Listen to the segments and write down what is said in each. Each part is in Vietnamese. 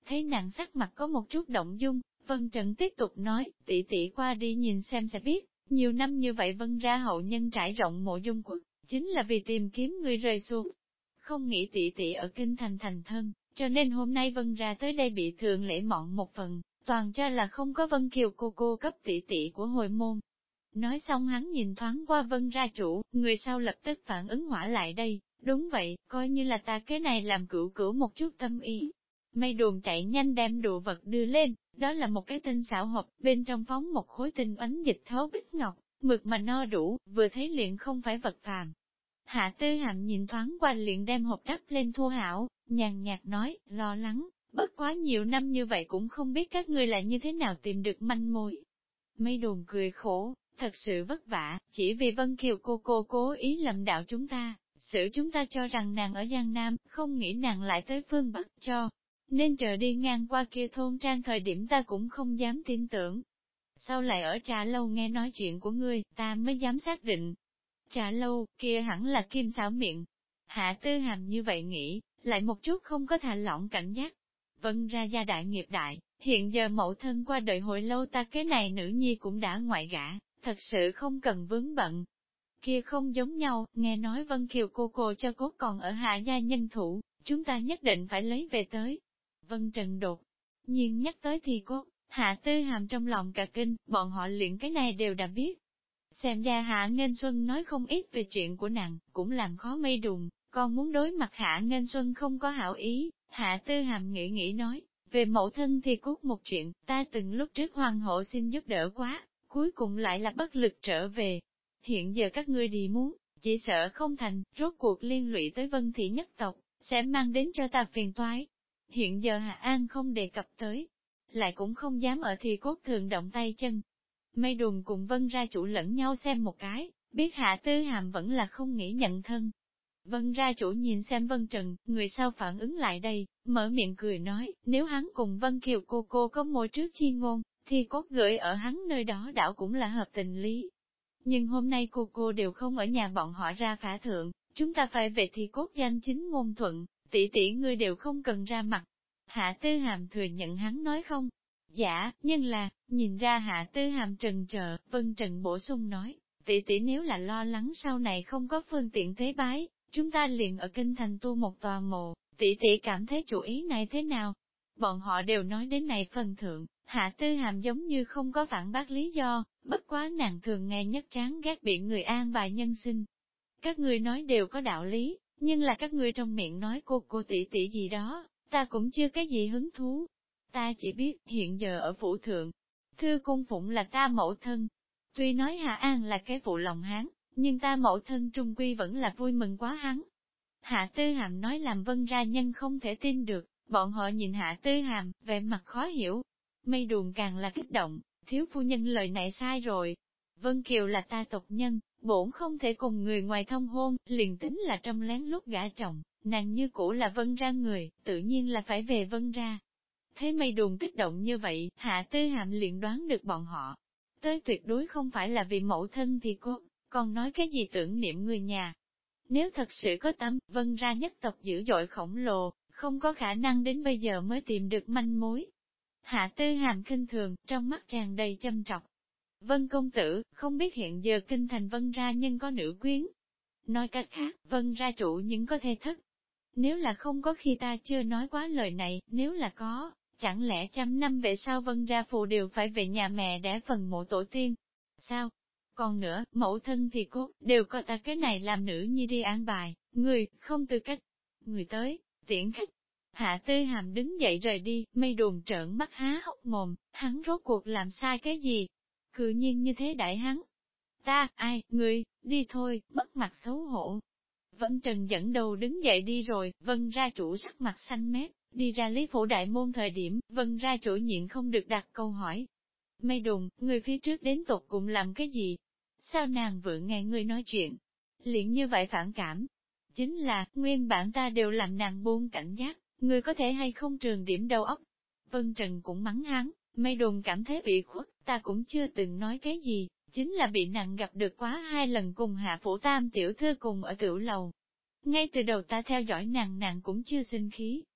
Thấy nàng sắc mặt có một chút động dung, Vân Trần tiếp tục nói, tỷ tỷ qua đi nhìn xem sẽ biết, nhiều năm như vậy Vân ra hậu nhân trải rộng mộ dung quật, chính là vì tìm kiếm người rơi xuống. Không nghĩ tỷ tỷ ở kinh thành thành thân, cho nên hôm nay Vân ra tới đây bị thượng lễ mọn một phần, toàn cho là không có Vân Kiều cô cấp tỷ tỷ của hồi môn. Nói xong hắn nhìn thoáng qua Vân ra chủ, người sau lập tức phản ứng hỏa lại đây, đúng vậy, coi như là ta cái này làm cửu cửu một chút tâm ý. Mây đùn chạy nhanh đem đồ vật đưa lên, đó là một cái tinh xảo hộp, bên trong phóng một khối tinh oánh dịch thấu bích ngọc, mực mà no đủ, vừa thấy liền không phải vật phàm. Hạ Tư Hàm nhìn thoáng qua liền đem hộp đắp lên thu hảo, nhàn nhạt nói, lo lắng, bất quá nhiều năm như vậy cũng không biết các ngươi là như thế nào tìm được manh mối. Mây đùn cười khổ, thật sự vất vả, chỉ vì Vân Kiều cô cố ý lầm đạo chúng ta, xử chúng ta cho rằng nàng ở Giang Nam, không nghĩ nàng lại tới phương Bắc cho. Nên chờ đi ngang qua kia thôn trang thời điểm ta cũng không dám tin tưởng. Sau lại ở trà lâu nghe nói chuyện của ngươi, ta mới dám xác định. Trà lâu, kia hẳn là Kim xảo miệng. Hạ Tư Hàm như vậy nghĩ, lại một chút không có thả lỏng cảnh giác. Vân ra gia đại nghiệp đại, hiện giờ mẫu thân qua đời hồi lâu ta cái này nữ nhi cũng đã ngoại gả, thật sự không cần vướng bận. Kia không giống nhau, nghe nói Vân Kiều cô cho cốt còn ở hạ gia nhân thủ, chúng ta nhất định phải lấy về tới. Vân Trần đột nhiên nhắc tới thì cốt, Hạ Tư Hàm trong lòng cả kinh, bọn họ luyện cái này đều đã biết. Xem ra Hạ Nghênh Xuân nói không ít về chuyện của nàng, cũng làm khó mây đùng, còn muốn đối mặt Hạ Nghênh Xuân không có hảo ý. Hạ Tư Hàm nghĩ nói, về mẫu thân thì cốt một chuyện, ta từng lúc trước hoàng hậu xin giúp đỡ quá, cuối cùng lại là bất lực trở về. Hiện giờ các ngươi đi muốn, chỉ sợ không thành, rốt cuộc liên lụy tới Vân Thị nhất tộc, sẽ mang đến cho ta phiền toái. Hiện giờ Hạ An không đề cập tới, lại cũng không dám ở thì cốt thường động tay chân. Mây đùn cùng Vân ra chủ lẫn nhau xem một cái, biết Hạ Tư Hàm vẫn là không nghĩ nhận thân. Vân ra chủ nhìn xem Vân Trần, người sau phản ứng lại đây, mở miệng cười nói, nếu hắn cùng Vân Kiều cô có môi trước chi ngôn, thì cốt gửi ở hắn nơi đó đảo cũng là hợp tình lý. Nhưng hôm nay cô đều không ở nhà bọn họ ra phả thượng, chúng ta phải về thì cốt danh chính ngôn thuận, tỷ tỷ ngươi đều không cần ra mặt. Hạ Tư Hàm thừa nhận hắn nói không? Dạ, nhưng là, nhìn ra Hạ Tư Hàm trần chờ, Vân Trần bổ sung nói, tỷ tỷ nếu là lo lắng sau này không có phương tiện tế bái, chúng ta liền ở kinh thành tu một tòa mộ, tỷ tỷ cảm thấy chủ ý này thế nào? Bọn họ đều nói đến này phần thượng, Hạ Tư Hàm giống như không có phản bác lý do, bất quá nàng thường nghe nhất chán ghét bị người an bài nhân sinh. Các ngươi nói đều có đạo lý, nhưng là các ngươi trong miệng nói cô tỷ tỷ gì đó, ta cũng chưa cái gì hứng thú. Ta chỉ biết hiện giờ ở phủ thượng, thư cung phụng là ta mẫu thân. Tuy nói Hạ An là cái phụ lòng hắn, nhưng ta mẫu thân trung quy vẫn là vui mừng quá hắn. Hạ Tư Hàm nói làm Vân ra nhân không thể tin được, bọn họ nhìn Hạ Tư Hàm, vẻ mặt khó hiểu. Mây đùn càng là kích động, thiếu phu nhân lời này sai rồi. Vân Kiều là ta tộc nhân, bổn không thể cùng người ngoài thông hôn, liền tính là trong lén lút gả chồng, nàng như cũ là Vân ra người, tự nhiên là phải về Vân ra. Thế mây đùn kích động như vậy, Hạ Tư Hàm liền đoán được bọn họ. Tới tuyệt đối không phải là vì mẫu thân thì cô, còn nói cái gì tưởng niệm người nhà. Nếu thật sự có tâm, Vân ra nhất tộc dữ dội khổng lồ, không có khả năng đến bây giờ mới tìm được manh mối. Hạ Tư Hàm khinh thường, trong mắt tràn đầy châm trọc. Vân công tử, không biết hiện giờ kinh thành Vân ra nhân có nữ quyến. Nói cách khác, Vân ra chủ những có thể thất. Nếu là không có khi ta chưa nói quá lời này, nếu là có, chẳng lẽ 100 năm về sau Vân ra phù đều phải về nhà mẹ để phần mộ tổ tiên? Sao? Còn nữa, mẫu thân thì cốt, đều có ta cái này làm nữ nhi đi an bài, người, không tư cách. Người tới, tiễn khách. Hạ Tư Hàm đứng dậy rời đi, mây đùn trợn mắt há hốc mồm, hắn rốt cuộc làm sai cái gì? Cự nhiên như thế đại hắn. Ta, ai, người, đi thôi, mất mặt xấu hổ. Vân Trần dẫn đầu đứng dậy đi rồi, Vân ra chủ sắc mặt xanh mét, đi ra Lý Phủ Đại Môn thời điểm, Vân ra chủ nhịn không được đặt câu hỏi. Mây đùn, người phía trước đến tột cùng làm cái gì? Sao nàng vượng nghe người nói chuyện? Liền như vậy phản cảm. Chính là, nguyên bản ta đều làm nàng buông cảnh giác, người có thể hay không trường điểm đầu óc. Vân Trần cũng mắng hắn, mây đùn cảm thấy bị khuất, ta cũng chưa từng nói cái gì, chính là bị nàng gặp được quá 2 lần cùng Hạ Phủ Tam tiểu thư cùng ở tiểu lầu. Ngay từ đầu ta theo dõi nàng cũng chưa sinh khí,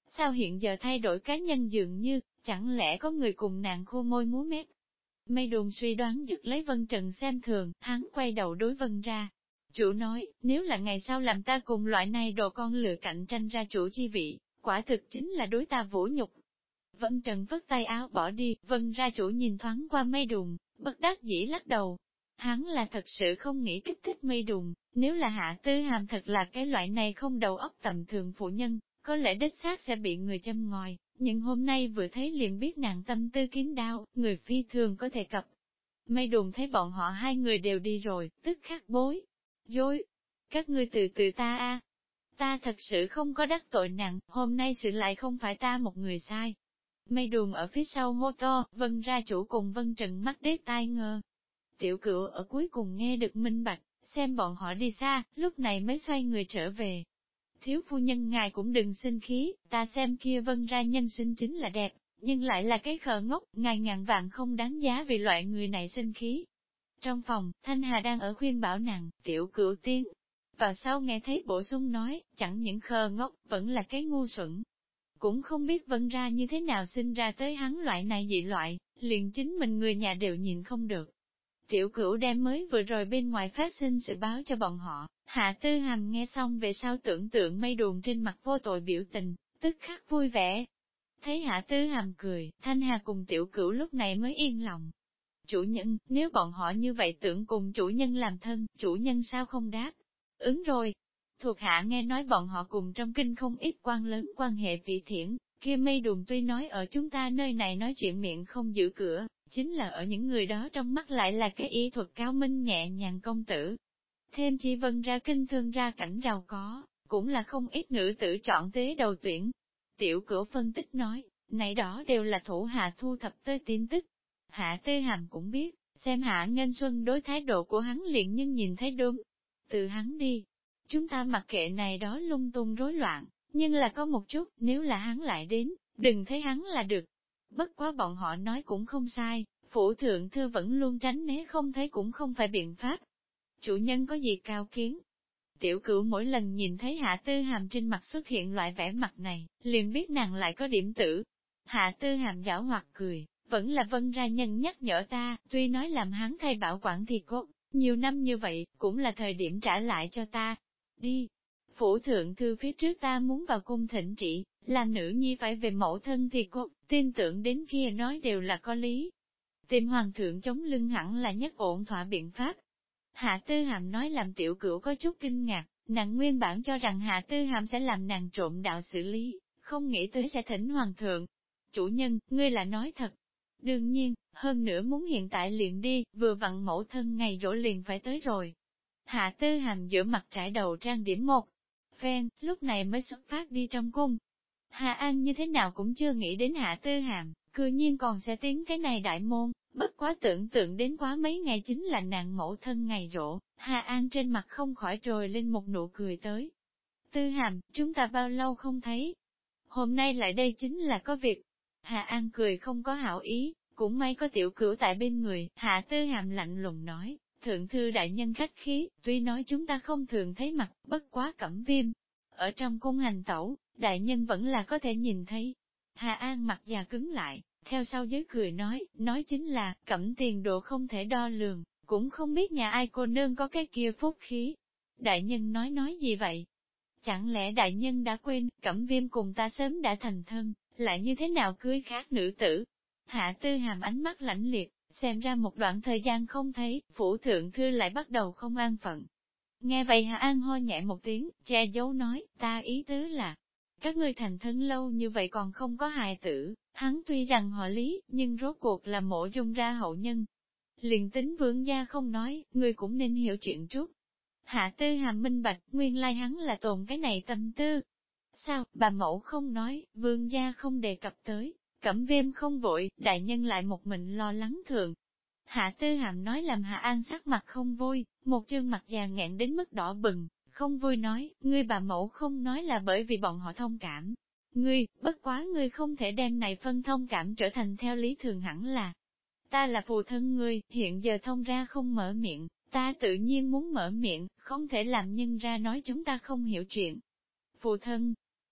Sao hiện giờ thay đổi cá nhân dường như, chẳng lẽ có người cùng nàng khô môi múa mép? Mây Đùn suy đoán giật lấy Vân Trần xem thường, hắn quay đầu đối Vân ra. Chủ nói, nếu là ngày sau làm ta cùng loại này đồ con lừa cạnh tranh ra chủ chi vị, quả thực chính là đối ta vũ nhục. Vân Trần vất tay áo bỏ đi, Vân ra chủ nhìn thoáng qua Mây Đùn, bất đắc dĩ lắc đầu. Hắn là thật sự không nghĩ kích thích Mây Đùn, nếu là Hạ Tư Hàm thật là cái loại này không đầu óc tầm thường phụ nhân, có lẽ đích xác sẽ bị người châm ngòi, nhưng hôm nay vừa thấy liền biết nàng tâm tư kín đáo, người phi thường có thể cập. Mây Đùn thấy bọn họ hai người đều đi rồi, tức khắc bối. Dối, các ngươi từ từ ta a, ta thật sự không có đắc tội nặng, hôm nay sự lại không phải ta một người sai. Mây Đùn ở phía sau hô to, Vân ra chủ cùng Vân Trần mắt đế tai ngơ. Tiểu Cửu ở cuối cùng nghe được minh bạch, xem bọn họ đi xa, lúc này mới xoay người trở về. Thiếu phu nhân ngài cũng đừng sinh khí, ta xem kia Vân ra nhân sinh chính là đẹp, nhưng lại là cái khờ ngốc, ngài ngàn vạn không đáng giá vì loại người này sinh khí. Trong phòng, Thanh Hà đang ở khuyên bảo nàng, Tiểu Cửu tiên. Vào sau nghe thấy bổ sung nói, chẳng những khờ ngốc, vẫn là cái ngu xuẩn. Cũng không biết Vân ra như thế nào sinh ra tới hắn loại này dị loại, liền chính mình người nhà đều nhìn không được. Tiểu Cửu đem mới vừa rồi bên ngoài phát sinh sự báo cho bọn họ, Hạ Tư Hàm nghe xong về sau tưởng tượng Mây Đùn trên mặt vô tội biểu tình, tức khắc vui vẻ. Thấy Hạ Tư Hàm cười, Thanh Hà cùng Tiểu Cửu lúc này mới yên lòng. Chủ nhân, nếu bọn họ như vậy tưởng cùng chủ nhân làm thân, chủ nhân sao không đáp? Ứng rồi. Thuộc hạ nghe nói bọn họ cùng trong kinh không ít quan lớn quan hệ vị thiện, kia Mây Đùn tuy nói ở chúng ta nơi này nói chuyện miệng không giữ cửa, chính là ở những người đó trong mắt lại là cái ý thuật cao minh nhẹ nhàng công tử. Thêm chi Vân ra kinh thương ra cảnh giàu có, cũng là không ít nữ tử chọn tế đầu tuyển. Tiểu Cửu phân tích nói, này đó đều là thủ hạ thu thập tới tin tức. Hạ Tư Hàm cũng biết, xem Hạ Nghênh Xuân đối thái độ của hắn liền nhưng nhìn thấy đúng. Từ hắn đi, chúng ta mặc kệ này đó lung tung rối loạn, nhưng là có một chút, nếu là hắn lại đến, đừng thấy hắn là được. Bất quá bọn họ nói cũng không sai, phủ thượng thư vẫn luôn tránh né không thấy cũng không phải biện pháp. Chủ nhân có gì cao kiến? Tiểu Cửu mỗi lần nhìn thấy Hạ Tư Hàm trên mặt xuất hiện loại vẻ mặt này, liền biết nàng lại có điểm tử. Hạ Tư Hàm giảo hoạt cười, vẫn là Vân ra nhân nhắc nhở ta, tuy nói làm hắn thay bảo quản thì cốt, nhiều năm như vậy, cũng là thời điểm trả lại cho ta. Đi! Phủ thượng thư phía trước ta muốn vào cung thỉnh trị, là nữ nhi phải về mẫu thân thì cốt, tin tưởng đến kia nói đều là có lý. Tìm hoàng thượng chống lưng hẳn là nhất ổn thỏa biện pháp. Hạ Tư Hàm nói làm Tiểu Cửu có chút kinh ngạc, nàng nguyên bản cho rằng Hạ Tư Hàm sẽ làm nàng trộm đạo xử lý, không nghĩ tới sẽ thỉnh hoàng thượng. Chủ nhân, ngươi là nói thật. Đương nhiên, hơn nữa muốn hiện tại liền đi, vừa vặn mẫu thân ngày rỗ liền phải tới rồi. Hạ Tư Hàm giữa mặt trải đầu trang điểm một phen, lúc này mới xuất phát đi trong cung. Hạ An như thế nào cũng chưa nghĩ đến Hạ Tư Hàm, cư nhiên còn sẽ tiến cái này đại môn, bất quá tưởng tượng đến quá mấy ngày chính là nàng mẫu thân ngày rỗ, Hạ An trên mặt không khỏi trồi lên một nụ cười tới. Tư Hàm, chúng ta bao lâu không thấy? Hôm nay lại đây chính là có việc. Hạ An cười không có hảo ý, cũng may có Tiểu Cửu tại bên người, Hạ Tư Hàm lạnh lùng nói, thượng thư đại nhân khách khí, tuy nói chúng ta không thường thấy mặt, bất quá Cẩm Viêm. Ở trong cung hành tẩu, đại nhân vẫn là có thể nhìn thấy. Hạ An mặt già cứng lại, theo sau giới cười nói chính là, Cẩm tiền độ không thể đo lường, cũng không biết nhà ai cô nương có cái kia phúc khí. Đại nhân nói gì vậy? Chẳng lẽ đại nhân đã quên, Cẩm Viêm cùng ta sớm đã thành thân, lại như thế nào cưới khác nữ tử? Hạ Tư Hàm ánh mắt lãnh liệt, xem ra một đoạn thời gian không thấy, phủ thượng thư lại bắt đầu không an phận. Nghe vậy Hạ An ho nhẹ một tiếng, che giấu nói, ta ý tứ là, các ngươi thành thân lâu như vậy còn không có hài tử, hắn tuy rằng họ lý, nhưng rốt cuộc là mộ dung ra hậu nhân. Liền tính vương gia không nói, ngươi cũng nên hiểu chuyện chút. Hạ Tư Hàm minh bạch, nguyên lai hắn là tồn cái này tâm tư. Sao, bà mẫu không nói, vương gia không đề cập tới, Cẩm Viêm không vội, đại nhân lại một mình lo lắng thường. Hạ Tư Hàm nói làm Hạ An sắc mặt không vui, một chương mặt già nghẹn đến mức đỏ bừng, không vui nói, ngươi bà mẫu không nói là bởi vì bọn họ thông cảm. Ngươi, bất quá ngươi không thể đem này phân thông cảm trở thành theo lý thường hẳn là. Ta là phù thân ngươi, hiện giờ thông ra không mở miệng, ta tự nhiên muốn mở miệng, không thể làm nhân ra nói chúng ta không hiểu chuyện. Phù thân,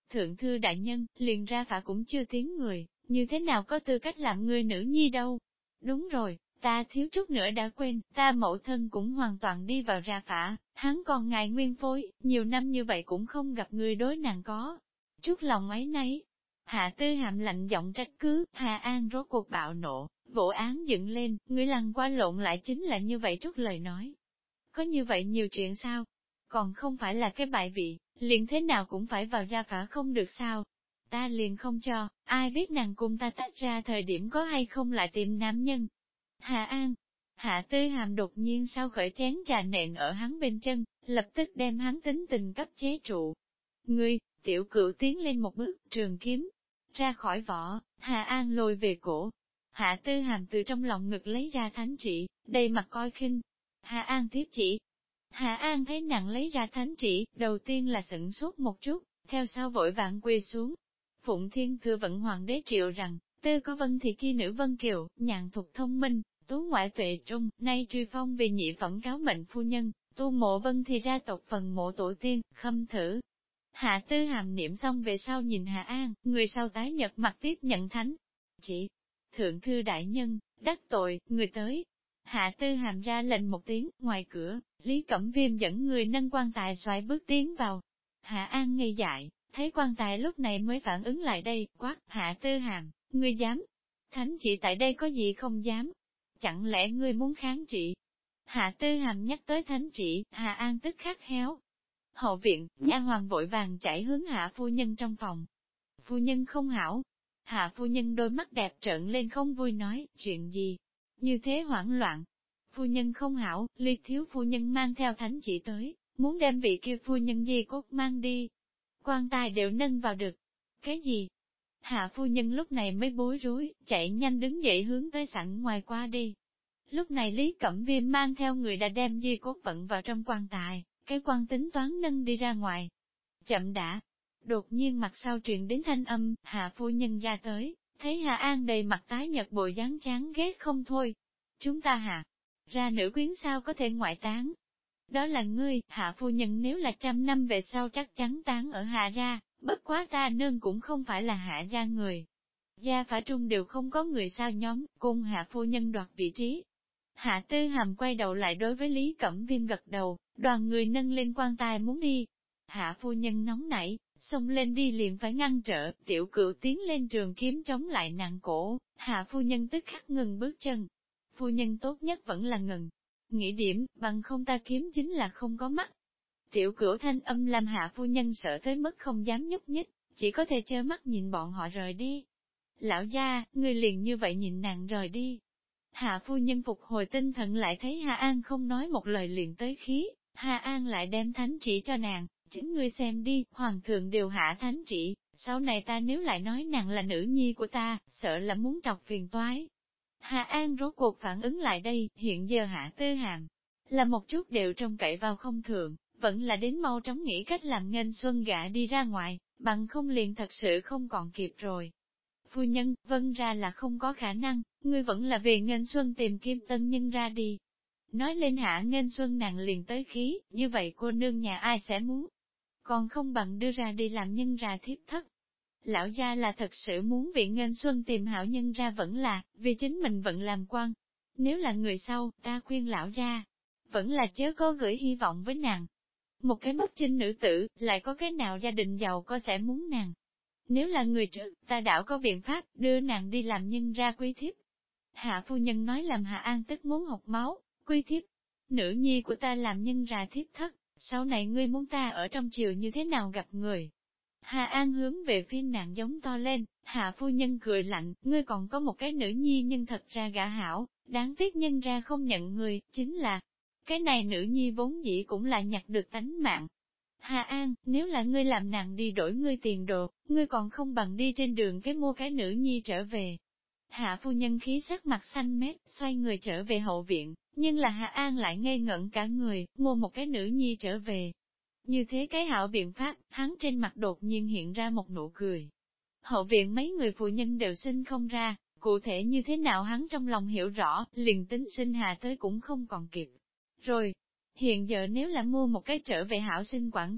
Thượng thư đại nhân, liền ra phả cũng chưa tiếng người, như thế nào có tư cách làm người nữ nhi đâu. Đúng rồi, ta thiếu chút nữa đã quên, ta mẫu thân cũng hoàn toàn đi vào ra phả, hắn còn ngài nguyên phối, nhiều năm như vậy cũng không gặp người đối nàng có. Chút lòng ấy nấy. Hạ Tư Hàm lạnh giọng trách cứ, Hà An rốt cuộc bạo nộ, vụ án dựng lên, người lăn qua lộn lại chính là như vậy chút lời nói. Có như vậy nhiều chuyện sao? Còn không phải là cái bại vị, liền thế nào cũng phải vào ra phả không được sao? Ta liền không cho, ai biết nàng cùng ta tách ra thời điểm có hay không lại tìm nam nhân. Hà An, Hạ Tư Hàm đột nhiên sao khởi chén trà nện ở hắn bên chân, lập tức đem hắn tính tình cấp chế trụ. Ngươi, tiểu cửu tiến lên một bước, trường kiếm, ra khỏi vỏ, Hà An lôi về cổ. Hạ Tư Hàm từ trong lòng ngực lấy ra thánh chỉ, đầy mặt coi khinh. Hà An tiếp chỉ. Hà An thấy nàng lấy ra thánh chỉ, đầu tiên là sửng sốt một chút, theo sau vội vàng quỳ xuống. Phụng Thiên Thừa Vận Hoàng đế triệu rằng, tư có vân thì chi nữ Vân Kiều, nhàn thục thông minh, tú ngoại tuệ trung, nay truy phong vì nhị phẩm cáo mệnh phu nhân, tu mộ vân thì ra tộc phần mộ tổ tiên, khâm thử. Hạ Tư Hàm niệm xong về sau nhìn Hà An, người sau tái nhật mặt tiếp nhận thánh. Chỉ, thượng thư đại nhân, đắc tội, người tới. Hạ Tư Hàm ra lệnh một tiếng, ngoài cửa, Lý Cẩm Viêm dẫn người nâng quan tài xoay bước tiến vào. Hạ An ngây dại, thấy quan tài lúc này mới phản ứng lại đây, quát, Hạ Tư Hàm, ngươi dám. Thánh chỉ tại đây có gì không dám? Chẳng lẽ ngươi muốn kháng trị? Hạ Tư Hàm nhắc tới thánh chỉ, Hà An tức khắc héo. Hậu viện, nha hoàng vội vàng chạy hướng Hạ phu nhân trong phòng. Phu nhân không hảo. Hạ phu nhân đôi mắt đẹp trợn lên không vui nói, chuyện gì? Như thế hoảng loạn. Phu nhân không hảo, Ly thiếu phu nhân mang theo thánh chỉ tới, muốn đem vị kia phu nhân di cốt mang đi. Quan tài đều nâng vào được. Cái gì? Hạ phu nhân lúc này mới bối rối, chạy nhanh đứng dậy hướng tới sảnh ngoài qua đi. Lúc này Lý Cẩm Viêm mang theo người đã đem di cốt vận vào trong quan tài, cái quan tính toán nâng đi ra ngoài. Chậm đã. Đột nhiên mặt sau truyền đến thanh âm, Hạ phu nhân ra tới, thấy Hà An đầy mặt tái nhợt bộ dáng chán ghét không thôi. Chúng ta hạ ra nữ quyến sao có thể ngoại táng? Đó là ngươi, Hạ phu nhân nếu là 100 năm về sau chắc chắn táng ở Hạ ra, bất quá ta nương cũng không phải là Hạ ra người. Gia phả trung đều không có người sao nhóm, cung Hạ phu nhân đoạt vị trí. Hạ Tư Hàm quay đầu lại đối với Lý Cẩm Viêm gật đầu, đoàn người nâng lên quan tài muốn đi. Hạ phu nhân nóng nảy, xông lên đi liền phải ngăn trở, tiểu cửu tiến lên trường kiếm chống lại nàng cổ, Hạ phu nhân tức khắc ngừng bước chân. Phu nhân tốt nhất vẫn là ngừng. Nghĩ điểm, bằng không ta kiếm chính là không có mắt. Tiểu cửu thanh âm làm Hạ phu nhân sợ tới mức không dám nhúc nhích, chỉ có thể trơ mắt nhìn bọn họ rời đi. Lão gia, người liền như vậy nhìn nàng rời đi. Hạ phu nhân phục hồi tinh thần lại thấy Hà An không nói một lời liền tới khí, Hà An lại đem thánh chỉ cho nàng, chính ngươi xem đi, hoàng thượng đều hạ thánh chỉ, sau này ta nếu lại nói nàng là nữ nhi của ta, sợ là muốn trọc phiền toái. Hà An rốt cuộc phản ứng lại đây, hiện giờ Hạ Tư Hàm là một chút đều trông cậy vào không thường, vẫn là đến mau chóng nghĩ cách làm nghênh xuân gả đi ra ngoài, bằng không liền thật sự không còn kịp rồi. Phu nhân, vân ra là không có khả năng, ngươi vẫn là về nghênh xuân tìm kiếm tân nhân ra đi. Nói lên Hạ nghênh xuân nàng liền tới khí, như vậy cô nương nhà ai sẽ muốn. Còn không bằng đưa ra đi làm nhân ra thiếp thất. Lão gia là thật sự muốn viện nghênh xuân tìm hảo nhân ra vẫn là, vì chính mình vẫn làm quan. Nếu là người sau, ta khuyên lão gia, vẫn là chớ có gửi hy vọng với nàng. Một cái bất trinh nữ tử, lại có cái nào gia đình giàu có sẽ muốn nàng. Nếu là người trước, ta đảo có biện pháp, đưa nàng đi làm nhân ra quý thiếp. Hạ phu nhân nói làm Hạ An tức muốn học máu, quý thiếp. Nữ nhi của ta làm nhân ra thiếp thất, sau này ngươi muốn ta ở trong chiều như thế nào gặp người. Hạ An hướng về phía nàng giống to lên, Hạ phu nhân cười lạnh, ngươi còn có một cái nữ nhi nhưng thật ra gã hảo, đáng tiếc nhân ra không nhận người, chính là, cái này nữ nhi vốn dĩ cũng là nhặt được tánh mạng. Hà An, nếu là ngươi làm nàng đi đổi ngươi tiền đồ, ngươi còn không bằng đi trên đường cái mua cái nữ nhi trở về. Hạ phu nhân khí sắc mặt xanh mét, xoay người trở về hậu viện, nhưng là Hà An lại ngây ngẩn cả người, mua một cái nữ nhi trở về. Như thế cái hảo biện pháp, hắn trên mặt đột nhiên hiện ra một nụ cười. Hậu viện mấy người phụ nhân đều sinh không ra, cụ thể như thế nào hắn trong lòng hiểu rõ, liền tính sinh hà tới cũng không còn kịp. Rồi, hiện giờ nếu là mua một cái trở về hảo sinh quản giáo,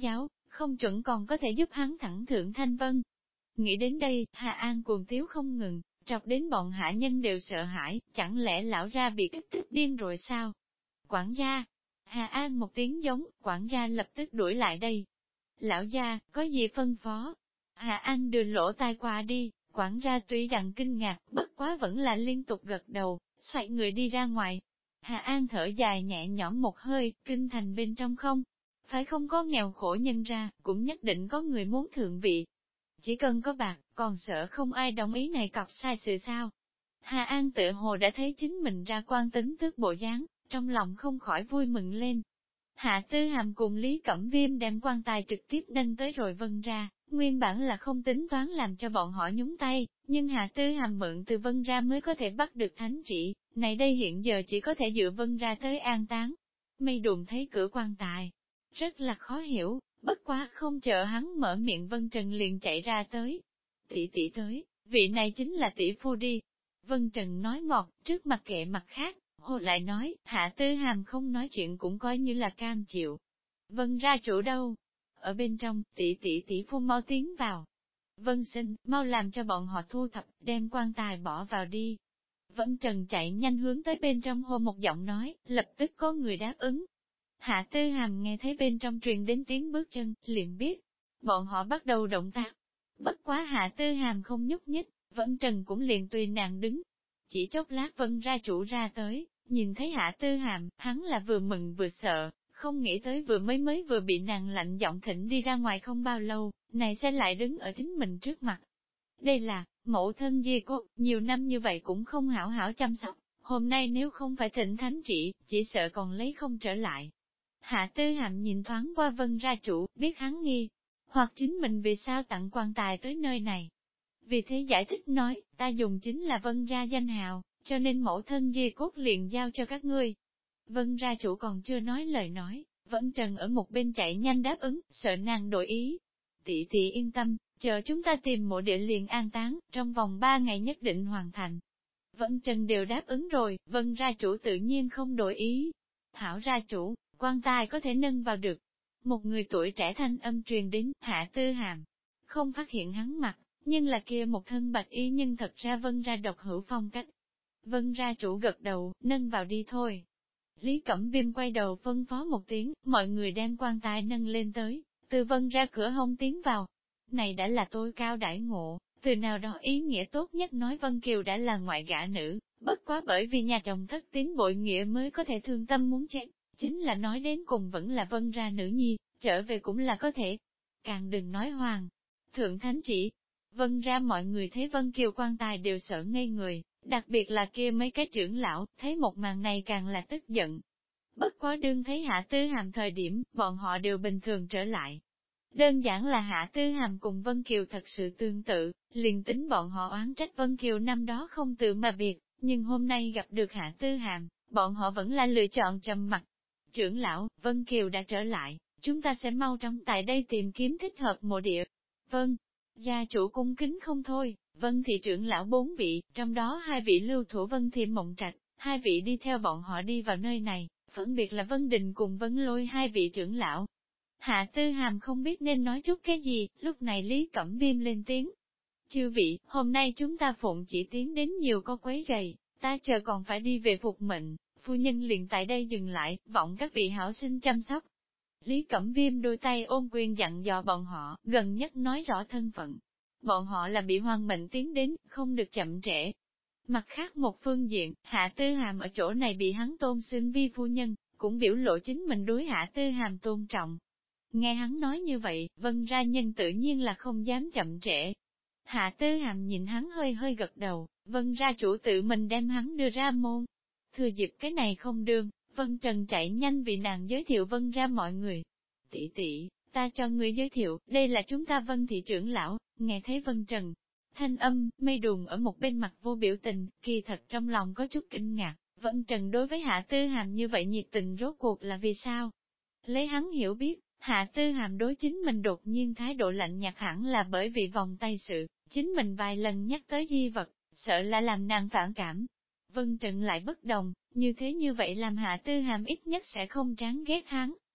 không chuẩn còn có thể giúp hắn thẳng thượng thanh vân. Nghĩ đến đây, Hà An cuồng tiếu không ngừng, trọc đến bọn hạ nhân đều sợ hãi, chẳng lẽ lão ra bị kích thích điên rồi sao? Quản gia! Hà An một tiếng giống, quản gia lập tức đuổi lại đây. Lão gia, có gì phân phó? Hà An đưa lỗ tai qua đi, quản gia tuy rằng kinh ngạc, bất quá vẫn là liên tục gật đầu, xoay người đi ra ngoài. Hà An thở dài nhẹ nhõm một hơi, kinh thành bên trong không. Phải không có nghèo khổ nhân ra, cũng nhất định có người muốn thượng vị. Chỉ cần có bạc, còn sợ không ai đồng ý này cọc sai sự sao. Hà An tự hồ đã thấy chính mình ra quan tính tước bộ dáng, trong lòng không khỏi vui mừng lên. Hạ Tư Hàm cùng Lý Cẩm Viêm đem quan tài trực tiếp nâng tới rồi vân ra, nguyên bản là không tính toán làm cho bọn họ nhúng tay, nhưng Hạ Tư Hàm mượn từ vân ra mới có thể bắt được thánh trị, này đây hiện giờ chỉ có thể dựa vân ra tới an táng. Mây đùn thấy cửa quan tài, rất là khó hiểu, bất quá không chờ hắn mở miệng Vân Trần liền chạy ra tới. Tỷ tới, vị này chính là tỷ phu đi. Vân Trần nói ngọt, trước mặt kệ mặt khác, hồ lại nói, Hạ Tư Hàm không nói chuyện cũng coi như là cam chịu. Vân ra chỗ đâu? Ở bên trong, tỷ phu mau tiến vào. Vân Sinh, mau làm cho bọn họ thu thập, đem quan tài bỏ vào đi. Vân Trần chạy nhanh hướng tới bên trong hô một giọng nói, lập tức có người đáp ứng. Hạ Tư Hàm nghe thấy bên trong truyền đến tiếng bước chân, liền biết. Bọn họ bắt đầu động tác. Bất quá Hạ Tư Hàm không nhúc nhích, Vân Trần cũng liền tùy nàng đứng. Chỉ chốc lát Vân ra chủ ra tới, nhìn thấy Hạ Tư Hàm, hắn là vừa mừng vừa sợ, không nghĩ tới vừa mới bị nàng lạnh giọng thỉnh đi ra ngoài không bao lâu, này sẽ lại đứng ở chính mình trước mặt. Đây là, mẫu thân Di cô, nhiều năm như vậy cũng không hảo hảo chăm sóc, hôm nay nếu không phải thỉnh thánh trị, chỉ sợ còn lấy không trở lại. Hạ Tư Hàm nhìn thoáng qua Vân ra chủ, biết hắn nghi, hoặc chính mình vì sao tặng quan tài tới nơi này. Vì thế giải thích nói, ta dùng chính là Vân ra danh hào, cho nên mẫu thân Di cốt liền giao cho các ngươi. Vân ra chủ còn chưa nói lời nói, Vân Trần ở một bên chạy nhanh đáp ứng, sợ nàng đổi ý. Tỷ yên tâm, chờ chúng ta tìm mộ địa liền an táng, trong vòng 3 ngày nhất định hoàn thành. Vân Trần đều đáp ứng rồi, Vân ra chủ tự nhiên không đổi ý. Hảo ra chủ, quan tài có thể nâng vào được. Một người tuổi trẻ thanh âm truyền đến, Hạ Tư Hàm. Không phát hiện hắn mặt, nhưng là kia một thân bạch y nhưng thật ra Vân ra độc hữu phong cách. Vân ra chủ gật đầu, nâng vào đi thôi. Lý Cẩm Viêm quay đầu phân phó một tiếng, mọi người đem quan tài nâng lên tới, từ Vân ra cửa hông tiến vào. Này đã là tôi cao đãi ngộ, từ nào đó ý nghĩa tốt nhất nói Vân Kiều đã là ngoại gả nữ, bất quá bởi vì nhà chồng thất tín bội nghĩa mới có thể thương tâm muốn chết, chính là nói đến cùng vẫn là Vân ra nữ nhi, trở về cũng là có thể. Càng đừng nói hoàng. Thượng thánh chỉ, Vân ra mọi người thấy Vân Kiều quan tài đều sợ ngây người, đặc biệt là kia mấy cái trưởng lão, thấy một màn này càng là tức giận. Bất quá đương thấy Hạ Tư Hàm thời điểm, bọn họ đều bình thường trở lại. Đơn giản là Hạ Tư Hàm cùng Vân Kiều thật sự tương tự, liền tính bọn họ oán trách Vân Kiều năm đó không tự mà biệt, nhưng hôm nay gặp được Hạ Tư Hàm, bọn họ vẫn là lựa chọn trầm mặc. Trưởng lão, Vân Kiều đã trở lại, chúng ta sẽ mau chóng tại đây tìm kiếm thích hợp mộ địa. Vâng, gia chủ cung kính không thôi, Vân thị trưởng lão 4 vị, trong đó 2 vị lưu thủ Vân thị mộng trạch, 2 vị đi theo bọn họ đi vào nơi này, phân biệt là Vân Đình cùng Vân Lôi 2 vị trưởng lão. Hạ Tư Hàm không biết nên nói chút cái gì, lúc này Lý Cẩm Viêm lên tiếng. Chư vị, hôm nay chúng ta phụng chỉ tiến đến nhiều có quấy rầy, ta chờ còn phải đi về phục mệnh, phu nhân liền tại đây dừng lại, vọng các vị hảo sinh chăm sóc. Lý Cẩm Viêm đôi tay ôm quyền dặn dò bọn họ, gần nhất nói rõ thân phận. Bọn họ là bị hoang mệnh tiến đến, không được chậm trễ. Mặt khác một phương diện, Hạ Tư Hàm ở chỗ này bị hắn tôn xưng vi phu nhân, cũng biểu lộ chính mình đối Hạ Tư Hàm tôn trọng. Nghe hắn nói như vậy, Vân ra nhân tự nhiên là không dám chậm trễ. Hạ Tư Hàm nhìn hắn hơi hơi gật đầu, Vân ra chủ tự mình đem hắn đưa ra môn. Thừa dịp cái này không đương, Vân Trần chạy nhanh vì nàng giới thiệu Vân ra mọi người. Tỷ, ta cho người giới thiệu, đây là chúng ta Vân thị trưởng lão, nghe thấy Vân Trần. Thanh âm, mây đùn ở một bên mặt vô biểu tình, kỳ thật trong lòng có chút kinh ngạc, Vân Trần đối với Hạ Tư Hàm như vậy nhiệt tình rốt cuộc là vì sao? Lấy hắn hiểu biết, Hạ Tư Hàm đối chính mình đột nhiên thái độ lạnh nhạt hẳn là bởi vì vòng tay sự, chính mình vài lần nhắc tới di vật, sợ là làm nàng phản cảm. Vân Trần lại bất đồng, như thế như vậy làm Hạ Tư Hàm ít nhất sẽ không chán ghét hắn.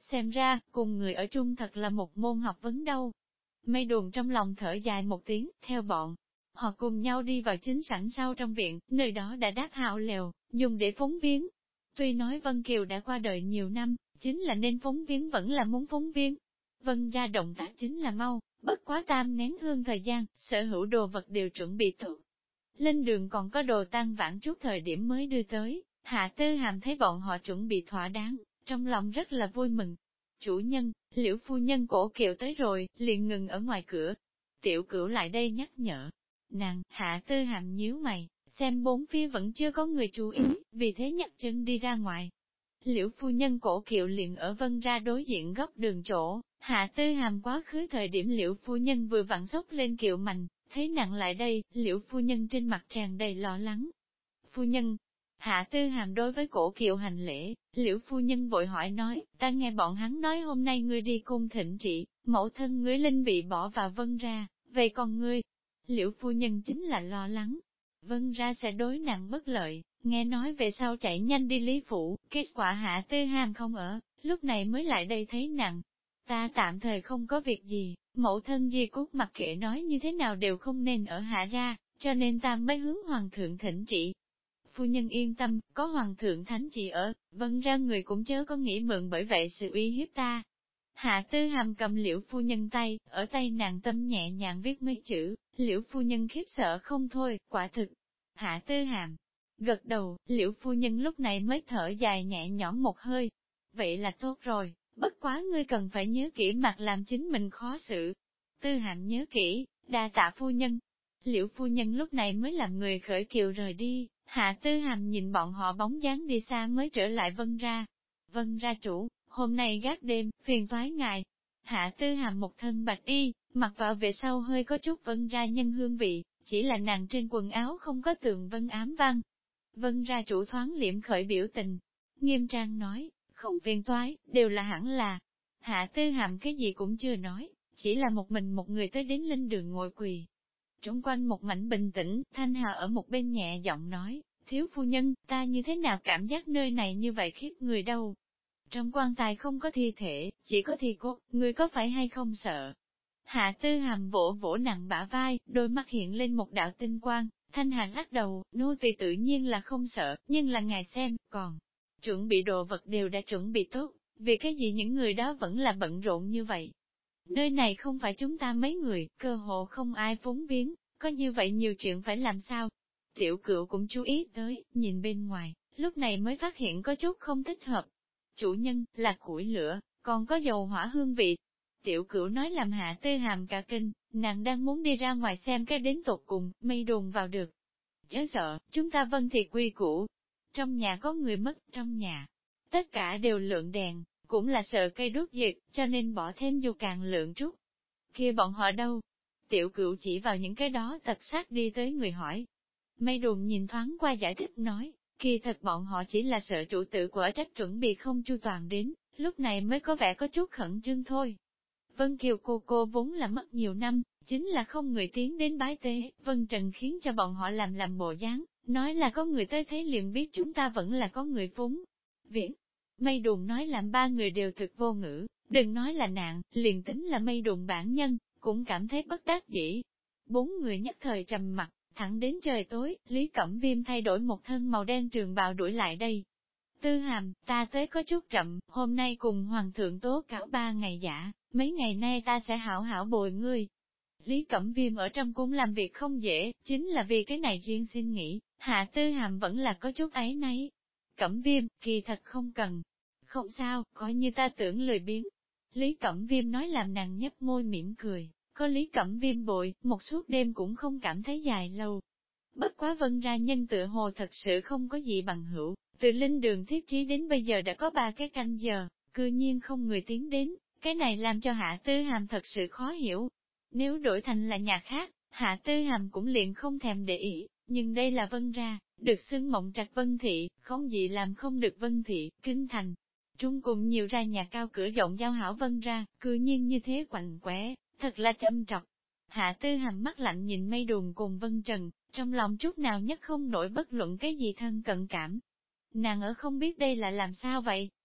xem ra, cùng người ở chung thật là một môn học vấn đâu. Mây Đùn trong lòng thở dài một tiếng, theo bọn. Họ cùng nhau đi vào chính sảnh sau trong viện, nơi đó đã đáp hảo lều, dùng để phóng viếng. Tuy nói Vân Kiều đã qua đời nhiều năm, chính là nên phóng viếng vẫn là muốn phóng viếng. Vân ra động tác chính là mau, bất quá tam nén hương thời gian, sở hữu đồ vật đều chuẩn bị thuộc. Lên đường còn có đồ tan vãn chút thời điểm mới đưa tới, Hạ Tư Hàm thấy bọn họ chuẩn bị thỏa đáng, trong lòng rất là vui mừng. Chủ nhân, Liễu phu nhân cổ kiệu tới rồi, liền ngừng ở ngoài cửa. Tiểu Cửu lại đây nhắc nhở. Nàng, Hạ Tư Hàm nhíu mày, xem bốn phía vẫn chưa có người chú ý, vì thế nhặt chân đi ra ngoài. Liễu phu nhân cổ kiệu liền ở Vân ra đối diện góc đường chỗ, Hạ Tư Hàm quá khứ thời điểm Liễu phu nhân vừa vặn sốc lên kiệu mạnh, thấy nặng lại đây, Liễu phu nhân trên mặt tràn đầy lo lắng. Phu nhân, Hạ Tư Hàm đối với cổ kiệu hành lễ, Liễu phu nhân vội hỏi nói, ta nghe bọn hắn nói hôm nay ngươi đi cung thỉnh trị, mẫu thân ngươi linh bị bỏ vào Vân ra, vậy còn ngươi? Liễu phu nhân chính là lo lắng, Vân ra sẽ đối nặng bất lợi, nghe nói về sau chạy nhanh đi Lý Phủ, kết quả Hạ Tư Hàm không ở, lúc này mới lại đây thấy nặng. Ta tạm thời không có việc gì, mẫu thân Di Cúc mặc kệ nói như thế nào đều không nên ở Hạ ra, cho nên ta mới hướng hoàng thượng thỉnh trị. Phu nhân yên tâm, có hoàng thượng thánh chỉ ở, Vân ra người cũng chớ có nghĩ mượn bởi vậy sự uy hiếp ta. Hạ Tư Hàm cầm Liễu phu nhân tay, ở tay nàng tâm nhẹ nhàng viết mấy chữ, Liễu phu nhân khiếp sợ không thôi, quả thực. Hạ Tư Hàm gật đầu, Liễu phu nhân lúc này mới thở dài nhẹ nhõm một hơi. Vậy là tốt rồi, bất quá ngươi cần phải nhớ kỹ mặt làm chính mình khó xử. Tư Hàm nhớ kỹ, đa tạ phu nhân. Liễu phu nhân lúc này mới làm người khởi kiệu rời đi, Hạ Tư Hàm nhìn bọn họ bóng dáng đi xa mới trở lại Vân ra. Vân ra chủ, hôm nay gác đêm, phiền toái ngài. Hạ Tư Hàm một thân bạch y, mặc vào về sau hơi có chút Vân ra nhân hương vị, chỉ là nàng trên quần áo không có tường vân ám văn. Vân ra chủ thoáng liễm khởi biểu tình, nghiêm trang nói, không phiền toái, đều là hẳn là. Hạ Tư Hàm cái gì cũng chưa nói, chỉ là một mình một người tới đến linh đường ngồi quỳ. Trung quanh một mảnh bình tĩnh, Thanh Hà ở một bên nhẹ giọng nói, thiếu phu nhân, ta như thế nào cảm giác nơi này như vậy khiếp người đâu. Trong quan tài không có thi thể, chỉ có thi cốt, người có phải hay không sợ? Hạ Tư Hàm vỗ vỗ nặng bả vai, đôi mắt hiện lên một đạo tinh quang, Thanh Hà lắc đầu, nô tỳ tự nhiên là không sợ, nhưng là ngài xem, còn chuẩn bị đồ vật đều đã chuẩn bị tốt, vì cái gì những người đó vẫn là bận rộn như vậy. Nơi này không phải chúng ta mấy người, cơ hồ không ai vốn viếng, có như vậy nhiều chuyện phải làm sao? Tiểu Cửu cũng chú ý tới, nhìn bên ngoài, lúc này mới phát hiện có chút không thích hợp. Chủ nhân, là củi lửa, còn có dầu hỏa hương vị. Tiểu Cửu nói làm Hạ Tư Hàm cả kinh, nàng đang muốn đi ra ngoài xem cái đến tột cùng, Mây Đùn vào được. Chớ sợ, chúng ta Vân thì quy củ. Trong nhà có người mất, trong nhà, tất cả đều lượng đèn, cũng là sợ cây đốt diệt, cho nên bỏ thêm dù càng lượng chút. Kia bọn họ đâu? Tiểu Cửu chỉ vào những cái đó tật sát đi tới người hỏi. Mây Đùn nhìn thoáng qua giải thích nói, kỳ thật bọn họ chỉ là sợ chủ tử của trách chuẩn bị không chu toàn đến, lúc này mới có vẻ có chút khẩn trương thôi. Vân Kiều cô vốn là mất nhiều năm, chính là không người tiến đến bái tế, Vân Trần khiến cho bọn họ làm bộ dáng, nói là có người tới thấy liền biết chúng ta vẫn là có người phúng. Viễn, Mây Đùn nói làm ba người đều thực vô ngữ, đừng nói là nạn, liền tính là Mây Đùn bản nhân, cũng cảm thấy bất đắc dĩ. Bốn người nhất thời trầm mặt, thẳng đến trời tối, Lý Cẩm Viêm thay đổi một thân màu đen trường bào đuổi lại đây. Tư Hàm, ta tới có chút chậm, hôm nay cùng Hoàng thượng tố cáo 3 ngày giả, mấy ngày nay ta sẽ hảo hảo bồi ngươi. Lý Cẩm Viêm ở trong cung làm việc không dễ, chính là vì cái này riêng xin nghỉ, Hạ Tư Hàm vẫn là có chút áy náy. Cẩm Viêm, kỳ thật không cần. Không sao, coi như ta tưởng lười biếng. Lý Cẩm Viêm nói làm nàng nhấp môi mỉm cười, có Lý Cẩm Viêm bội, một suốt đêm cũng không cảm thấy dài lâu. Bất quá Vân ra nhân tựa hồ thật sự không có gì bằng hữu, từ linh đường thiết trí đến bây giờ đã có 3 cái canh giờ, cư nhiên không người tiến đến, cái này làm cho Hạ Tư Hàm thật sự khó hiểu. Nếu đổi thành là nhà khác, Hạ Tư Hàm cũng liền không thèm để ý, nhưng đây là Vân ra, được xưng mộng trạch Vân Thị, không gì làm không được Vân Thị, kinh thành. Trung cùng nhiều ra nhà cao cửa rộng giao hảo Vân ra, cư nhiên như thế quạnh quẽ, thật là châm trọc. Hạ Tư Hàm mắt lạnh nhìn Mây Đùn cùng Vân Trần, trong lòng chút nào nhất không nổi bất luận cái gì thân cận cảm. Nàng ở không biết đây là làm sao vậy,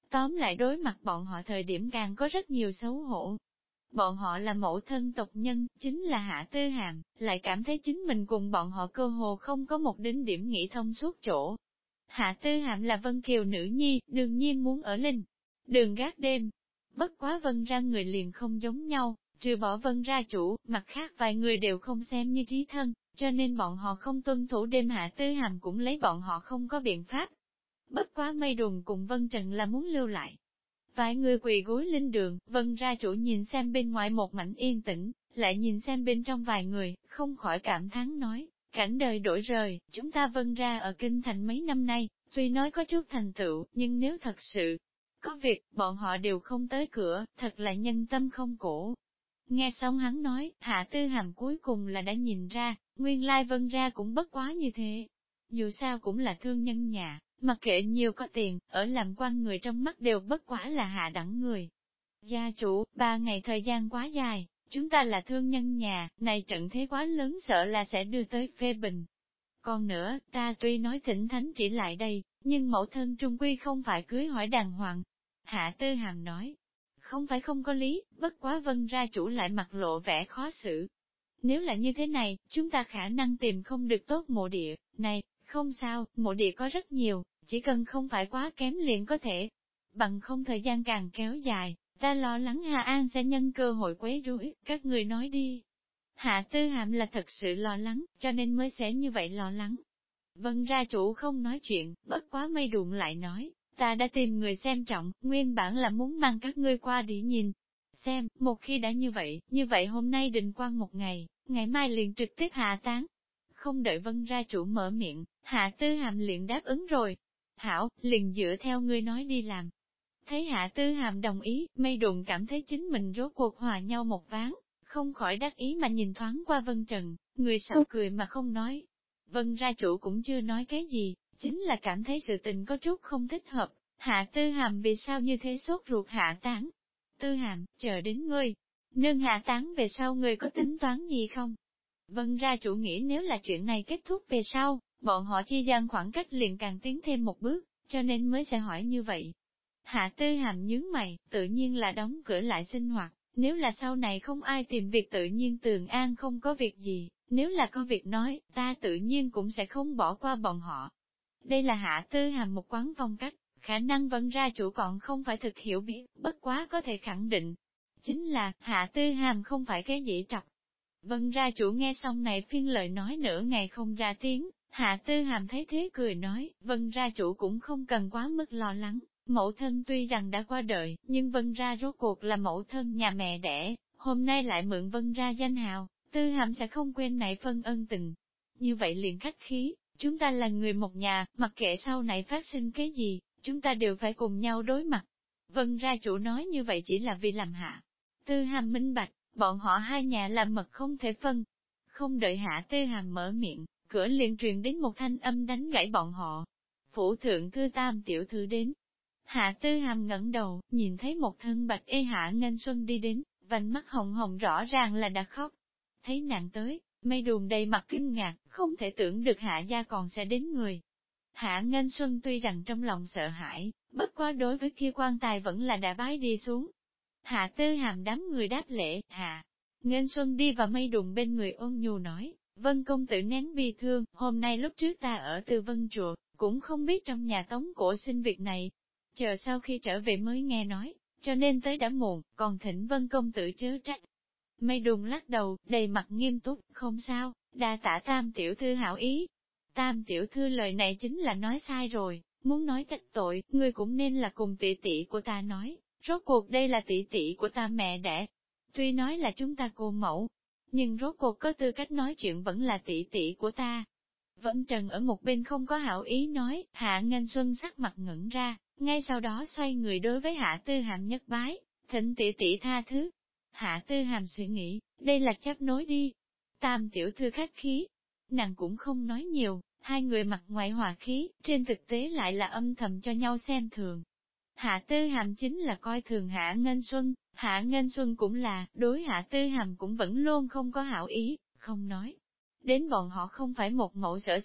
Tóm lại đối mặt bọn họ thời điểm càng có rất nhiều xấu hổ. Bọn họ là mẫu thân tộc nhân, chính là Hạ Tư Hàm, lại cảm thấy chính mình cùng bọn họ cơ hồ không có một đỉnh điểm nghĩ thông suốt chỗ. Hạ Tư Hàm là Vân Kiều nữ nhi, đương nhiên muốn ở linh đường gác đêm. Bất quá Vân ra người liền không giống nhau, trừ bỏ Vân ra chủ, mặt khác vài người đều không xem như trí thân, cho nên bọn họ không tuân thủ đêm. Hạ Tư Hàm cũng lấy bọn họ không có biện pháp. Bất quá Mây Đùn cùng Vân Trần là muốn lưu lại. Vài người quỳ gối linh đường, Vân ra chủ nhìn xem bên ngoài một mảnh yên tĩnh, lại nhìn xem bên trong vài người, không khỏi cảm thán nói, cảnh đời đổi rời, chúng ta Vân ra ở kinh thành mấy năm nay, tuy nói có chút thành tựu, nhưng nếu thật sự có việc, bọn họ đều không tới cửa, thật là nhân tâm không cổ. Nghe xong hắn nói, Hạ Tư Hàm cuối cùng là đã nhìn ra, nguyên lai Vân ra cũng bất quá như thế. Dù sao cũng là thương nhân nhà, mặc kệ nhiều có tiền, ở làm quan người trong mắt đều bất quá là hạ đẳng người. Gia chủ, 3 ngày thời gian quá dài, chúng ta là thương nhân nhà, này trận thế quá lớn sợ là sẽ đưa tới phê bình. Còn nữa, ta tuy nói thỉnh thánh chỉ lại đây, nhưng mẫu thân trung quy không phải cưới hỏi đàng hoàng. Hạ Tư Hàm nói, không phải không có lý, bất quá Vân ra chủ lại mặt lộ vẻ khó xử. Nếu là như thế này, chúng ta khả năng tìm không được tốt mộ địa, này, không sao, mộ địa có rất nhiều, chỉ cần không phải quá kém liền có thể. Bằng không thời gian càng kéo dài, ta lo lắng Hà An sẽ nhân cơ hội quấy rối, các người nói đi. Hạ Tư Hàm là thật sự lo lắng, cho nên mới sẽ như vậy lo lắng. Vân ra chủ không nói chuyện, bất quá Mây Đùn lại nói, ta đã tìm người xem trọng, nguyên bản là muốn mang các ngươi qua để nhìn. Xem, một khi đã như vậy hôm nay định quan một ngày, ngày mai liền trực tiếp hạ táng. Không đợi Vân ra chủ mở miệng, Hạ Tư Hàm liền đáp ứng rồi. Hảo, liền dựa theo ngươi nói đi làm. Thấy Hạ Tư Hàm đồng ý, Mây Đùn cảm thấy chính mình rốt cuộc hòa nhau một ván, không khỏi đắc ý mà nhìn thoáng qua Vân Trần, người sau cười mà không nói. Vân ra chủ cũng chưa nói cái gì, chính là cảm thấy sự tình có chút không thích hợp. Hạ Tư Hàm vì sao như thế sốt ruột hạ táng? Tư Hàm, chờ đến ngươi. Nương hạ táng về sau ngươi có tính toán gì không? Vân ra chủ nghĩ nếu là chuyện này kết thúc về sau, bọn họ chi gian khoảng cách liền càng tiến thêm một bước, cho nên mới sẽ hỏi như vậy. Hạ Tư Hàm nhướng mày, tự nhiên là đóng cửa lại sinh hoạt, nếu là sau này không ai tìm việc tự nhiên Tường An không có việc gì, nếu là có việc nói, ta tự nhiên cũng sẽ không bỏ qua bọn họ. Đây là Hạ Tư Hàm một quán phong cách, khả năng Vân ra chủ còn không phải thực hiểu biết, bất quá có thể khẳng định. Chính là, Hạ Tư Hàm không phải cái dễ trọc. Vân ra chủ nghe xong này phiên lời nói nửa ngày không ra tiếng, Hạ Tư Hàm thấy thế cười nói, Vân ra chủ cũng không cần quá mức lo lắng, mẫu thân tuy rằng đã qua đời, nhưng Vân ra rốt cuộc là mẫu thân nhà mẹ đẻ, hôm nay lại mượn Vân ra danh hào, Tư Hàm sẽ không quên này phân ân tình. Như vậy liền khách khí, chúng ta là người một nhà, mặc kệ sau này phát sinh cái gì, chúng ta đều phải cùng nhau đối mặt. Vân ra chủ nói như vậy chỉ là vì làm Hạ Tư Hàm minh bạch, bọn họ hai nhà làm mật không thể phân. Không đợi Hạ Tư Hàm mở miệng, cửa liền truyền đến một thanh âm đánh gãy bọn họ. Phủ thượng thư Tam tiểu thư đến. Hạ Tư Hàm ngẩng đầu, nhìn thấy một thân bạch y Hạ Nghênh Xuân đi đến, vành mắt hồng hồng rõ ràng là đã khóc. Thấy nàng tới, Mây Đùn đầy mặt kinh ngạc, không thể tưởng được Hạ gia còn sẽ đến người. Hạ Nghênh Xuân tuy rằng trong lòng sợ hãi, bất quá đối với kia quan tài vẫn là đã bái đi xuống. Hạ Tư Hàm đám người đáp lễ, Hạ Nghênh Xuân đi vào Mây Đùn bên người ôn nhu nói, Vân công tử nén bi thương, hôm nay lúc trước ta ở Từ Vân Chùa, cũng không biết trong nhà Tống Cổ sinh việc này. Chờ sau khi trở về mới nghe nói, cho nên tới đã muộn, còn thỉnh Vân công tử chớ trách. Mây Đùn lắc đầu, đầy mặt nghiêm túc, không sao, đa tạ Tam tiểu thư hảo ý. Tam tiểu thư lời này chính là nói sai rồi, muốn nói trách tội, ngươi cũng nên là cùng tỷ tỷ của ta nói, rốt cuộc đây là tỷ tỷ của ta mẹ đẻ. Tuy nói là chúng ta cô mẫu, nhưng rốt cuộc có tư cách nói chuyện vẫn là tỷ tỷ của ta. Vẫn Trần ở một bên không có hảo ý nói, Hạ Nghênh Xuân sắc mặt ngẩn ra, ngay sau đó xoay người đối với Hạ Tư Hàm nhất bái, thỉnh tỷ tỷ tha thứ. Hạ Tư Hàm suy nghĩ, đây là chấp nối đi. Tam tiểu thư khách khí, nàng cũng không nói nhiều, hai người mặt ngoài hòa khí, trên thực tế lại là âm thầm cho nhau xem thường. Hạ Tư Hàm chính là coi thường Hạ Nghênh Xuân, Hạ Nghênh Xuân cũng là, đối Hạ Tư Hàm cũng vẫn luôn không có hảo ý, không nói. Đến bọn họ không phải một mẫu sở sinh,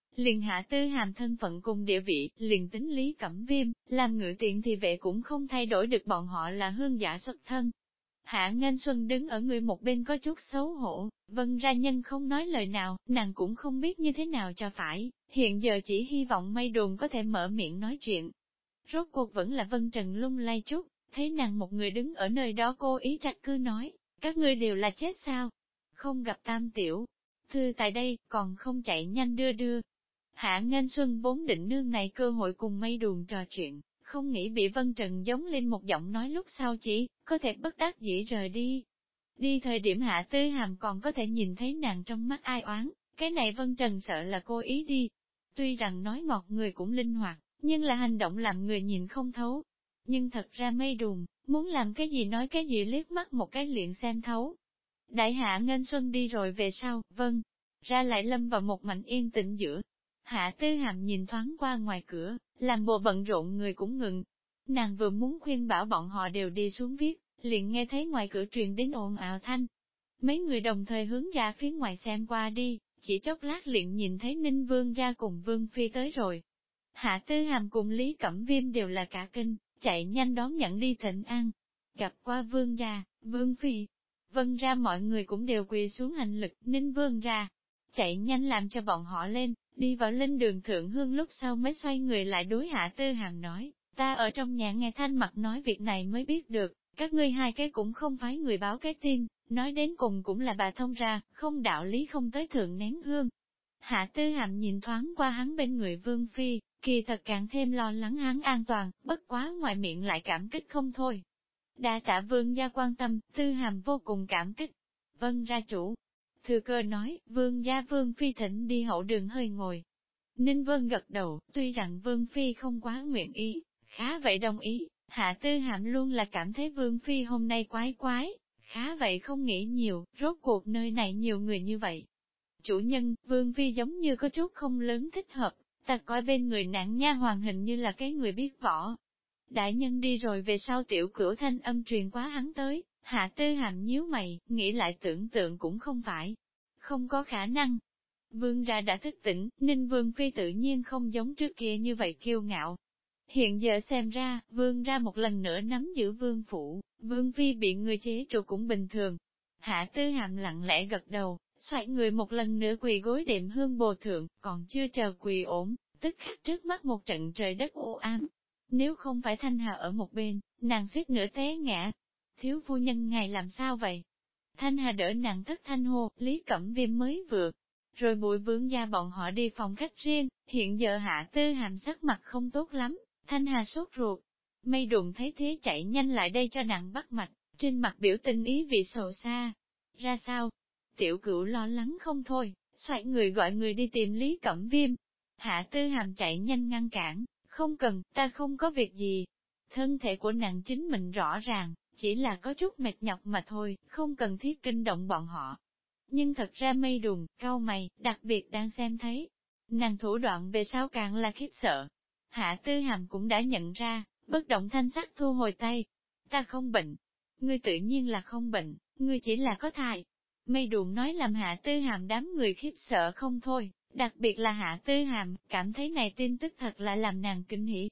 liền Hạ Tư Hàm thân phận cùng địa vị, liền tính Lý Cẩm Viêm, làm ngự tiện thì vệ cũng không thay đổi được bọn họ là hương giả xuất thân. Hạ Nghênh Xuân đứng ở người một bên có chút xấu hổ, Vân ra nhân không nói lời nào, nàng cũng không biết như thế nào cho phải, hiện giờ chỉ hy vọng mây đồn có thể mở miệng nói chuyện. Rốt cuộc vẫn là Vân Trần lung lay chút, thấy nàng một người đứng ở nơi đó cố ý trách cứ nói, các ngươi đều là chết sao? Không gặp Tam tiểu thư tại đây, còn không chạy nhanh đưa đưa. Hạ Nghênh Xuân vốn định nương này cơ hội cùng mây đồn trò chuyện, không nghĩ bị Vân Trần giống lên một giọng nói lúc sau chỉ, có thể bất đắc dĩ rời đi. Đi thời điểm Hạ Tư Hàm còn có thể nhìn thấy nàng trong mắt ai oán, cái này Vân Trần sợ là cô ý đi. Tuy rằng nói ngọt người cũng linh hoạt, nhưng là hành động làm người nhìn không thấu. Nhưng thật ra mây đùn, muốn làm cái gì nói cái gì liếc mắt một cái liền xem thấu. Đại Hạ Nghênh Xuân đi rồi về sau, Vân, ra lại lâm vào một mảnh yên tĩnh giữa. Hạ Tư Hàm nhìn thoáng qua ngoài cửa, làm bộ bận rộn người cũng ngừng. Nàng vừa muốn khuyên bảo bọn họ đều đi xuống viết, liền nghe thấy ngoài cửa truyền đến ồn ào thanh. Mấy người đồng thời hướng ra phía ngoài xem qua đi, chỉ chốc lát liền nhìn thấy Ninh Vương ra cùng Vương Phi tới rồi. Hạ Tư Hàm cùng Lý Cẩm Viêm đều là cả kinh, chạy nhanh đón nhận đi thịnh an. Gặp qua Vương ra, Vương Phi, Vân ra mọi người cũng đều quỳ xuống hành lực, Ninh Vương ra. Chạy nhanh làm cho bọn họ lên, đi vào lên đường thượng hương lúc sau mới xoay người lại đối Hạ Tư Hàm nói, ta ở trong nhà nghe Thanh Mặc nói việc này mới biết được, các ngươi hai cái cũng không phải người báo cái tin, nói đến cùng cũng là bà thông ra, không đạo lý không tới thượng nén hương. Hạ Tư Hàm nhìn thoáng qua hắn bên người Vương Phi, kỳ thật càng thêm lo lắng hắn an toàn, bất quá ngoài miệng lại cảm kích không thôi. Đa tạ Vương gia quan tâm, Tư Hàm vô cùng cảm kích. Vân ra chủ. Thừa cơ nói, Vương gia Vương Phi thỉnh đi hậu đường hơi ngồi. Ninh Vân gật đầu, tuy rằng Vương Phi không quá nguyện ý, khá vậy đồng ý, Hạ Tư Hàm luôn là cảm thấy Vương Phi hôm nay quái quái, khá vậy không nghĩ nhiều, rốt cuộc nơi này nhiều người như vậy. Chủ nhân, Vương Phi giống như có chút không lớn thích hợp, ta coi bên người nạn nha hoàng hình như là cái người biết võ. Đại nhân đi rồi về sau tiểu cửu thanh âm truyền quá hắn tới, Hạ Tư Hàm nhíu mày, nghĩ lại tưởng tượng cũng không phải, không có khả năng. Vương ra đã thức tỉnh, nên Vương Phi tự nhiên không giống trước kia như vậy kiêu ngạo. Hiện giờ xem ra, Vương ra một lần nữa nắm giữ Vương Phủ, Vương Phi bị người chế trụ cũng bình thường. Hạ Tư Hàm lặng lẽ gật đầu, xoay người một lần nữa quỳ gối đệm hương bồ thượng, còn chưa chờ quỳ ổn, tức khắc trước mắt một trận trời đất u ám. Nếu không phải Thanh Hà ở một bên, nàng suýt nửa té ngã. Thiếu phu nhân ngài làm sao vậy? Thanh Hà đỡ nàng thất thanh hô, Lý Cẩm Viêm mới vượt. Rồi Bùi Vương gia bọn họ đi phòng khách riêng, hiện giờ Hạ Tư Hàm sắc mặt không tốt lắm, Thanh Hà sốt ruột. Mây đụng thấy thế chạy nhanh lại đây cho nàng bắt mạch, trên mặt biểu tình ý vị sầu xa. Ra sao? Tiểu Cửu lo lắng không thôi, xoay người gọi người đi tìm Lý Cẩm Viêm. Hạ Tư Hàm chạy nhanh ngăn cản, không cần, ta không có việc gì. Thân thể của nàng chính mình rõ ràng, chỉ là có chút mệt nhọc mà thôi, không cần thiết kinh động bọn họ. Nhưng thật ra mây đùng, cau mày, đặc biệt đang xem thấy. Nàng thủ đoạn về sau càng là khiếp sợ. Hạ Tư Hàm cũng đã nhận ra, bất động thanh sắc thu hồi tay. Ta không bệnh. Ngươi tự nhiên là không bệnh, ngươi chỉ là có thai. Mây đùng nói làm Hạ Tư Hàm đám người khiếp sợ không thôi, đặc biệt là Hạ Tư Hàm, cảm thấy này tin tức thật là làm nàng kinh hỉ.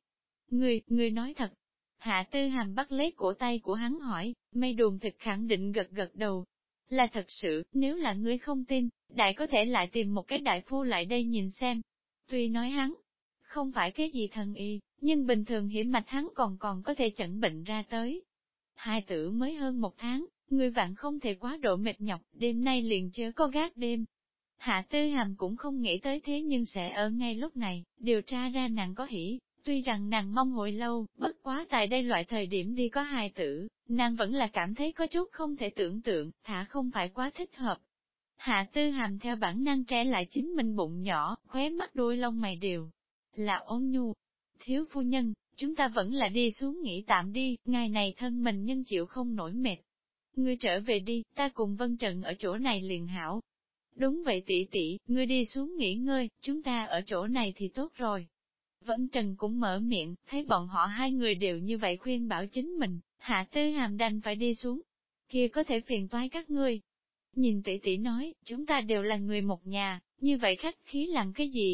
Ngươi nói thật. Hạ Tư Hàm bắt lấy cổ tay của hắn hỏi, mây đùn thực khẳng định gật gật đầu. Là thật sự, nếu là ngươi không tin, đại có thể lại tìm một cái đại phu lại đây nhìn xem. Tuy nói hắn, không phải cái gì thần y, nhưng bình thường hiểm mạch hắn còn có thể chẩn bệnh ra tới. Hai tử mới hơn 1 tháng, ngươi vạn không thể quá độ mệt nhọc, đêm nay liền chớ có gác đêm. Hạ Tư Hàm cũng không nghĩ tới thế nhưng sẽ ở ngay lúc này, điều tra ra nàng có hỉ. Tuy rằng nàng mong hồi lâu, bất quá tại đây loại thời điểm đi có hài tử, nàng vẫn là cảm thấy có chút không thể tưởng tượng, thả không phải quá thích hợp. Hạ Tư Hàm theo bản năng trẻ lại chính mình bụng nhỏ, khóe mắt đuôi lông mày đều là ôn nhu. Thiếu phu nhân, chúng ta vẫn là đi xuống nghỉ tạm đi, ngày này thân mình nhân chịu không nổi mệt. Ngươi trở về đi, ta cùng Vân Trần ở chỗ này liền hảo. Đúng vậy tỷ tỷ, ngươi đi xuống nghỉ ngơi, chúng ta ở chỗ này thì tốt rồi. Vân Trần cũng mở miệng, thấy bọn họ hai người đều như vậy khuyên bảo chính mình, Hạ Tư Hàm đành phải đi xuống. Kia có thể phiền toái các ngươi. Nhìn tỷ tỷ nói, chúng ta đều là người một nhà, như vậy khách khí làm cái gì?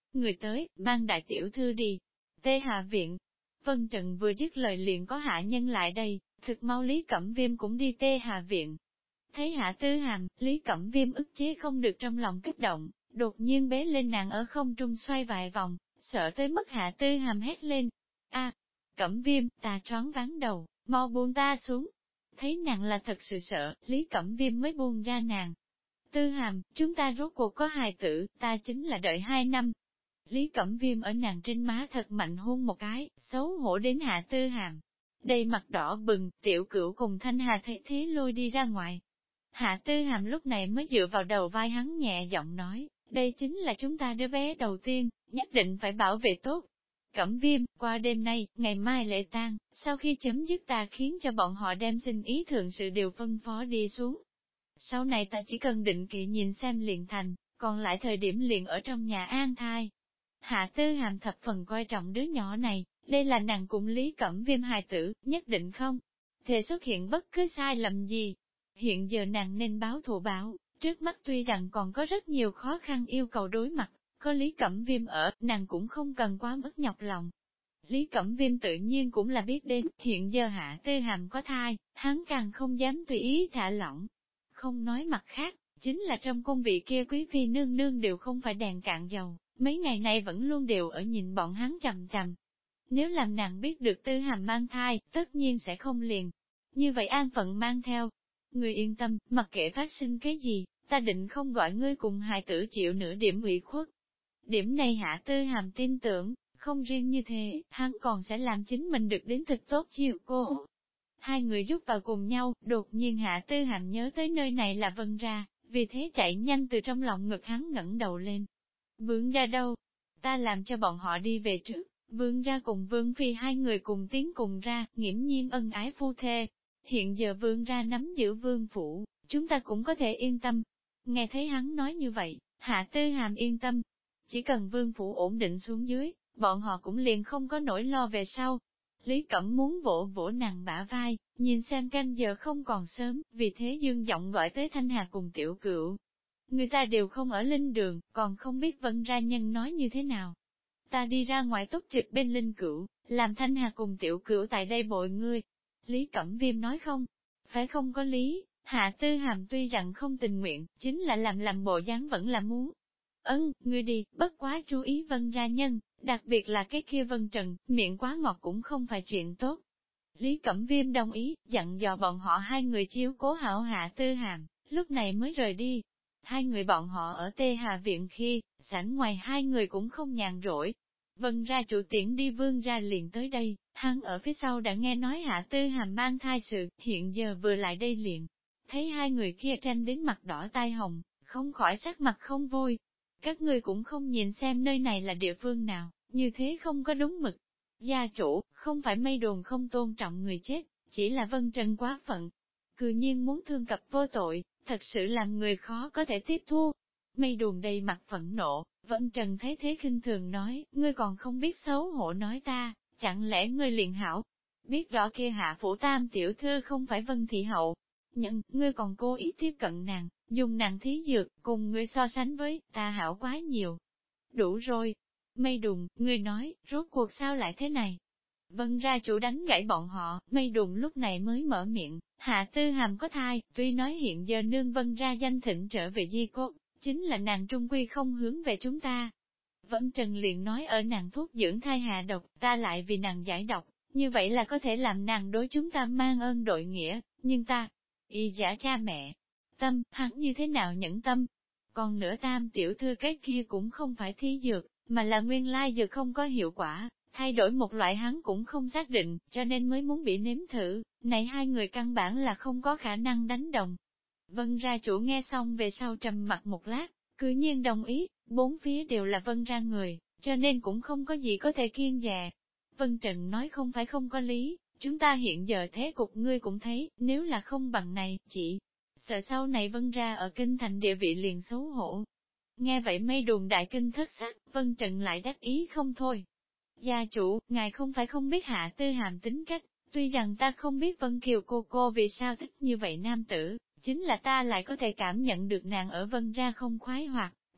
Người tới, mang đại tiểu thư đi. Tê Hạ viện. Vân Trần vừa dứt lời liền có hạ nhân lại đây, thực mau Lý Cẩm Viêm cũng đi Tê Hạ viện. Thấy Hạ Tư Hàm, Lý Cẩm Viêm ức chế không được trong lòng kích động, đột nhiên bế lên nàng ở không trung xoay vài vòng, sợ tới mức Hạ Tư Hàm hét lên. A, Cẩm Viêm, ta choáng váng đầu, mau buông ta xuống. Thấy nàng là thật sự sợ, Lý Cẩm Viêm mới buông ra nàng. Tư Hàm, chúng ta rốt cuộc có hài tử, ta chính là đợi 2 năm. Lý Cẩm Viêm ở nàng trên má thật mạnh hôn một cái, xấu hổ đến Hạ Tư Hàm. Đầy mặt đỏ bừng, Tiểu Cửu cùng Thanh Hà thấy thế lôi đi ra ngoài. Hạ Tư Hàm lúc này mới dựa vào đầu vai hắn nhẹ giọng nói, đây chính là chúng ta đứa bé đầu tiên, nhất định phải bảo vệ tốt. Cẩm Viêm, qua đêm nay, ngày mai lễ tang, sau khi chấm dứt ta khiến cho bọn họ đem xin ý thượng sự đều phân phó đi xuống. Sau này ta chỉ cần định kỳ nhìn xem liền thành, còn lại thời điểm liền ở trong nhà an thai. Hạ Tư Hàm thập phần coi trọng đứa nhỏ này, đây là nàng cùng Lý Cẩm Viêm hài tử, nhất định không thể xuất hiện bất cứ sai lầm gì. Hiện giờ nàng nên báo thù báo, trước mắt tuy rằng còn có rất nhiều khó khăn yêu cầu đối mặt, có Lý Cẩm Viêm ở, nàng cũng không cần quá mất nhọc lòng. Lý Cẩm Viêm tự nhiên cũng là biết đến, hiện giờ Hạ Tư Hàm có thai, hắn càng không dám tùy ý thả lỏng. Không nói mặt khác, chính là trong công vị kia quý phi nương nương đều không phải đèn cạn dầu, mấy ngày nay vẫn luôn đều ở nhìn bọn hắn chằm chằm. Nếu làm nàng biết được Tư Hàm mang thai, tất nhiên sẽ không liền. Như vậy an phận mang theo. Ngươi yên tâm, mặc kệ phát sinh cái gì, ta định không gọi ngươi cùng hài tử chịu nửa điểm ủy khuất. Điểm này Hạ Tư Hàm tin tưởng, không riêng như thế, hắn còn sẽ làm chính mình được đến thực tốt chiều cô. Hai người giúp vào cùng nhau, đột nhiên Hạ Tư Hàm nhớ tới nơi này là Vân ra, vì thế chạy nhanh từ trong lòng ngực hắn ngẩng đầu lên. Vương ra đâu? Ta làm cho bọn họ đi về trước. Vương ra cùng Vương Phi hai người cùng tiến cùng ra, nghiễm nhiên ân ái phu thê. Hiện giờ Vương ra nắm giữ Vương phủ, chúng ta cũng có thể yên tâm. Nghe thấy hắn nói như vậy, Hạ Tư Hàm yên tâm. Chỉ cần Vương phủ ổn định xuống dưới, bọn họ cũng liền không có nỗi lo về sau. Lý Cẩm muốn vỗ vỗ nàng bả vai, nhìn xem canh giờ không còn sớm, vì thế dương giọng gọi tới Thanh Hà cùng Tiểu Cửu. Người ta đều không ở linh đường, còn không biết Vân ra nhân nói như thế nào. Ta đi ra ngoài túc trực bên linh cửu, làm Thanh Hà cùng Tiểu Cửu tại đây bội ngươi. Lý Cẩm Viêm nói không, phải không có lý, Hạ Tư Hàm tuy rằng không tình nguyện, chính là làm bộ dáng vẫn là muốn. Ngươi đi, bất quá chú ý Vân ra nhân, đặc biệt là cái kia Vân Trần, miệng quá ngọt cũng không phải chuyện tốt. Lý Cẩm Viêm đồng ý, dặn dò bọn họ hai người chiếu cố hảo Hạ Tư Hàm, lúc này mới rời đi. Hai người bọn họ ở Tê Hà viện khi, sảnh ngoài hai người cũng không nhàn rỗi. Vân ra chủ tiễn đi Vương ra liền tới đây, hắn ở phía sau đã nghe nói Hạ Tư Hàm mang thai sự, hiện giờ vừa lại đây liền. Thấy hai người kia tranh đến mặt đỏ tai hồng, không khỏi sắc mặt không vui. Các ngươi cũng không nhìn xem nơi này là địa phương nào, như thế không có đúng mực. Gia chủ, không phải mây đồn không tôn trọng người chết, chỉ là Vân Trần quá phận. Cư nhiên muốn thương cập vô tội, thật sự làm người khó có thể tiếp thu. Mây đồn đầy mặt phẫn nộ, Vân Trần thấy thế khinh thường nói, ngươi còn không biết xấu hổ nói ta, chẳng lẽ ngươi liền hảo. Biết rõ kia Hạ phủ tam tiểu thư không phải Vân thị hậu, nhưng ngươi còn cố ý tiếp cận nàng, dùng nàng thí dược, cùng ngươi so sánh với, ta hảo quá nhiều. Đủ rồi. Mây đùng, ngươi nói, rốt cuộc sao lại thế này? Vân ra chủ đánh gãy bọn họ, mây đùng lúc này mới mở miệng, Hạ Tư Hàm có thai, tuy nói hiện giờ nương Vân ra danh thịnh trở về di cốt, chính là nàng trung quy không hướng về chúng ta. Vân Trần liền nói ở nàng thuốc dưỡng thai hạ độc, ta lại vì nàng giải độc, như vậy là có thể làm nàng đối chúng ta mang ơn đội nghĩa, nhưng ta, y giả cha mẹ, tâm, hắn như thế nào nhẫn tâm? Còn nữa tam tiểu thư cái kia cũng không phải thí dược, mà là nguyên lai dược không có hiệu quả, thay đổi một loại hắn cũng không xác định, cho nên mới muốn bị nếm thử, này hai người căn bản là không có khả năng đánh đồng. Vân ra chủ nghe xong về sau trầm mặt một lát, cư nhiên đồng ý, bốn phía đều là Vân ra người, cho nên cũng không có gì có thể kiêng dè. Vân Trần nói không phải không có lý, chúng ta hiện giờ thế cục ngươi cũng thấy, nếu là không bằng này, chỉ sợ sau này Vân ra ở kinh thành địa vị liền xấu hổ. Nghe vậy mây đùn đại kinh thất sắc, Vân Trần lại đắc ý không thôi. Gia chủ, ngài không phải không biết Hạ Tư Hàm tính cách, tuy rằng ta không biết Vân Kiều cô vì sao thích như vậy nam tử, chính là ta lại có thể cảm nhận được nàng ở Vân ra không khoái hoạt,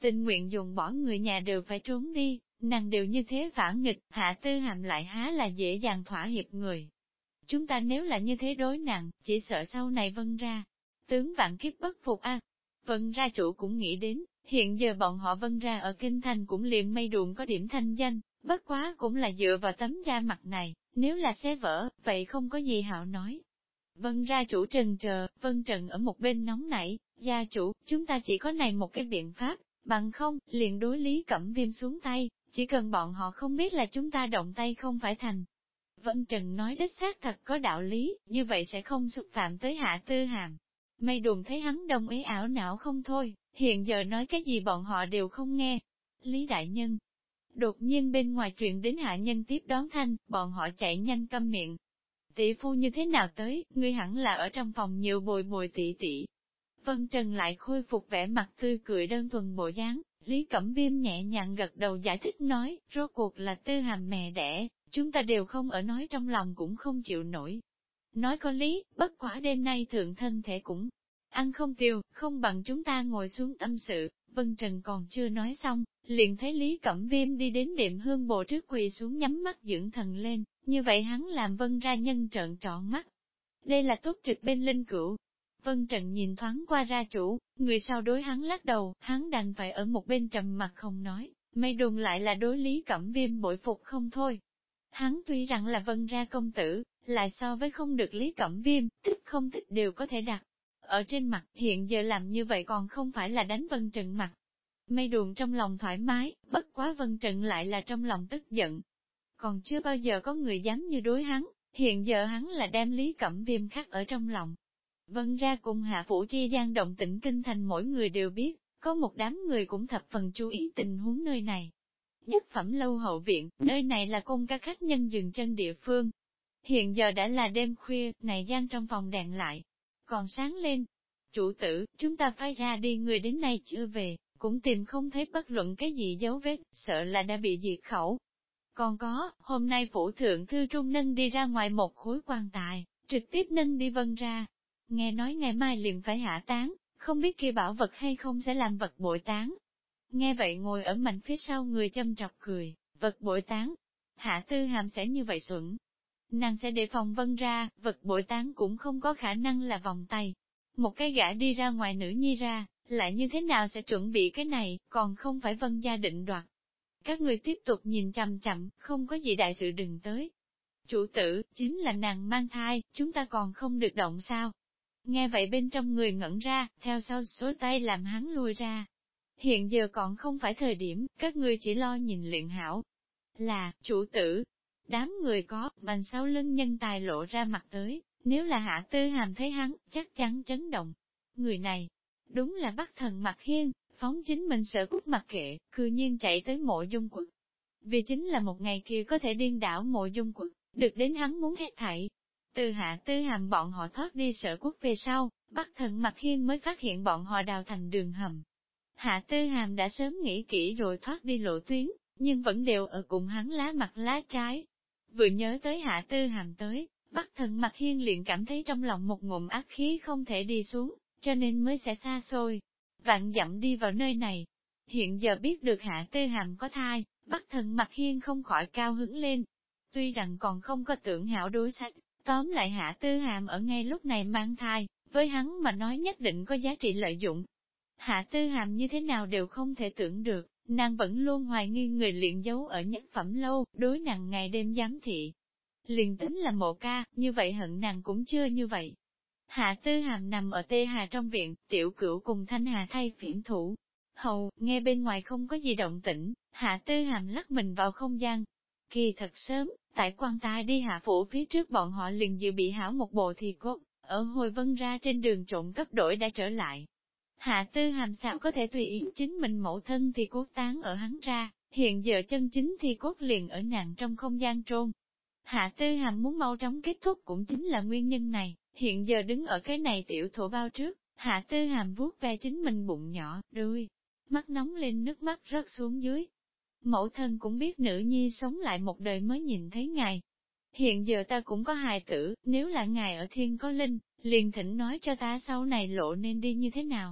tình nguyện dùng bỏ người nhà đều phải trốn đi, nàng đều như thế phản nghịch, Hạ Tư Hàm lại há là dễ dàng thỏa hiệp người. Chúng ta nếu là như thế đối nàng, chỉ sợ sau này Vân ra, tướng vạn kiếp bất phục a. Vân ra chủ cũng nghĩ đến, hiện giờ bọn họ Vân ra ở Kinh Thành cũng liền mây đuộn có điểm thanh danh, bất quá cũng là dựa vào tấm da mặt này, nếu là xé vỡ, vậy không có gì hảo nói. Vân ra chủ trần chờ, Vân Trần ở một bên nóng nảy, gia chủ, chúng ta chỉ có này một cái biện pháp, bằng không, liền đối Lý Cẩm Viêm xuống tay, chỉ cần bọn họ không biết là chúng ta động tay không phải thành. Vân Trần nói đích xác thật có đạo lý, như vậy sẽ không xúc phạm tới Hạ Tư Hàm. Mây đùn thấy hắn đồng ý ảo não không thôi, hiện giờ nói cái gì bọn họ đều không nghe. Lý Đại Nhân. Đột nhiên bên ngoài truyền đến hạ nhân tiếp đón thanh, bọn họ chạy nhanh câm miệng. Tỷ phu như thế nào tới, ngươi hẳn là ở trong phòng nhiều bồi bồi tỷ tỷ. Vân Trần lại khôi phục vẻ mặt tươi cười đơn thuần bộ dáng, Lý Cẩm Viêm nhẹ nhàng gật đầu giải thích nói, rốt cuộc là Tư Hàm mẹ đẻ, chúng ta đều không ở nói trong lòng cũng không chịu nổi. Nói có lý, bất quả đêm nay thượng thân thể cũng ăn không tiêu, không bằng chúng ta ngồi xuống tâm sự. Vân Trần còn chưa nói xong, liền thấy Lý Cẩm Viêm đi đến đệm hương bộ trước quỳ xuống nhắm mắt dưỡng thần lên, như vậy hắn làm Vân ra nhân trợn trọn mắt. Đây là tốt trực bên linh cữu. Vân Trần nhìn thoáng qua ra chủ, người sau đối hắn lắc đầu, hắn đành phải ở một bên trầm mặt không nói, mây đồn lại là đối Lý Cẩm Viêm bội phục không thôi. Hắn tuy rằng là Vân ra công tử, lại so với không được Lý Cẩm Viêm, thích không thích đều có thể đặt. Ở trên mặt, hiện giờ làm như vậy còn không phải là đánh Vân Trần mặt. Mây đồn trong lòng thoải mái, bất quá Vân Trần lại là trong lòng tức giận. Còn chưa bao giờ có người dám như đối hắn, hiện giờ hắn là đem Lý Cẩm Viêm khắc ở trong lòng. Vân ra cùng hạ phủ chi gian động tĩnh kinh thành mỗi người đều biết, có một đám người cũng thập phần chú ý tình huống nơi này. Nhất phẩm lâu hậu viện, nơi này là cung các khách nhân dừng chân địa phương. Hiện giờ đã là đêm khuya, này gian trong phòng đèn lại, còn sáng lên. Chủ tử, chúng ta phái ra đi người đến nay chưa về, cũng tìm không thấy bất luận cái gì dấu vết, sợ là đã bị diệt khẩu. Còn có, hôm nay phủ thượng thư trung nâng đi ra ngoài một khối quan tài, trực tiếp nâng đi Vân ra. Nghe nói ngày mai liền phải hạ táng, không biết kia bảo vật hay không sẽ làm vật bội táng. Nghe vậy ngồi ở mạnh phía sau người châm trọc cười, vật bội táng. Hạ Tư Hàm sẽ như vậy xuẩn. Nàng sẽ đề phòng Vân ra, vật bội táng cũng không có khả năng là vòng tay. Một cái gã đi ra ngoài nữ nhi ra, lại như thế nào sẽ chuẩn bị cái này, còn không phải Vân gia định đoạt. Các người tiếp tục nhìn chằm chậm, không có gì đại sự đừng tới. Chủ tử, chính là nàng mang thai, chúng ta còn không được động sao. Nghe vậy bên trong người ngẩn ra, theo sau số tay làm hắn lui ra. Hiện giờ còn không phải thời điểm, các ngươi chỉ lo nhìn luyện hảo. Là, chủ tử, đám người có, bành sau lưng nhân tài lộ ra mặt tới, nếu là Hạ Tư Hàm thấy hắn, chắc chắn chấn động. Người này, đúng là bắt thần mặt hiên, phóng chính mình sợ cút mặc kệ, cư nhiên chạy tới Mộ Dung Quận. Vì chính là một ngày kia có thể điên đảo Mộ Dung Quận, được đến hắn muốn hết thảy. Từ Hạ Tư Hàm bọn họ thoát đi Sở Quốc về sau, bắt thần mặt hiên mới phát hiện bọn họ đào thành đường hầm. Hạ Tư Hàm đã sớm nghĩ kỹ rồi thoát đi lộ tuyến, nhưng vẫn đều ở cùng hắn lá mặt lá trái. Vừa nhớ tới Hạ Tư Hàm tới, bắt thần mặt hiên liền cảm thấy trong lòng một ngụm ác khí không thể đi xuống, cho nên mới sẽ xa xôi. Vạn dặm đi vào nơi này. Hiện giờ biết được Hạ Tư Hàm có thai, bắt thần mặt hiên không khỏi cao hứng lên. Tuy rằng còn không có tưởng hảo đối sách, tóm lại Hạ Tư Hàm ở ngay lúc này mang thai, với hắn mà nói nhất định có giá trị lợi dụng. Hạ Tư Hàm như thế nào đều không thể tưởng được, nàng vẫn luôn hoài nghi người luyện giấu ở nhất phẩm lâu, đối nàng ngày đêm giám thị. Liền tính là Mộ ca, như vậy hận nàng cũng chưa như vậy. Hạ Tư Hàm nằm ở Tê Hà trong viện, Tiểu Cửu cùng Thanh Hà thay phiển thủ. Hầu, nghe bên ngoài không có gì động tĩnh, Hạ Tư Hàm lắc mình vào không gian. Kỳ thật sớm, tại quan tài đi hạ phủ phía trước bọn họ liền dự bị hảo một bộ thì cốt, ở hồi Vân ra trên đường trộn cấp đổi đã trở lại. Hạ Tư Hàm sao có thể tùy ý chính mình mẫu thân thì cốt tán ở hắn ra, hiện giờ chân chính thì cốt liền ở nàng trong không gian trôn. Hạ Tư Hàm muốn mau chóng kết thúc cũng chính là nguyên nhân này, hiện giờ đứng ở cái này tiểu thổ bao trước, Hạ Tư Hàm vuốt ve chính mình bụng nhỏ, đuôi, mắt nóng lên nước mắt rớt xuống dưới. Mẫu thân cũng biết nữ nhi sống lại một đời mới nhìn thấy ngài. Hiện giờ ta cũng có hài tử, nếu là ngài ở thiên có linh, liền thỉnh nói cho ta sau này lộ nên đi như thế nào.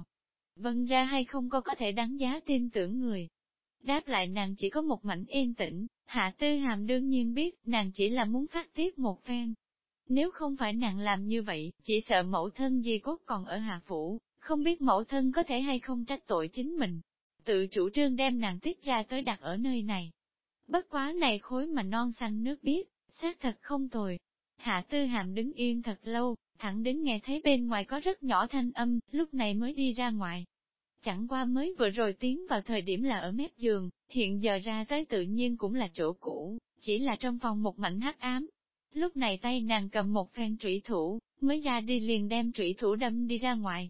Vân ra hay không có thể đáng giá tin tưởng người. Đáp lại nàng chỉ có một mảnh yên tĩnh, Hạ Tư Hàm đương nhiên biết nàng chỉ là muốn phát tiết một phen. Nếu không phải nàng làm như vậy, chỉ sợ mẫu thân di cốt còn ở Hạ Phủ, không biết mẫu thân có thể hay không trách tội chính mình. Tự chủ trương đem nàng tiết ra tới đặt ở nơi này. Bất quá này khối mà non xanh nước biếc, xác thật không tồi. Hạ Tư Hàm đứng yên thật lâu, thẳng đến nghe thấy bên ngoài có rất nhỏ thanh âm, lúc này mới đi ra ngoài. Chẳng qua mới vừa rồi tiến vào thời điểm là ở mép giường, hiện giờ ra tới tự nhiên cũng là chỗ cũ, chỉ là trong phòng một mảnh hắc ám. Lúc này tay nàng cầm một phen trụy thủ, mới ra đi liền đem trụy thủ đâm đi ra ngoài.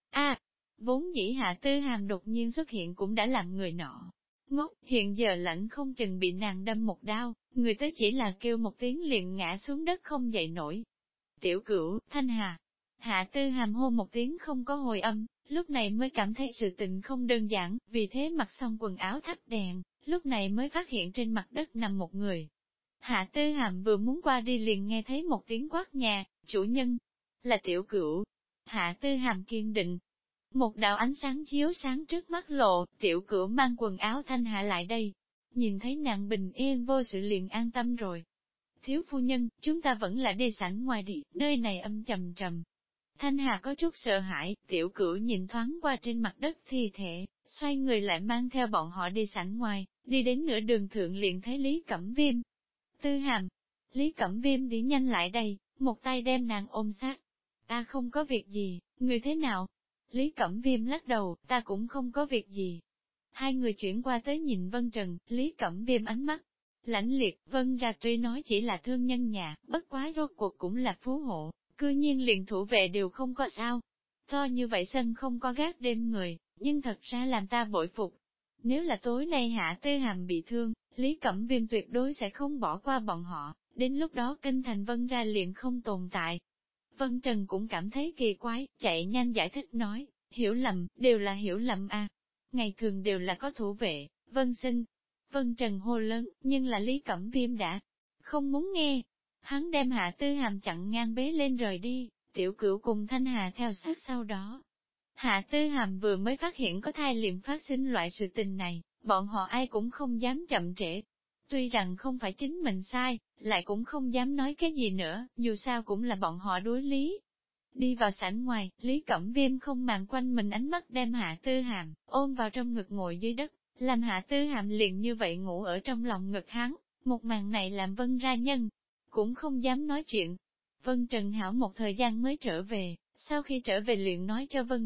Vốn dĩ Hạ Tư Hàm đột nhiên xuất hiện cũng đã làm người nọ ngốc, hiện giờ lãnh không chừng bị nàng đâm một đao, người tới chỉ là kêu một tiếng liền ngã xuống đất không dậy nổi. Tiểu Cửu, Thanh Hà. Hạ Tư Hàm hô một tiếng không có hồi âm, lúc này mới cảm thấy sự tình không đơn giản, vì thế mặc xong quần áo thắp đèn, lúc này mới phát hiện trên mặt đất nằm một người. Hạ Tư Hàm vừa muốn qua đi liền nghe thấy một tiếng quát nhà, chủ nhân, là Tiểu Cửu. Hạ Tư Hàm kiên định. Một đạo ánh sáng chiếu sáng trước mắt lộ, Tiểu Cửu mang quần áo Thanh Hạ lại đây. Nhìn thấy nàng bình yên vô sự liền an tâm rồi. Thiếu phu nhân, chúng ta vẫn là đi sảnh ngoài đi, nơi này âm trầm trầm. Thanh Hà có chút sợ hãi, Tiểu Cửu nhìn thoáng qua trên mặt đất thi thể, xoay người lại mang theo bọn họ đi sảnh ngoài, đi đến nửa đường thượng liền thấy Lý Cẩm Viêm. Tư Hàm, Lý Cẩm Viêm đi nhanh lại đây, một tay đem nàng ôm sát. Ta không có việc gì, người thế nào? Lý Cẩm Viêm lắc đầu, ta cũng không có việc gì. Hai người chuyển qua tới nhìn Vân Trần, Lý Cẩm Viêm ánh mắt lãnh liệt, Vân ra tuy nói chỉ là thương nhân nhà, bất quá rốt cuộc cũng là phú hộ, cư nhiên liền thủ vệ đều không có sao. To như vậy sân không có gác đêm người, nhưng thật ra làm ta bội phục. Nếu là tối nay Hạ Tư Hàm bị thương, Lý Cẩm Viêm tuyệt đối sẽ không bỏ qua bọn họ, đến lúc đó kinh thành Vân ra liền không tồn tại. Vân Trần cũng cảm thấy kỳ quái, chạy nhanh giải thích nói, hiểu lầm, đều là hiểu lầm à. Ngày thường đều là có thủ vệ, Vân Sinh. Vân Trần hô lớn, nhưng là Lý Cẩm Viêm đã không muốn nghe. Hắn đem Hạ Tư Hàm chặn ngang bế lên rời đi, Tiểu Cửu cùng Thanh Hà theo sát sau đó. Hạ Tư Hàm vừa mới phát hiện có thai liền phát sinh loại sự tình này, bọn họ ai cũng không dám chậm trễ. Tuy rằng không phải chính mình sai, lại cũng không dám nói cái gì nữa, dù sao cũng là bọn họ đối lý. Đi vào sảnh ngoài, Lý Cẩm Viêm không màng quanh mình ánh mắt đem Hạ Tư Hàm ôm vào trong ngực ngồi dưới đất, làm Hạ Tư Hàm liền như vậy ngủ ở trong lòng ngực hắn. Một màn này làm Vân ra nhân cũng không dám nói chuyện. Vân Trần Hảo một thời gian mới trở về, sau khi trở về liền nói cho Vân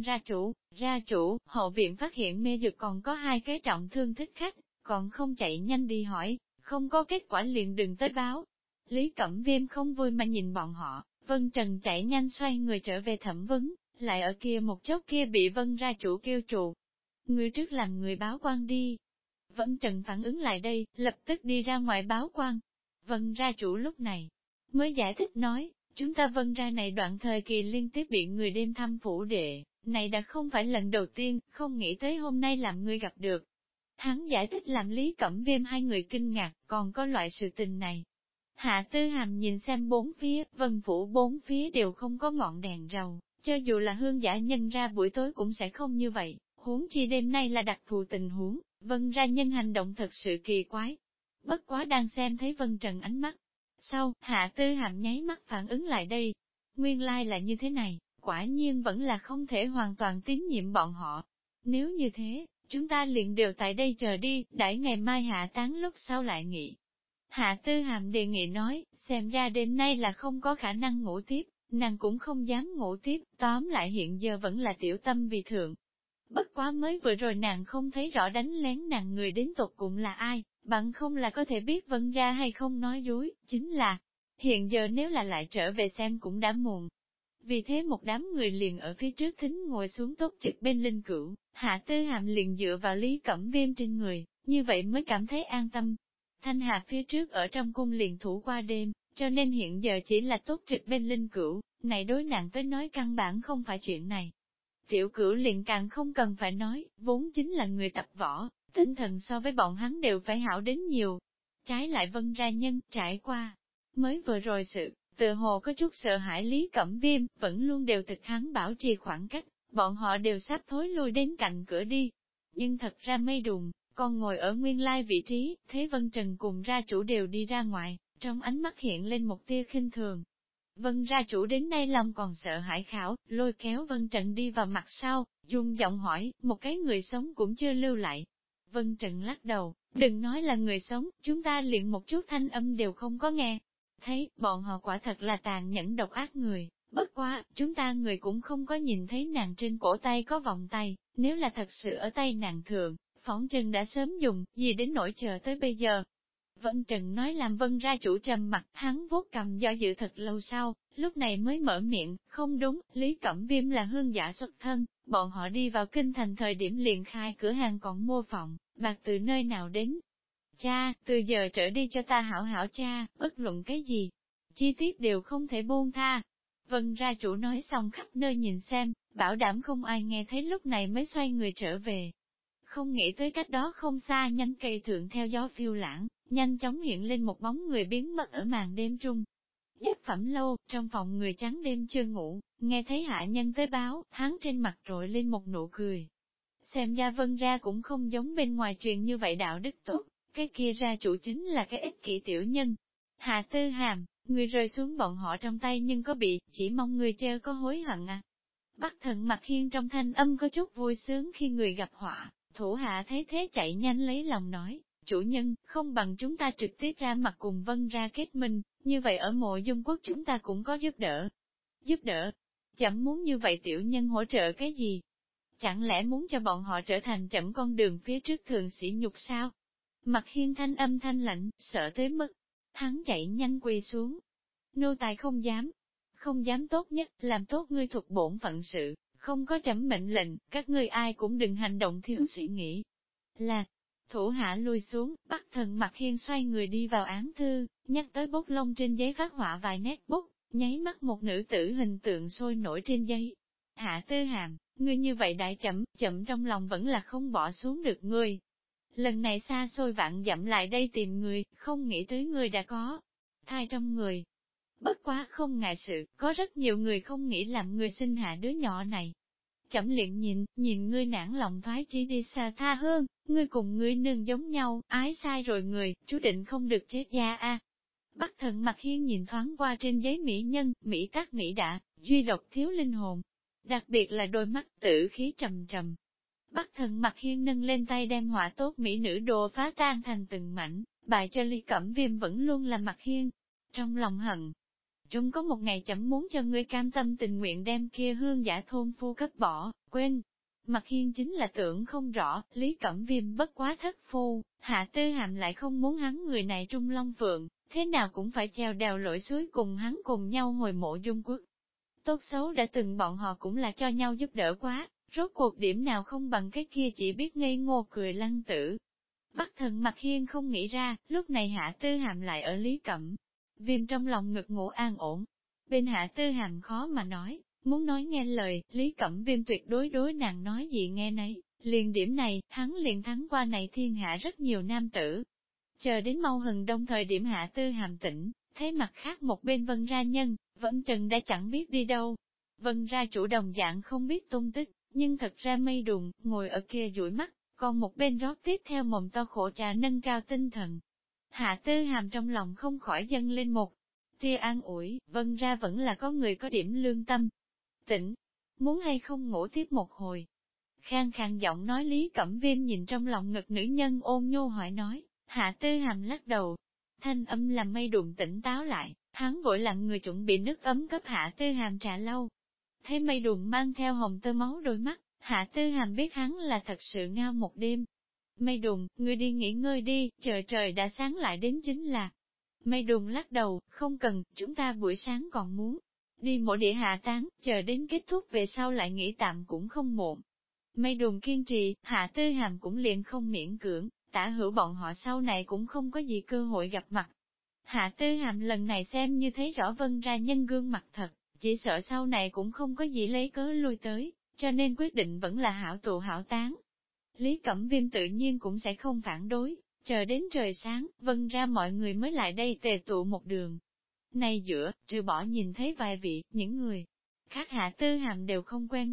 ra chủ, hậu viện phát hiện mê dược còn có hai cái trọng thương thích khách, còn không chạy nhanh đi hỏi, không có kết quả liền đừng tới báo. Lý Cẩm Viêm không vui mà nhìn bọn họ, Vân Trần chạy nhanh xoay người trở về thẩm vấn, lại ở kia một chốc kia bị Vân ra chủ kêu trụ. Người trước làm người báo quan đi. Vân Trần phản ứng lại đây, lập tức đi ra ngoài báo quan. Vân ra chủ lúc này mới giải thích nói, chúng ta Vân ra này đoạn thời kỳ liên tiếp bị người đêm thăm phủ đệ, này đã không phải lần đầu tiên, không nghĩ tới hôm nay làm người gặp được. Hắn giải thích làm Lý Cẩm Viêm hai người kinh ngạc, còn có loại sự tình này. Hạ Tư Hàm nhìn xem bốn phía, Vân phủ bốn phía đều không có ngọn đèn rầu, cho dù là hương giả nhân ra buổi tối cũng sẽ không như vậy, huống chi đêm nay là đặc thù tình huống, Vân ra nhân hành động thật sự kỳ quái. Bất quá đang xem thấy Vân Trần ánh mắt. Sau, Hạ Tư Hàm nháy mắt phản ứng lại đây. Nguyên lai là như thế này, quả nhiên vẫn là không thể hoàn toàn tín nhiệm bọn họ. Nếu như thế, chúng ta liền đều tại đây chờ đi, đãi ngày mai hạ tán lúc sau lại nghỉ. Hạ Tư Hàm đề nghị nói, xem ra đêm nay là không có khả năng ngủ tiếp, nàng cũng không dám ngủ tiếp, tóm lại hiện giờ vẫn là tiểu tâm vì thượng. Bất quá mới vừa rồi nàng không thấy rõ đánh lén nàng người đến tột cùng là ai, bằng không là có thể biết Vân ra hay không nói dối, chính là, hiện giờ nếu là lại trở về xem cũng đã muộn. Vì thế một đám người liền ở phía trước thính ngồi xuống tốt trực bên linh cửu, Hạ Tư Hàm liền dựa vào Lý Cẩm Viêm trên người, như vậy mới cảm thấy an tâm. Thanh Hà phía trước ở trong cung liền thủ qua đêm, cho nên hiện giờ chỉ là tốt trực bên linh cửu, này đối nàng tới nói căn bản không phải chuyện này. Tiểu Cửu liền càng không cần phải nói, vốn chính là người tập võ, tinh thần so với bọn hắn đều phải hảo đến nhiều. Trái lại Vân ra nhân, trải qua, mới vừa rồi sự, tựa hồ có chút sợ hãi Lý Cẩm Viêm, vẫn luôn đều thực hắn bảo trì khoảng cách, bọn họ đều sắp thối lui đến cạnh cửa đi. Nhưng thật ra Mây Đùn, còn ngồi ở nguyên lai vị trí, thấy Vân Trần cùng ra chủ đều đi ra ngoài, trong ánh mắt hiện lên một tia khinh thường. Vân ra chủ đến nay lòng còn sợ hãi khảo, lôi kéo Vân Trần đi vào mặt sau, dùng giọng hỏi, một cái người sống cũng chưa lưu lại. Vân Trần lắc đầu, đừng nói là người sống, chúng ta liền một chút thanh âm đều không có nghe. Thấy, bọn họ quả thật là tàn nhẫn độc ác người, bất quá, chúng ta người cũng không có nhìn thấy nàng trên cổ tay có vòng tay, nếu là thật sự ở tay nàng thường, phỏng chừng đã sớm dùng, gì đến nỗi chờ tới bây giờ. Vân Trần nói làm Vân ra chủ trầm mặt, hắn vuốt cầm do dự thật lâu sau, lúc này mới mở miệng, không đúng, Lý Cẩm Viêm là hương giả xuất thân, bọn họ đi vào kinh thành thời điểm liền khai cửa hàng còn mô phỏng, bạc từ nơi nào đến. Cha, từ giờ trở đi cho ta hảo hảo cha, bất luận cái gì, chi tiết đều không thể buông tha. Vân ra chủ nói xong khắp nơi nhìn xem, bảo đảm không ai nghe thấy lúc này mới xoay người trở về. Không nghĩ tới cách đó không xa nhanh cây thượng theo gió phiêu lãng, nhanh chóng hiện lên một bóng người biến mất ở màn đêm trung. Nhất phẩm lâu, trong phòng người trắng đêm chưa ngủ, nghe thấy hạ nhân tới báo, hắn trên mặt trội lên một nụ cười. Xem ra Vân ra cũng không giống bên ngoài truyền như vậy đạo đức tốt, cái kia ra chủ chính là cái ích kỷ tiểu nhân. Hạ Tư Hàm, người rơi xuống bọn họ trong tay nhưng có bị, chỉ mong người chơi có hối hận à. Bắc Thần Mặc Hiên trong thanh âm có chút vui sướng khi người gặp họa, thủ hạ thấy thế chạy nhanh lấy lòng nói, chủ nhân, không bằng chúng ta trực tiếp ra mặt cùng Vân ra kết minh, như vậy ở Mộ Dung Quốc chúng ta cũng có giúp đỡ. Giúp đỡ? Chẳng muốn như vậy tiểu nhân hỗ trợ cái gì? Chẳng lẽ muốn cho bọn họ trở thành chậm con đường phía trước thường sỉ nhục sao? Mặc Hiên thanh âm thanh lạnh, sợ tới mức, hắn chạy nhanh quỳ xuống. Nô tài không dám tốt nhất, làm tốt ngươi thuộc bổn phận sự, không có trẫm mệnh lệnh, các ngươi ai cũng đừng hành động thiếu suy nghĩ. Là, thủ hạ lui xuống, Bắc Thần Mặc Hiên xoay người đi vào án thư, nhắc tới bút lông trên giấy phát họa vài nét bút, nháy mắt một nữ tử hình tượng sôi nổi trên giấy. Hạ Tư Hàm, ngươi như vậy đại chậm trong lòng vẫn là không bỏ xuống được ngươi. Lần này xa xôi vạn dặm lại đây tìm người, không nghĩ tới người đã có thai trong người. Bất quá không ngại sự, có rất nhiều người không nghĩ làm người sinh hạ đứa nhỏ này. Chậm liền nhìn ngươi nản lòng thoái chí đi xa tha hơn, ngươi cùng ngươi nương giống nhau, ái sai rồi người, chú định không được chết gia a. Bắc Thần Mặc Hiên nhìn thoáng qua trên giấy mỹ nhân, mỹ tác mỹ đã, duy độc thiếu linh hồn. Đặc biệt là đôi mắt tử khí trầm trầm. Bắc Thần Mặc Hiên nâng lên tay đem họa tốt mỹ nữ đồ phá tan thành từng mảnh, bại cho Ly Cẩm Viêm vẫn luôn là Mặc Hiên. Trong lòng hận, chúng có một ngày chậm muốn cho ngươi cam tâm tình nguyện đem kia hương giả thôn phu cất bỏ, quên. Mặc Hiên chính là tưởng không rõ, Lý Cẩm Viêm bất quá thất phu, Hạ Tư Hàm lại không muốn hắn người này trung long phượng, thế nào cũng phải treo đèo lội suối cùng hắn cùng nhau hồi Mộ Dung Quốc. Tốt xấu đã từng bọn họ cũng là cho nhau giúp đỡ quá, rốt cuộc điểm nào không bằng cái kia chỉ biết ngây ngô cười lăng tử. Bắc Thần Mặc Hiên không nghĩ ra, lúc này Hạ Tư Hàm lại ở Lý Cẩm Viêm trong lòng ngực ngủ an ổn. Bên Hạ Tư Hàm khó mà nói, muốn nói nghe lời, Lý Cẩm Viêm tuyệt đối nàng nói gì nghe nấy, liền điểm này, hắn liền thắng qua này thiên hạ rất nhiều nam tử. Chờ đến mau hừng đông thời điểm Hạ Tư Hàm tỉnh, thấy mặt khác một bên Vân ra nhân, Vân Trần đã chẳng biết đi đâu. Vân ra chủ đồng dạng không biết tung tích, nhưng thật ra Mây Đùn, ngồi ở kia dụi mắt, còn một bên rót tiếp theo mồm to khổ trà nâng cao tinh thần. Hạ Tư Hàm trong lòng không khỏi dâng lên một tia an ủi, Vân ra vẫn là có người có điểm lương tâm. Tỉnh, muốn hay không ngủ tiếp một hồi. Khang khang giọng nói Lý Cẩm Viêm nhìn trong lòng ngực nữ nhân ôn nhô hỏi nói, Hạ Tư Hàm lắc đầu. Thanh âm làm Mây Đùn tỉnh táo lại, hắn vội làm người chuẩn bị nước ấm cấp Hạ Tư Hàm trà lâu. Thấy Mây Đùn mang theo hồng tơ máu đôi mắt, Hạ Tư Hàm biết hắn là thật sự ngao một đêm. Mây Đùn, ngươi đi nghỉ ngơi đi, trời đã sáng lại đến chính là. Mây Đùn lắc đầu, không cần, chúng ta buổi sáng còn muốn đi mộ địa hạ táng, chờ đến kết thúc về sau lại nghỉ tạm cũng không muộn. Mây Đùn kiên trì, Hạ Tư Hàm cũng liền không miễn cưỡng, tả hữu bọn họ sau này cũng không có gì cơ hội gặp mặt. Hạ Tư Hàm lần này xem như thấy rõ Vân ra nhân gương mặt thật, chỉ sợ sau này cũng không có gì lấy cớ lui tới, cho nên quyết định vẫn là hảo tụ hảo tán. Lý Cẩm Viêm tự nhiên cũng sẽ không phản đối, chờ đến trời sáng, Vân ra mọi người mới lại đây tề tụ một đường. Này giữa, trừ bỏ nhìn thấy vài vị, những người khác Hạ Tư Hàm đều không quen biết,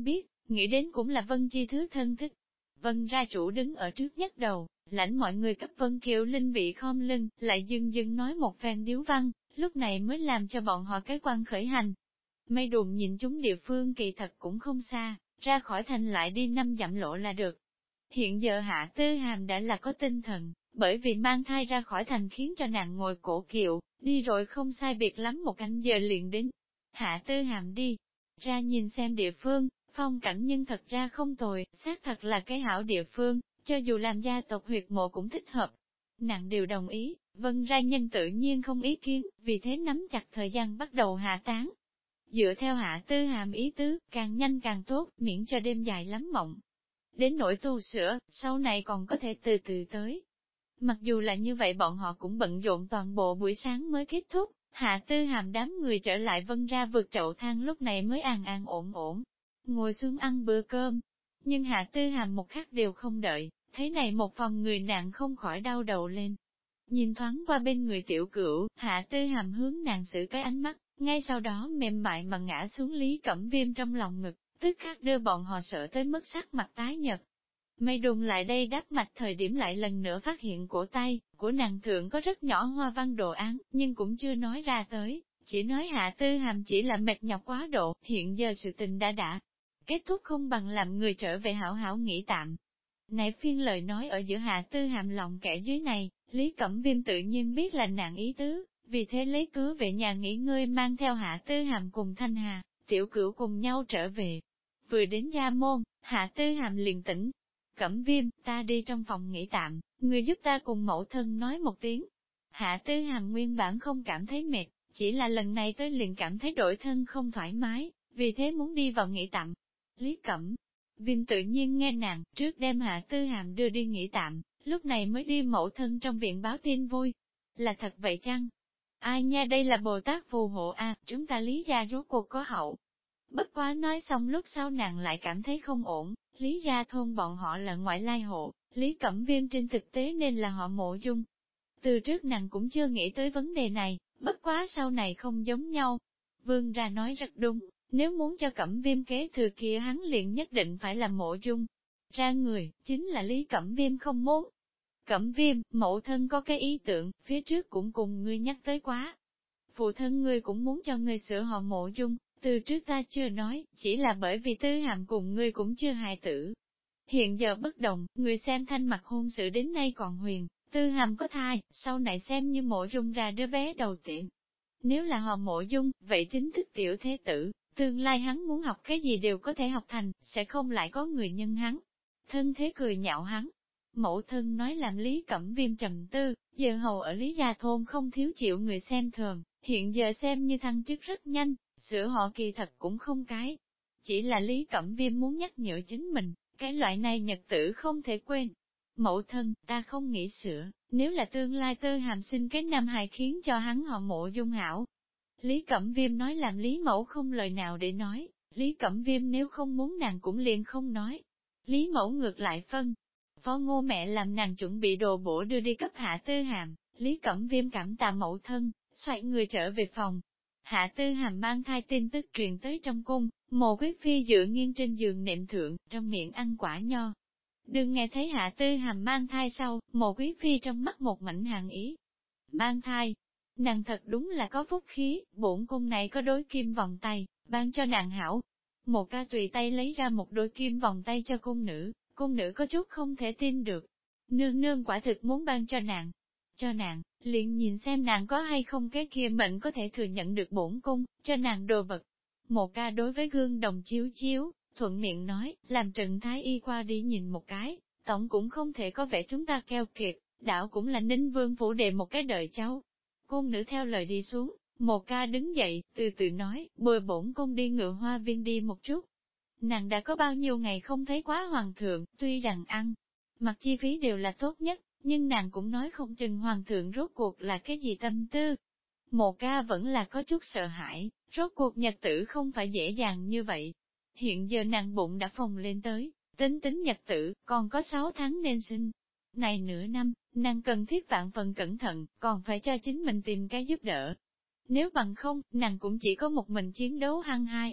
nghĩ đến cũng là Vân Chi thứ thân thích. Vân gia chủ đứng ở trước nhất đầu, lãnh mọi người cấp Vân Kiều Linh vị khom lưng, lại dưng dưng nói một phen điếu văn, lúc này mới làm cho bọn họ cái quan khởi hành. Mây đùn nhìn chúng địa phương kỳ thật cũng không xa, ra khỏi thành lại đi 5 dặm lộ là được. Hiện giờ Hạ Tư Hàm đã là có tinh thần, bởi vì mang thai ra khỏi thành khiến cho nàng ngồi cổ kiệu, đi rồi không sai biệt lắm một canh giờ liền đến. Hạ Tư Hàm đi, ra nhìn xem địa phương, phong cảnh nhưng thật ra không tồi, xác thật là cái hảo địa phương, cho dù làm gia tộc huyệt mộ cũng thích hợp. Nàng đều đồng ý, Vân gia nhân tự nhiên không ý kiến, vì thế nắm chặt thời gian bắt đầu hạ táng. Dựa theo Hạ Tư Hàm ý tứ, càng nhanh càng tốt, miễn cho đêm dài lắm mộng. Đến nỗi tu sửa, sau này còn có thể từ từ tới. Mặc dù là như vậy bọn họ cũng bận rộn toàn bộ buổi sáng mới kết thúc, Hạ Tư Hàm đám người trở lại Vân ra vượt chậu than lúc này mới an an ổn ổn, ngồi xuống ăn bữa cơm. Nhưng Hạ Tư Hàm một khắc đều không đợi, thấy này một phòng người nạn không khỏi đau đầu lên. Nhìn thoáng qua bên người tiểu cửu, Hạ Tư Hàm hướng nàng xử cái ánh mắt, ngay sau đó mềm mại mà ngã xuống Lý Cẩm Viêm trong lòng ngực, tức khắc đưa bọn họ sợ tới mức sắc mặt tái nhợt. Mây đùn lại đây đáp mạch thời điểm lại lần nữa phát hiện cổ tay của nàng thượng có rất nhỏ hoa văn đồ án, nhưng cũng chưa nói ra tới, chỉ nói Hạ Tư Hàm chỉ là mệt nhọc quá độ, hiện giờ sự tình đã. Kết thúc không bằng làm người trở về hảo hảo nghỉ tạm. Này phiên lời nói ở giữa Hạ Tư Hàm lòng kẻ dưới này, Lý Cẩm Viêm tự nhiên biết là nàng ý tứ, vì thế lấy cớ về nhà nghỉ ngơi mang theo Hạ Tư Hàm cùng Thanh Hà, tiểu cửu cùng nhau trở về. Vừa đến ra môn, Hạ Tư Hàm liền tỉnh. Cẩm Viêm, ta đi trong phòng nghỉ tạm, người giúp ta cùng mẫu thân nói một tiếng. Hạ Tư Hàm nguyên bản không cảm thấy mệt, chỉ là lần này tới liền cảm thấy đổi thân không thoải mái, vì thế muốn đi vào nghỉ tạm. Lý Cẩm Viêm tự nhiên nghe nàng, trước đem Hạ Tư Hàm đưa đi nghỉ tạm, lúc này mới đi mẫu thân trong viện báo tin vui. Là thật vậy chăng? Ai nha, đây là Bồ Tát phù hộ a, chúng ta Lý gia rốt cuộc có hậu. Bất quá nói xong lúc sau nàng lại cảm thấy không ổn, Lý gia thôn bọn họ là ngoại lai hộ, Lý Cẩm Viêm trên thực tế nên là họ Mộ Dung. Từ trước nàng cũng chưa nghĩ tới vấn đề này, bất quá sau này không giống nhau. Vương ra nói rất đúng, nếu muốn cho Cẩm Viêm kế thừa kia hắn liền nhất định phải là Mộ Dung. Ra người, chính là Lý Cẩm Viêm không muốn. Cẩm Viêm, mẫu thân có cái ý tưởng, phía trước cũng cùng ngươi nhắc tới quá. Phụ thân ngươi cũng muốn cho ngươi sửa họ Mộ Dung, từ trước ta chưa nói, chỉ là bởi vì Tư Hàm cùng ngươi cũng chưa hài tử. Hiện giờ bất đồng, ngươi xem thanh mặt hôn sự đến nay còn huyền, Tư Hàm có thai, sau này xem như Mộ Dung ra đứa bé đầu tiên. Nếu là họ Mộ Dung, vậy chính thức tiểu thế tử, tương lai hắn muốn học cái gì đều có thể học thành, sẽ không lại có người nhân hắn. Thân thế cười nhạo hắn. Mẫu thân nói làm Lý Cẩm Viêm trầm tư, giờ hầu ở Lý Gia Thôn không thiếu chịu người xem thường, hiện giờ xem như thăng chức rất nhanh, sửa họ kỳ thật cũng không cái. Chỉ là Lý Cẩm Viêm muốn nhắc nhở chính mình, cái loại này nhật tử không thể quên. Mẫu thân, ta không nghĩ sửa, nếu là tương lai Tư Hàm sinh cái nam hài khiến cho hắn họ Mộ Dung hảo. Lý Cẩm Viêm nói làm Lý Mẫu không lời nào để nói, Lý Cẩm Viêm nếu không muốn nàng cũng liền không nói. Lý Mẫu ngược lại phân. Phó Ngô mẹ làm nàng chuẩn bị đồ bổ đưa đi cấp Hạ Tư Hàm, Lý Cẩm Viêm cảm tạ mẫu thân, xoay người trở về phòng. Hạ Tư Hàm mang thai tin tức truyền tới trong cung, Mộ Quý Phi dựa nghiêng trên giường nệm thượng, trong miệng ăn quả nho. Đừng nghe thấy Hạ Tư Hàm mang thai sau, Mộ Quý Phi trong mắt một mảnh hàn ý. Mang thai, nàng thật đúng là có phúc khí, bổn cung này có đôi kim vòng tay, ban cho nàng hảo. Một ca tùy tay lấy ra một đôi kim vòng tay cho cung nữ có chút không thể tin được. Nương nương quả thực muốn ban cho nàng. Cho nàng, liền nhìn xem nàng có hay không cái kia mệnh có thể thừa nhận được bổn cung, cho nàng đồ vật. Một ca đối với gương đồng chiếu chiếu, thuận miệng nói, làm Trần Thái Y qua đi nhìn một cái, tổng cũng không thể có vẻ chúng ta keo kiệt, đảo cũng là Ninh Vương phủ đệ một cái đời cháu. Cung nữ theo lời đi xuống, một ca đứng dậy, từ từ nói, bồi bổn cung đi Ngự Hoa Viên đi một chút. Nàng đã có bao nhiêu ngày không thấy quá hoàng thượng, tuy rằng ăn, mặc chi phí đều là tốt nhất, nhưng nàng cũng nói không chừng hoàng thượng rốt cuộc là cái gì tâm tư. Một ca vẫn là có chút sợ hãi, rốt cuộc nhật tử không phải dễ dàng như vậy. Hiện giờ nàng bụng đã phồng lên tới, tính tính nhật tử, còn có 6 tháng nên sinh. Này nửa năm, nàng cần thiết vạn phần cẩn thận, còn phải cho chính mình tìm cái giúp đỡ. Nếu bằng không, nàng cũng chỉ có một mình chiến đấu hăng hai.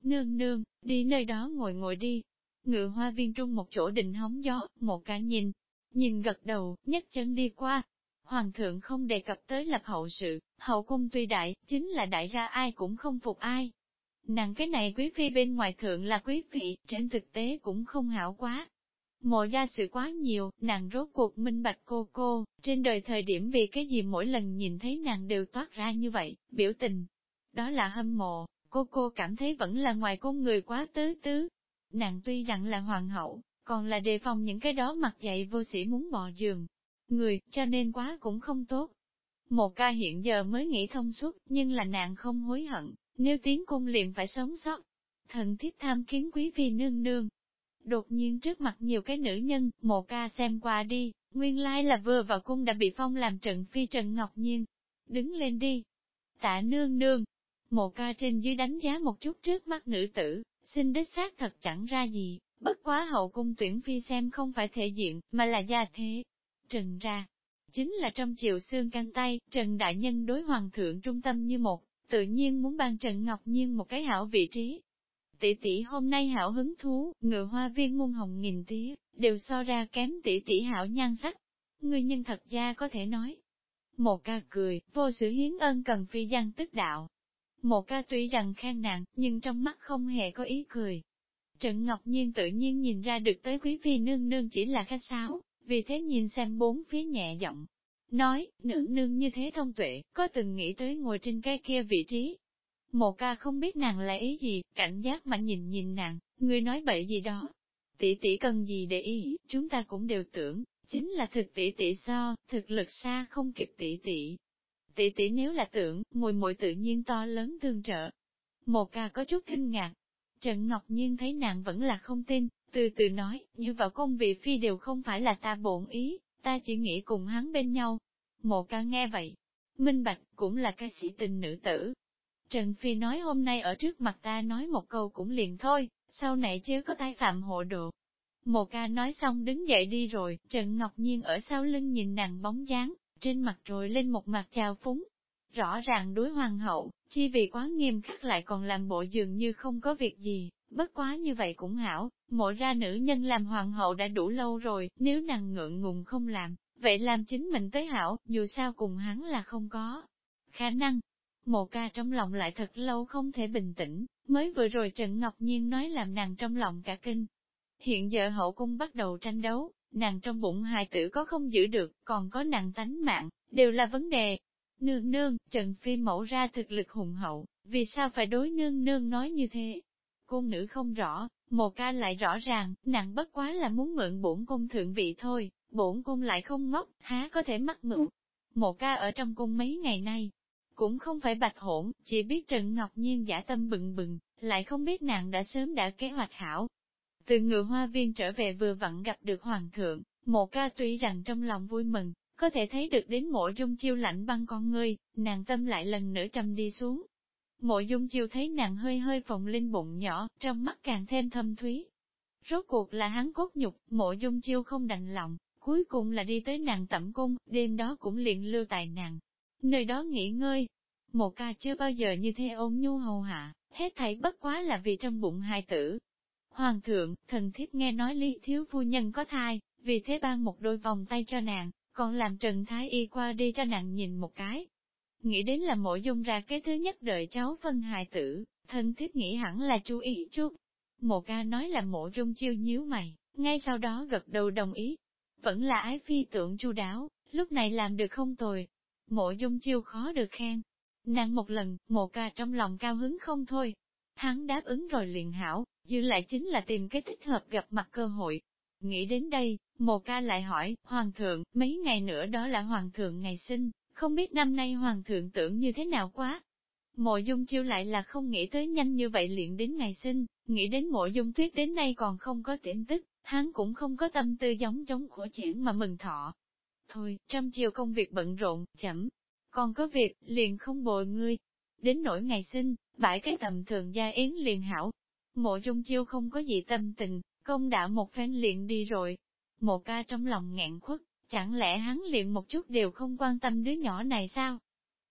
Nương nương, đi nơi đó ngồi ngồi đi. Ngự hoa viên trung một chỗ định hóng gió, một cả nhìn gật đầu, nhấc chân đi qua. Hoàng thượng không đề cập tới lập hậu sự, hậu cung tuy đại, chính là đại ra ai cũng không phục ai. Nàng cái này quý phi bên ngoài thượng là quý vị, trên thực tế cũng không hảo quá. Mộ ra sự quá nhiều, nàng rốt cuộc minh bạch cô, trên đời thời điểm vì cái gì mỗi lần nhìn thấy nàng đều toát ra như vậy, biểu tình. Đó là hâm mộ, cô cảm thấy vẫn là ngoài cung người quá tứ. Nàng tuy rằng là hoàng hậu, còn là đề phòng những cái đó mặt dậy vô sĩ muốn bò giường. Người, cho nên quá cũng không tốt. Một ca hiện giờ mới nghĩ thông suốt, nhưng là nàng không hối hận, nếu tiến cung liền phải sống sót. Thần thiếp tham kiến quý phi nương nương. Đột nhiên trước mặt nhiều cái nữ nhân, một ca xem qua đi, nguyên lai là vừa vào cung đã bị phong làm Trần Phi Trần Ngọc Nhiên. Đứng lên đi. Tạ nương nương. Một ca trên dưới đánh giá một chút trước mắt nữ tử, xin đích xác thật chẳng ra gì, bất quá hậu cung tuyển phi xem không phải thể diện, mà là gia thế. Trần ra, chính là trong chiều xương căng tay, Trần Đại Nhân đối hoàng thượng trung tâm như một, tự nhiên muốn ban Trần Ngọc Nhiên một cái hảo vị trí. Tỷ tỷ hôm nay hảo hứng thú, ngự hoa viên muôn hồng nghìn tía, đều so ra kém tỷ tỷ hảo nhan sắc. Người nhân thật ra có thể nói. Một ca cười, vô sự hiến ân cần phi gian tức đạo. Một ca tuy rằng khen nàng, nhưng trong mắt không hề có ý cười. Trần Ngọc Nhiên tự nhiên nhìn ra được tới quý phi nương nương chỉ là khách sáo, vì thế nhìn xem bốn phía nhẹ giọng. Nói, nữ nương như thế thông tuệ, có từng nghĩ tới ngồi trên cái kia vị trí. Một ca không biết nàng là ý gì, cảnh giác mà nhìn nàng, người nói bậy gì đó. Tỷ tỷ cần gì để ý, chúng ta cũng đều tưởng, chính là thực tỷ tỷ so, thực lực xa không kịp tỷ tỷ. Tỷ tỷ nếu là tưởng, muội muội tự nhiên to lớn tương trợ. Một ca có chút kinh ngạc. Trần Ngọc Nhiên thấy nàng vẫn là không tin, từ từ nói, như vào công vị phi đều không phải là ta bổn ý, ta chỉ nghĩ cùng hắn bên nhau. Một ca nghe vậy, minh bạch cũng là cái sĩ tình nữ tử. Trần Phi nói hôm nay ở trước mặt ta nói một câu cũng liền thôi, sau này chứ có tai phạm hộ độ. Một ca nói xong đứng dậy đi rồi, Trần Ngọc Nhiên ở sau lưng nhìn nàng bóng dáng, trên mặt rồi lên một mặt chào phúng. Rõ ràng đối hoàng hậu, chi vì quá nghiêm khắc lại còn làm bộ dường như không có việc gì, bất quá như vậy cũng hảo, mộ ra nữ nhân làm hoàng hậu đã đủ lâu rồi, nếu nàng ngượng ngùng không làm, vậy làm chính mình tới hảo, dù sao cùng hắn là không có khả năng. Mộ ca trong lòng lại thật lâu không thể bình tĩnh, mới vừa rồi Trần Ngọc Nhiên nói làm nàng trong lòng cả kinh. Hiện giờ hậu cung bắt đầu tranh đấu, nàng trong bụng hài tử có không giữ được, còn có nàng tánh mạng, đều là vấn đề. Nương nương, Trần Phi mẫu ra thực lực hùng hậu, vì sao phải đối nương nương nói như thế? Cung nữ không rõ, một ca lại rõ ràng, nàng bất quá là muốn mượn bổn cung thượng vị thôi, bổn cung lại không ngốc, há có thể mắc mượn. Một ca ở trong cung mấy ngày nay, cũng không phải bạch hỗn, chỉ biết Trần Ngọc Nhiên giả tâm bừng bừng, lại không biết nàng đã sớm đã kế hoạch hảo. Từ ngự hoa viên trở về vừa vặn gặp được hoàng thượng, một ca tuy rằng trong lòng vui mừng, có thể thấy được đến mộ dung chiêu lạnh băng con ngươi, nàng tâm lại lần nữa trầm đi xuống. Mộ dung chiêu thấy nàng hơi hơi phồng lên bụng nhỏ, trong mắt càng thêm thâm thúy. Rốt cuộc là hắn cốt nhục, mộ dung chiêu không đành lòng, cuối cùng là đi tới nàng tẩm cung, đêm đó cũng liền lưu tại nàng. Nơi đó nghỉ ngơi, một ca chưa bao giờ như thế ôn nhu hầu hạ, hết thảy bất quá là vì trong bụng hài tử. Hoàng thượng, thần thiếp nghe nói Lý thiếu phu nhân có thai, vì thế ban một đôi vòng tay cho nàng, còn làm Trần Thái Y qua đi cho nàng nhìn một cái. Nghĩ đến là mộ dung ra cái thứ nhất đợi cháu phân hài tử, thần thiếp nghĩ hẳn là chú ý chút. Mộ ca nói là mộ dung chiêu nhíu mày, ngay sau đó gật đầu đồng ý. Vẫn là ái phi tưởng chu đáo, lúc này làm được không tồi. Mộ dung chiêu khó được khen. Nàng một lần, mộ ca trong lòng cao hứng không thôi. Hắn đáp ứng rồi liền hảo, dư lại chính là tìm cái thích hợp gặp mặt cơ hội. Nghĩ đến đây, mộ ca lại hỏi, Hoàng thượng, mấy ngày nữa đó là Hoàng thượng ngày sinh, không biết năm nay Hoàng thượng tưởng như thế nào quá. Mộ dung chiêu lại là không nghĩ tới nhanh như vậy liền đến ngày sinh, nghĩ đến mộ dung tuyết đến nay còn không có tin tức, hắn cũng không có tâm tư giống chống khổ triển mà mừng thọ. Thôi, trăm chiều công việc bận rộn, chậm, còn có việc, liền không bồi ngươi. Đến nỗi ngày sinh, bãi cái tầm thường gia yến liền hảo. Mộ dung chiêu không có gì tâm tình, công đạo một phen liền đi rồi. Mộ ca trong lòng nghẹn khuất, chẳng lẽ hắn liền một chút đều không quan tâm đứa nhỏ này sao?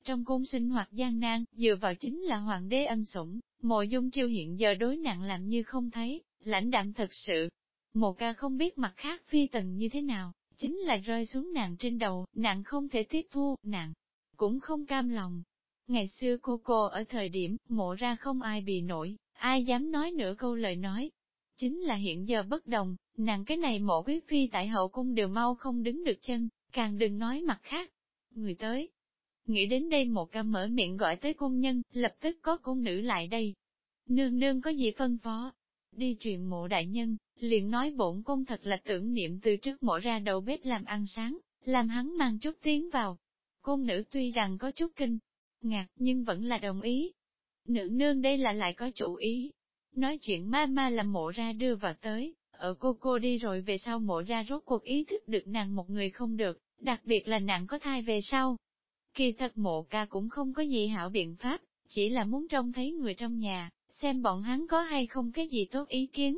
Trong cung sinh hoạt gian nan, dựa vào chính là hoàng đế ân sủng, Mộ Dung Chiêu hiện giờ đối nặng làm như không thấy, lãnh đạm thật sự. Mộ Ca không biết mặt khác phi tần như thế nào, chính là rơi xuống nàng trên đầu, nàng không thể tiếp thu, nàng cũng không cam lòng. Ngày xưa cô ở thời điểm, Mộ ra không ai bị nổi, ai dám nói nửa câu lời nói. Chính là hiện giờ bất đồng, nàng cái này Mộ quý phi tại hậu cung đều mau không đứng được chân, càng đừng nói mặt khác. Người tới. Nghĩ đến đây Mộ Ca mở miệng gọi tới cung nhân, lập tức có cung nữ lại đây. Nương nương có gì phân phó? Đi truyền Mộ đại nhân, liền nói bổn cung thật là tưởng niệm từ trước Mộ ra đầu bếp làm ăn sáng, làm hắn mang chút tiếng vào. Cung nữ tuy rằng có chút kinh ngạc nhưng vẫn là đồng ý. Nữ nương đây là lại có chủ ý. Nói chuyện ma làm Mộ ra đưa vào tới, ở cô đi rồi về sau Mộ ra rốt cuộc ý thức được nàng một người không được, đặc biệt là nàng có thai về sau. Kỳ thật Mộ Ca cũng không có gì hảo biện pháp, chỉ là muốn trông thấy người trong nhà, xem bọn hắn có hay không cái gì tốt ý kiến.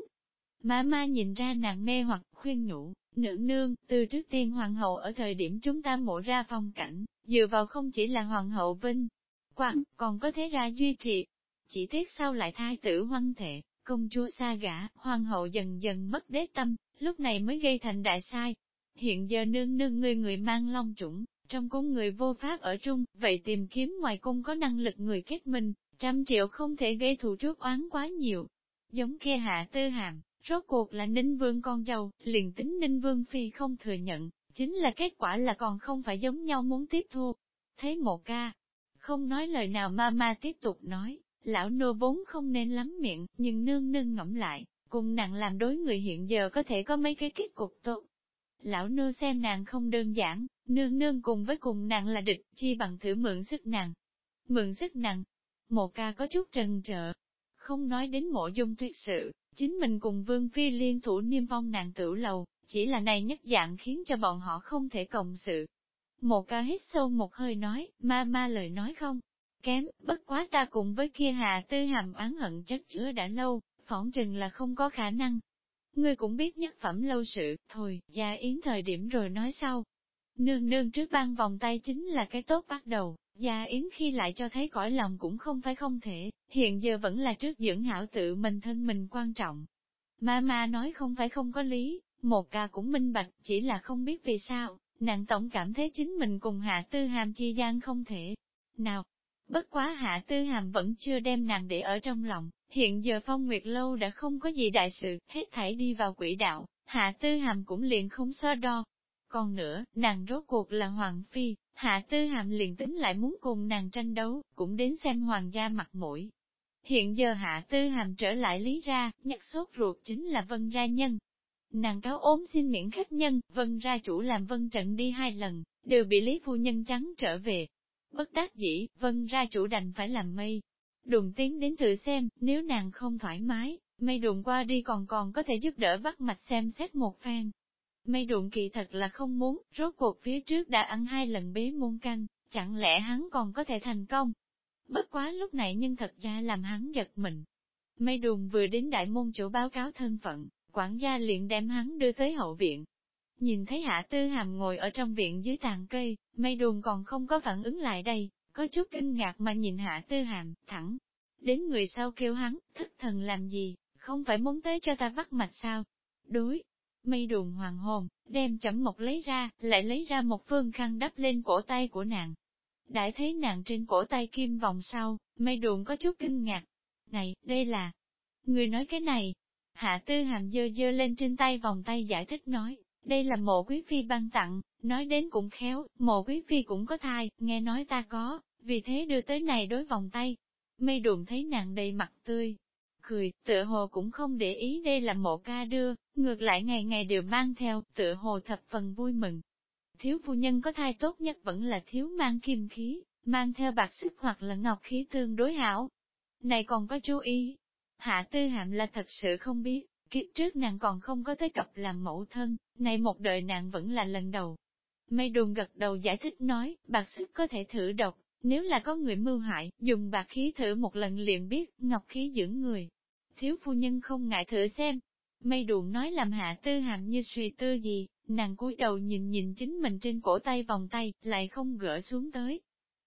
Ma nhìn ra nàng mê hoặc khuyên nhủ, nữ nương, từ trước tiên hoàng hậu ở thời điểm chúng ta Mộ ra phong cảnh, dựa vào không chỉ là hoàng hậu vinh quang, còn có thế ra duy trì. Chỉ tiếc sau lại thai tử hoang thể, công chúa xa gả, hoàng hậu dần dần mất đế tâm, lúc này mới gây thành đại sai. Hiện giờ nương nương người mang long chủng, trong cung người vô pháp ở trung, vậy tìm kiếm ngoài cung có năng lực người kết minh, 100 triệu không thể gây thù chuốc oán quá nhiều. Giống kia Hạ Tư Hàm, rốt cuộc là Ninh Vương con dâu, liền tính Ninh Vương phi không thừa nhận, chính là kết quả là còn không phải giống nhau muốn tiếp thu. Thấy Một Ca, không nói lời nào ma tiếp tục nói, lão nô vốn không nên lắm miệng, nhưng nương nương ngẫm lại, cùng nàng làm đối người hiện giờ có thể có mấy cái kết cục tốt. Lão nô xem nàng không đơn giản, nương nương cùng nàng là địch, chi bằng thử mượn sức nàng. Mượn sức nàng, Một Ca có chút trần trợ, không nói đến Mộ Dung tuyệt sự, chính mình cùng Vương Phi liên thủ niêm phong nàng tửu lầu, chỉ là này nhất dạng khiến cho bọn họ không thể cộng sự. Một Ca hít sâu một hơi nói, ma lời nói không kém, bất quá ta cùng với kia Hà Tư Hàm oán hận chất chứa đã lâu, phỏng chừng là không có khả năng. Ngươi cũng biết nhất phẩm lâu sự, thôi, gia yến thời điểm rồi nói sau. Nương trước ban vòng tay chính là cái tốt bắt đầu, gia yến khi lại cho thấy cõi lòng cũng không phải không thể, hiện giờ vẫn là trước dưỡng hảo tự mình thân mình quan trọng. Ma nói không phải không có lý, Một Ca cũng minh bạch, chỉ là không biết vì sao, nàng tổng cảm thấy chính mình cùng Hạ Tư Hàm chi gian không thể. Nào, bất quá Hạ Tư Hàm vẫn chưa đem nàng để ở trong lòng, hiện giờ Phong Nguyệt Lâu đã không có gì đại sự, hết thảy đi vào quỹ đạo, Hạ Tư Hàm cũng liền không so đo. Còn nữa, nàng rốt cuộc là Hoàng Phi, Hạ Tư Hàm liền tính lại muốn cùng nàng tranh đấu, cũng đến xem hoàng gia mặt mũi. Hiện giờ Hạ Tư Hàm trở lại Lý ra, nhặt sốt ruột chính là Vân Gia Nhân. Nàng cáo ốm xin miễn khách nhân, Vân Gia chủ làm Vân Trận đi 2 lần, đều bị Lý Phu Nhân trắng trở về. Bất đắc dĩ, Vân Gia chủ đành phải làm Mây Đùn tiến đến thử xem, nếu nàng không thoải mái, Mây Đùn qua đi còn có thể giúp đỡ bắt mạch xem xét một phen. Mây Đùn kỳ thật là không muốn, rốt cuộc phía trước đã ăn 2 lần bế môn canh, chẳng lẽ hắn còn có thể thành công? Bất quá lúc này nhưng thật ra làm hắn giật mình. Mây Đùn vừa đến đại môn chỗ báo cáo thân phận, quản gia liền đem hắn đưa tới hậu viện. Nhìn thấy Hạ Tư Hàm ngồi ở trong viện dưới tàn cây, Mây Đùn còn không có phản ứng lại đây, có chút kinh ngạc mà nhìn Hạ Tư Hàm, thẳng đến người sau kêu hắn, thất thần làm gì, không phải muốn tới cho ta bắt mạch sao? Đối, Mây Đùn hoàng hồn, đem chẩm mộc lấy ra, lại lấy ra một phương khăn đắp lên cổ tay của nàng. Đã thấy nàng trên cổ tay kim vòng sau, Mây Đùn có chút kinh ngạc. Này, đây là... Người nói cái này. Hạ Tư Hàm dơ lên trên tay vòng tay giải thích nói, đây là Mộ quý phi ban tặng, nói đến cũng khéo, Mộ quý phi cũng có thai, nghe nói ta có, vì thế đưa tới này đối vòng tay. Mây Đùn thấy nàng đầy mặt tươi, cười, tựa hồ cũng không để ý đây là Mộ Ca đưa, ngược lại ngày ngày đều mang theo, tựa hồ thập phần vui mừng. Thiếu phu nhân có thai tốt nhất vẫn là thiếu mang kim khí, mang theo bạc sức hoặc là ngọc khí tương đối hảo. Này còn có chú ý, Hạ Tư Hàm là thật sự không biết, kiếp trước nàng còn không có tới cập làm mẫu thân, này một đời nàng vẫn là lần đầu. Mây Đùn gật đầu giải thích nói, bạc sức có thể thử độc, nếu là có người mưu hại, dùng bạc khí thử một lần liền biết, ngọc khí dưỡng người. Thiếu phu nhân không ngại thử xem. Mây Đùn nói làm Hạ Tư Hàm như suy tư gì, nàng cúi đầu nhìn chính mình trên cổ tay vòng tay, lại không gỡ xuống tới.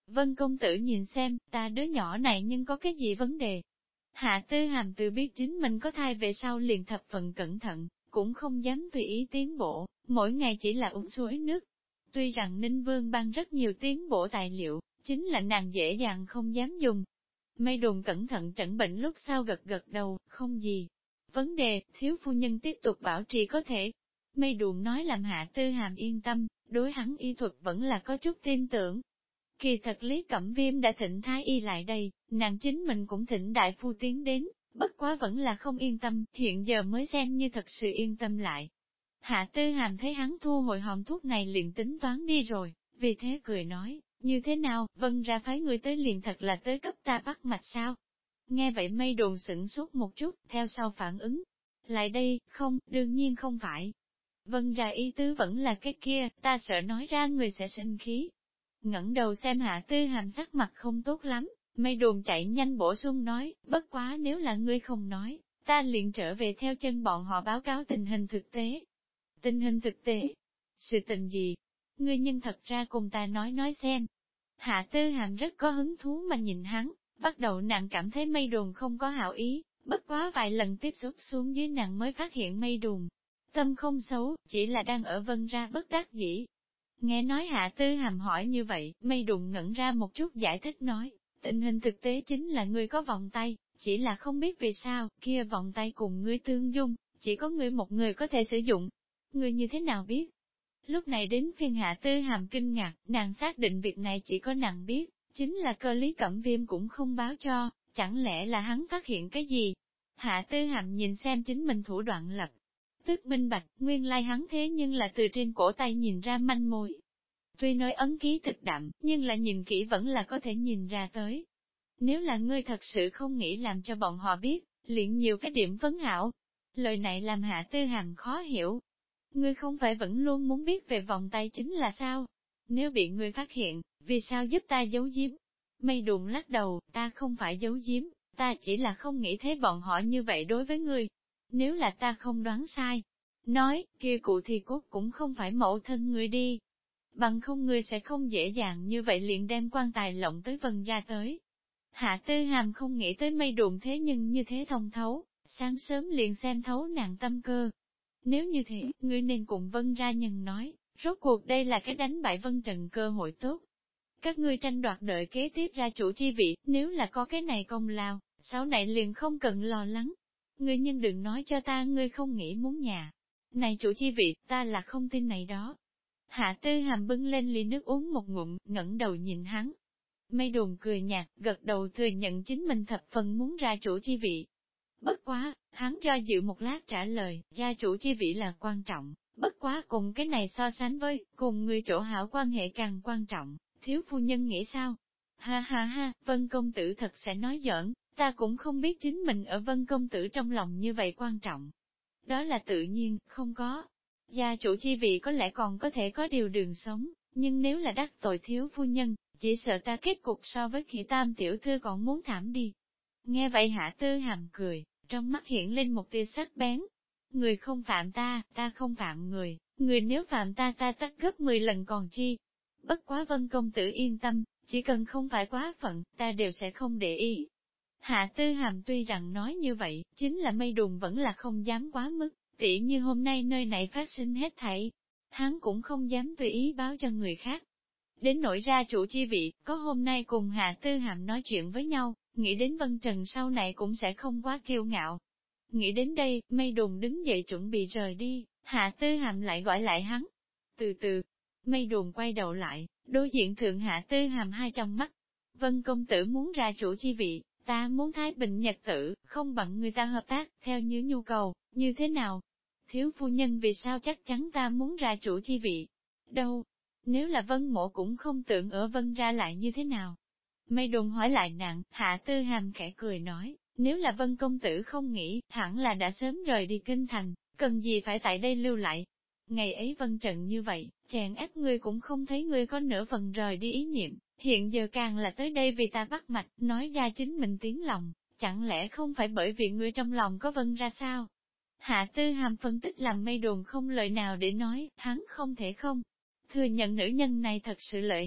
Vân công tử nhìn xem, ta đứa nhỏ này nhưng có cái gì vấn đề. Hạ Tư Hàm tự biết chính mình có thai về sau liền thập phần cẩn thận, cũng không dám tùy ý tiến bộ, mỗi ngày chỉ là uống suối nước. Tuy rằng Ninh Vương ban rất nhiều tiến bộ tài liệu, chính là nàng dễ dàng không dám dùng. Mây Đùn cẩn thận trần bệnh lúc sau gật gật đầu, không gì. Vấn đề, thiếu phu nhân tiếp tục bảo trì có thể. Mây Đùn nói làm Hạ Tư Hàm yên tâm, đối hắn y thuật vẫn là có chút tin tưởng. Kỳ thật Lý Cẩm Viêm đã thỉnh Thái Y lại đây, nàng chính mình cũng thỉnh đại phu tiến đến, bất quá vẫn là không yên tâm, hiện giờ mới xem như thật sự yên tâm lại. Hạ Tư Hàm thấy hắn thu hồi hòm thuốc này liền tính toán đi rồi, vì thế cười nói, như thế nào, Vân ra phái người tới liền thật là tới cấp ta bắt mạch sao? Nghe vậy Mây Đồn sửng sốt một chút, theo sau phản ứng. Lại đây, không, đương nhiên không phải. Vân ra ý tứ vẫn là cái kia, ta sợ nói ra người sẽ sinh khí. Ngẩng đầu xem Hạ Tư Hàm sắc mặt không tốt lắm, Mây Đồn chạy nhanh bổ sung nói, bất quá nếu là ngươi không nói, ta liền trở về theo chân bọn họ báo cáo tình hình thực tế. Tình hình thực tế? Sự tình gì? Ngươi nhân thật ra cùng ta nói xem. Hạ Tư Hàm rất có hứng thú mà nhìn hắn, bắt đầu nàng cảm thấy Mây Đồn không có hảo ý, bất quá vài lần tiếp xúc xuống dưới nàng mới phát hiện Mây Đồn. Tâm không xấu, chỉ là đang ở Vân ra bất đắc dĩ. Nghe nói Hạ Tư Hàm hỏi như vậy, Mây Đồn ngẩn ra một chút giải thích nói, tình hình thực tế chính là ngươi có vòng tay, chỉ là không biết vì sao, kia vòng tay cùng ngươi tương dung, chỉ có ngươi một người có thể sử dụng. Ngươi như thế nào biết? Lúc này đến phiên Hạ Tư Hàm kinh ngạc, nàng xác định việc này chỉ có nàng biết, chính là cơ Lý Cẩm Viêm cũng không báo cho, chẳng lẽ là hắn phát hiện cái gì? Hạ Tư Hàm nhìn xem chính mình thủ đoạn lập tức minh bạch, nguyên lai hắn thế nhưng là từ trên cổ tay nhìn ra manh mối. Tuy nói ấn ký thực đậm, nhưng là nhìn kỹ vẫn là có thể nhìn ra tới. Nếu là ngươi thật sự không nghĩ làm cho bọn họ biết, liền nhiều cái điểm vấn hảo. Lời này làm Hạ Tư Hàm khó hiểu. Ngươi không phải vẫn luôn muốn biết về vòng tay chính là sao? Nếu bị ngươi phát hiện, vì sao giúp ta giấu giếm? Mây Đùn lắc đầu, ta không phải giấu giếm, ta chỉ là không nghĩ thấy bọn họ như vậy đối với ngươi. Nếu là ta không đoán sai, nói, kia cụ thì cốt cũng không phải mẫu thân ngươi đi. Bằng không ngươi sẽ không dễ dàng như vậy liền đem quan tài lộng tới Vân ra tới. Hạ Tư Hàm không nghĩ tới Mây Đùn thế nhưng như thế thông thấu, sáng sớm liền xem thấu nàng tâm cơ. Nếu như thế, ngươi nên cùng Vân ra nhân nói, rốt cuộc đây là cái đánh bại Vân Trần cơ hội tốt. Các ngươi tranh đoạt đợi kế tiếp ra chủ chi vị, nếu là có cái này công lao, sau này liền không cần lo lắng. Ngươi nhưng đừng nói cho ta ngươi không nghĩ muốn nhà. Này chủ chi vị, ta là không tin này đó. Hạ Tư Hàm bưng lên ly nước uống một ngụm, ngẩng đầu nhìn hắn. Mây Đồn cười nhạt, gật đầu thừa nhận chính mình thập phần muốn ra chủ chi vị. Bất quá, hắn do dự một lát trả lời, gia chủ chi vị là quan trọng, bất quá cùng cái này so sánh với, cùng người chỗ hảo quan hệ càng quan trọng, thiếu phu nhân nghĩ sao? Ha ha ha, Vân công tử thật sẽ nói giỡn, ta cũng không biết chính mình ở Vân công tử trong lòng như vậy quan trọng. Đó là tự nhiên, không có. Gia chủ chi vị có lẽ còn có thể có điều đường sống, nhưng nếu là đắc tội thiếu phu nhân, chỉ sợ ta kết cục so với Khỉ Tam tiểu thư còn muốn thảm đi. Nghe vậy Hạ Tư Hàm cười, trong mắt hiện lên một tia sắc bén. Người không phạm ta, ta không phạm người, người nếu phạm ta ta tắt gấp 10 lần còn chi. Bất quá Vân công tử yên tâm, chỉ cần không phải quá phận, ta đều sẽ không để ý. Hạ Tư Hàm tuy rằng nói như vậy, chính là Mây Đùn vẫn là không dám quá mức, tỉ như hôm nay nơi này phát sinh hết thảy. Hắn cũng không dám tùy ý báo cho người khác. Đến nỗi ra chủ chi vị, có hôm nay cùng Hạ Tư Hàm nói chuyện với nhau, nghĩ đến Vân Trần sau này cũng sẽ không quá kiêu ngạo. Nghĩ đến đây, Mây Đùn đứng dậy chuẩn bị rời đi, Hạ Tư Hàm lại gọi lại hắn. Từ từ, Mây Đùn quay đầu lại, đối diện thượng Hạ Tư Hàm hai trong mắt. Vân công tử muốn ra chủ chi vị, ta muốn thái bình nhật tử, không bằng người ta hợp tác, theo như nhu cầu, như thế nào? Thiếu phu nhân vì sao chắc chắn ta muốn ra chủ chi vị? Đâu? Nếu là Vân mộ cũng không tưởng ở Vân ra lại như thế nào? Mây Đùn hỏi lại nặng, Hạ Tư Hàm khẽ cười nói, nếu là Vân công tử không nghĩ, hẳn là đã sớm rời đi kinh thành, cần gì phải tại đây lưu lại. Ngày ấy Vân Trần như vậy, chèn ép ngươi cũng không thấy ngươi có nửa phần rời đi ý niệm, hiện giờ càng là tới đây vì ta bắt mạch, nói ra chính mình tiếng lòng, chẳng lẽ không phải bởi vì ngươi trong lòng có Vân ra sao? Hạ Tư Hàm phân tích làm Mây Đùn không lời nào để nói, hắn không thể không thừa nhận nữ nhân này thật sự lợi hại,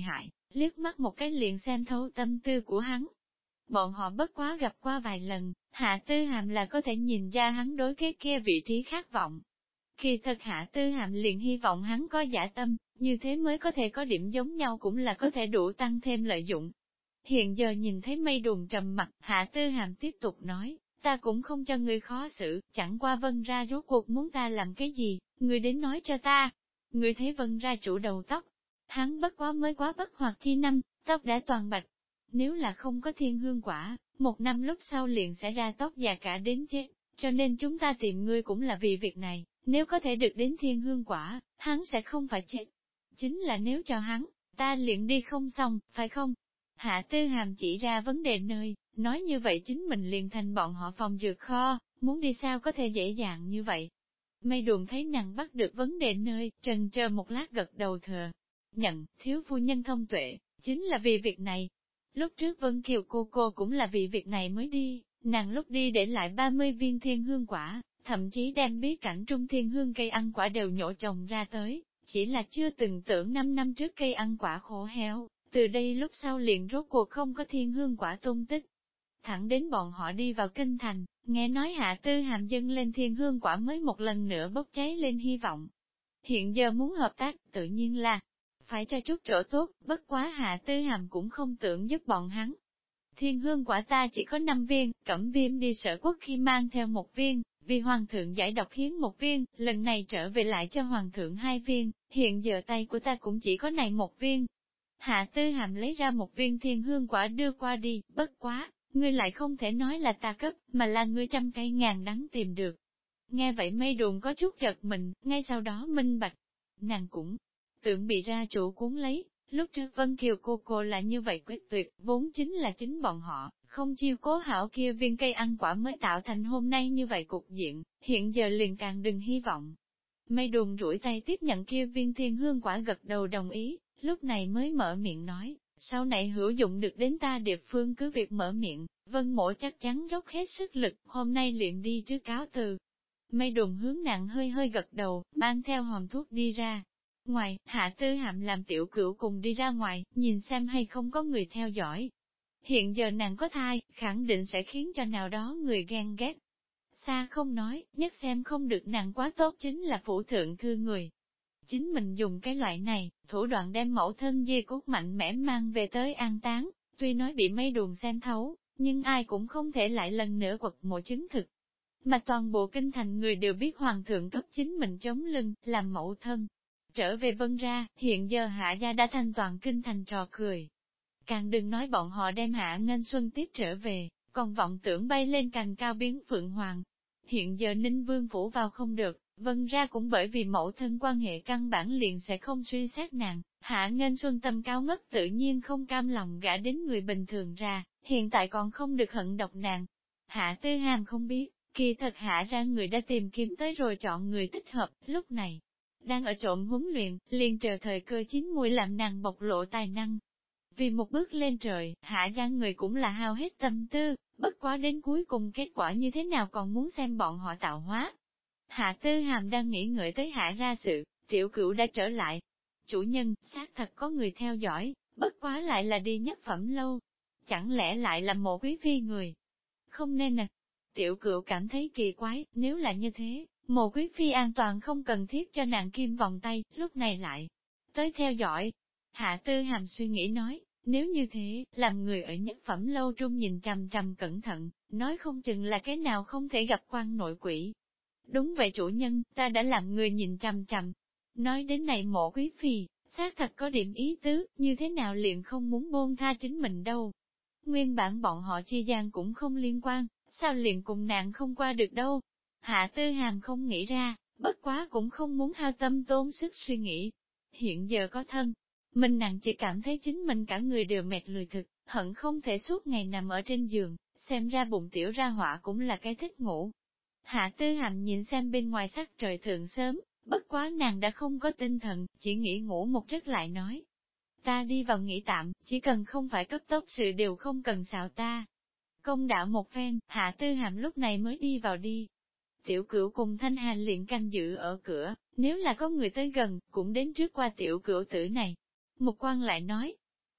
liếc mắt một cái liền xem thấu tâm tư của hắn. Bọn họ bất quá gặp qua vài lần, Hạ Tư Hàm là có thể nhìn ra hắn đối cái kia vị trí khát vọng. Kỳ thật Hạ Tư Hàm liền hy vọng hắn có dạ tâm, như thế mới có thể có điểm giống nhau cũng là có thể đủ tăng thêm lợi dụng. Hiện giờ nhìn thấy mây đùn trầm mặt, Hạ Tư Hàm tiếp tục nói, ta cũng không cho ngươi khó xử, chẳng qua Vân ra rốt cuộc muốn ta làm cái gì, ngươi đến nói cho ta. Ngươi thấy Vân ra chủ đầu tóc, hắn bất quá mới quá bất hoặc chi năm, tóc đã toàn bạch. Nếu là không có thiên hương quả, một năm lúc sau liền sẽ ra tóc già cả đến chết, cho nên chúng ta tìm ngươi cũng là vì việc này, nếu có thể được đến thiên hương quả, hắn sẽ không phải chết. Chính là nếu cho hắn, ta liền đi không xong, phải không? Hạ Tư Hàm chỉ ra vấn đề nơi, nói như vậy chính mình liền thành bọn họ phòng dược kho, muốn đi sao có thể dễ dàng như vậy. Mây đùn thấy nàng bắt được vấn đề nơi, trần chờ một lát gật đầu thừa. Nhận, thiếu phu nhân thông tuệ, chính là vì việc này. Lúc trước Vân Kiều cô cũng là vì việc này mới đi, nàng lúc đi để lại 30 viên thiên hương quả, thậm chí đem bí cảnh trung thiên hương cây ăn quả đều nhổ trồng ra tới, chỉ là chưa từng tưởng 5 năm trước cây ăn quả khô héo, từ đây lúc sau liền rốt cuộc không có thiên hương quả tung tích. Thẳng đến bọn họ đi vào kinh thành, nghe nói Hạ Tư Hàm dâng lên thiên hương quả mới một lần nữa bốc cháy lên hy vọng. Hiện giờ muốn hợp tác, tự nhiên là phải cho chút chỗ tốt, bất quá Hạ Tư Hàm cũng không tưởng giúp bọn hắn. Thiên hương quả ta chỉ có 5 viên, Cẩm Viêm đi Sở Quốc khi mang theo 1 viên, vì Hoàng thượng giải độc hiến 1 viên, lần này trở về lại cho Hoàng thượng 2 viên, hiện giờ tay của ta cũng chỉ có này 1 viên. Hạ Tư Hàm lấy ra 1 viên thiên hương quả đưa qua đi, bất quá, ngươi lại không thể nói là ta cấp, mà là ngươi trăm cây ngàn đắng tìm được. Nghe vậy mây đùn có chút giật mình, ngay sau đó minh bạch. Nàng cũng tưởng bị ra chủ cuốn lấy, lúc trước Vân Kiều cô là như vậy quyết tuyệt, vốn chính là chính bọn họ, không chiêu cố hảo kia viên cây ăn quả mới tạo thành hôm nay như vậy cục diện, hiện giờ liền càng đừng hy vọng. Mây đùn duỗi tay tiếp nhận kia viên thiên hương quả gật đầu đồng ý, lúc này mới mở miệng nói, sau này hữu dụng được đến ta địa phương cứ việc mở miệng, Vân Mộ chắc chắn dốc hết sức lực, hôm nay liền đi trước cáo từ. Mây đùn hướng nặng hơi hơi gật đầu, mang theo hòm thuốc đi ra. Ngoài, Hạ Tư Hàm làm tiểu cửu cùng đi ra ngoài, nhìn xem hay không có người theo dõi. Hiện giờ nàng có thai, khẳng định sẽ khiến cho nào đó người ghen ghét. Xa không nói, nhất xem không được nàng quá tốt chính là phủ thượng thư người. Chính mình dùng cái loại này, thủ đoạn đem mẫu thân di cốt mạnh mẽ mang về tới an táng, tuy nói bị mây đùn xem thấu, nhưng ai cũng không thể lại lần nữa quật mộ chứng thực. Mà toàn bộ kinh thành người đều biết hoàng thượng cấp chính mình chống lưng, làm mẫu thân. Trở về Vân ra, hiện giờ Hạ gia đã thành toàn kinh thành trò cười. Càng đừng nói bọn họ đem Hạ Nghênh Xuân tiếp trở về, còn vọng tưởng bay lên cành cao biến Phượng Hoàng. Hiện giờ Ninh Vương phủ vào không được, Vân ra cũng bởi vì mẫu thân quan hệ căn bản liền sẽ không suy xét nàng. Hạ Nghênh Xuân tâm cao ngất tự nhiên không cam lòng gả đến người bình thường ra, hiện tại còn không được hận độc nàng. Hạ Tư Hàm không biết, kỳ thật Hạ ra người đã tìm kiếm tới rồi chọn người thích hợp, lúc này đang ở trộm huấn luyện, liền chờ thời cơ chín mùi làm nàng bộc lộ tài năng. Vì một bước lên trời, Hạ ra người cũng là hao hết tâm tư, bất quá đến cuối cùng kết quả như thế nào còn muốn xem bọn họ tạo hóa. Hạ Tư Hàm đang nghĩ ngợi tới Hạ ra sự, tiểu cửu đã trở lại. Chủ nhân, xác thật có người theo dõi, bất quá lại là đi nhất phẩm lâu. Chẳng lẽ lại là một quý phi người? Không nên à. Tiểu cửu cảm thấy kỳ quái, nếu là như thế, Mộ quý phi an toàn không cần thiết cho nàng kim vòng tay, lúc này lại tới theo dõi. Hạ Tư Hàm suy nghĩ nói, nếu như thế, làm người ở nhất phẩm lâu trung nhìn trầm trầm cẩn thận, nói không chừng là cái nào không thể gặp quan nội quỷ. Đúng vậy chủ nhân, ta đã làm người nhìn trầm trầm. Nói đến này Mộ quý phi, xác thật có điểm ý tứ, như thế nào liền không muốn buông tha chính mình đâu. Nguyên bản bọn họ chi gian cũng không liên quan, sao liền cùng nạn không qua được đâu. Hạ Tư Hàm không nghĩ ra, bất quá cũng không muốn hao tâm tốn sức suy nghĩ. Hiện giờ có thân, mình nàng chỉ cảm thấy chính mình cả người đều mệt lười thực, hận không thể suốt ngày nằm ở trên giường, xem ra bụng tiểu ra họa cũng là cái thích ngủ. Hạ Tư Hàm nhìn xem bên ngoài sắc trời thượng sớm, bất quá nàng đã không có tinh thần, chỉ nghĩ ngủ một giấc lại nói. Ta đi vào nghỉ tạm, chỉ cần không phải cấp tốc sự đều không cần xạo ta. Công đạo một phen, Hạ Tư Hàm lúc này mới đi vào đi. Tiểu cửu cùng Thanh Hàn liền canh giữ ở cửa, nếu là có người tới gần, cũng đến trước qua tiểu cửu tử này. Một quan lại nói,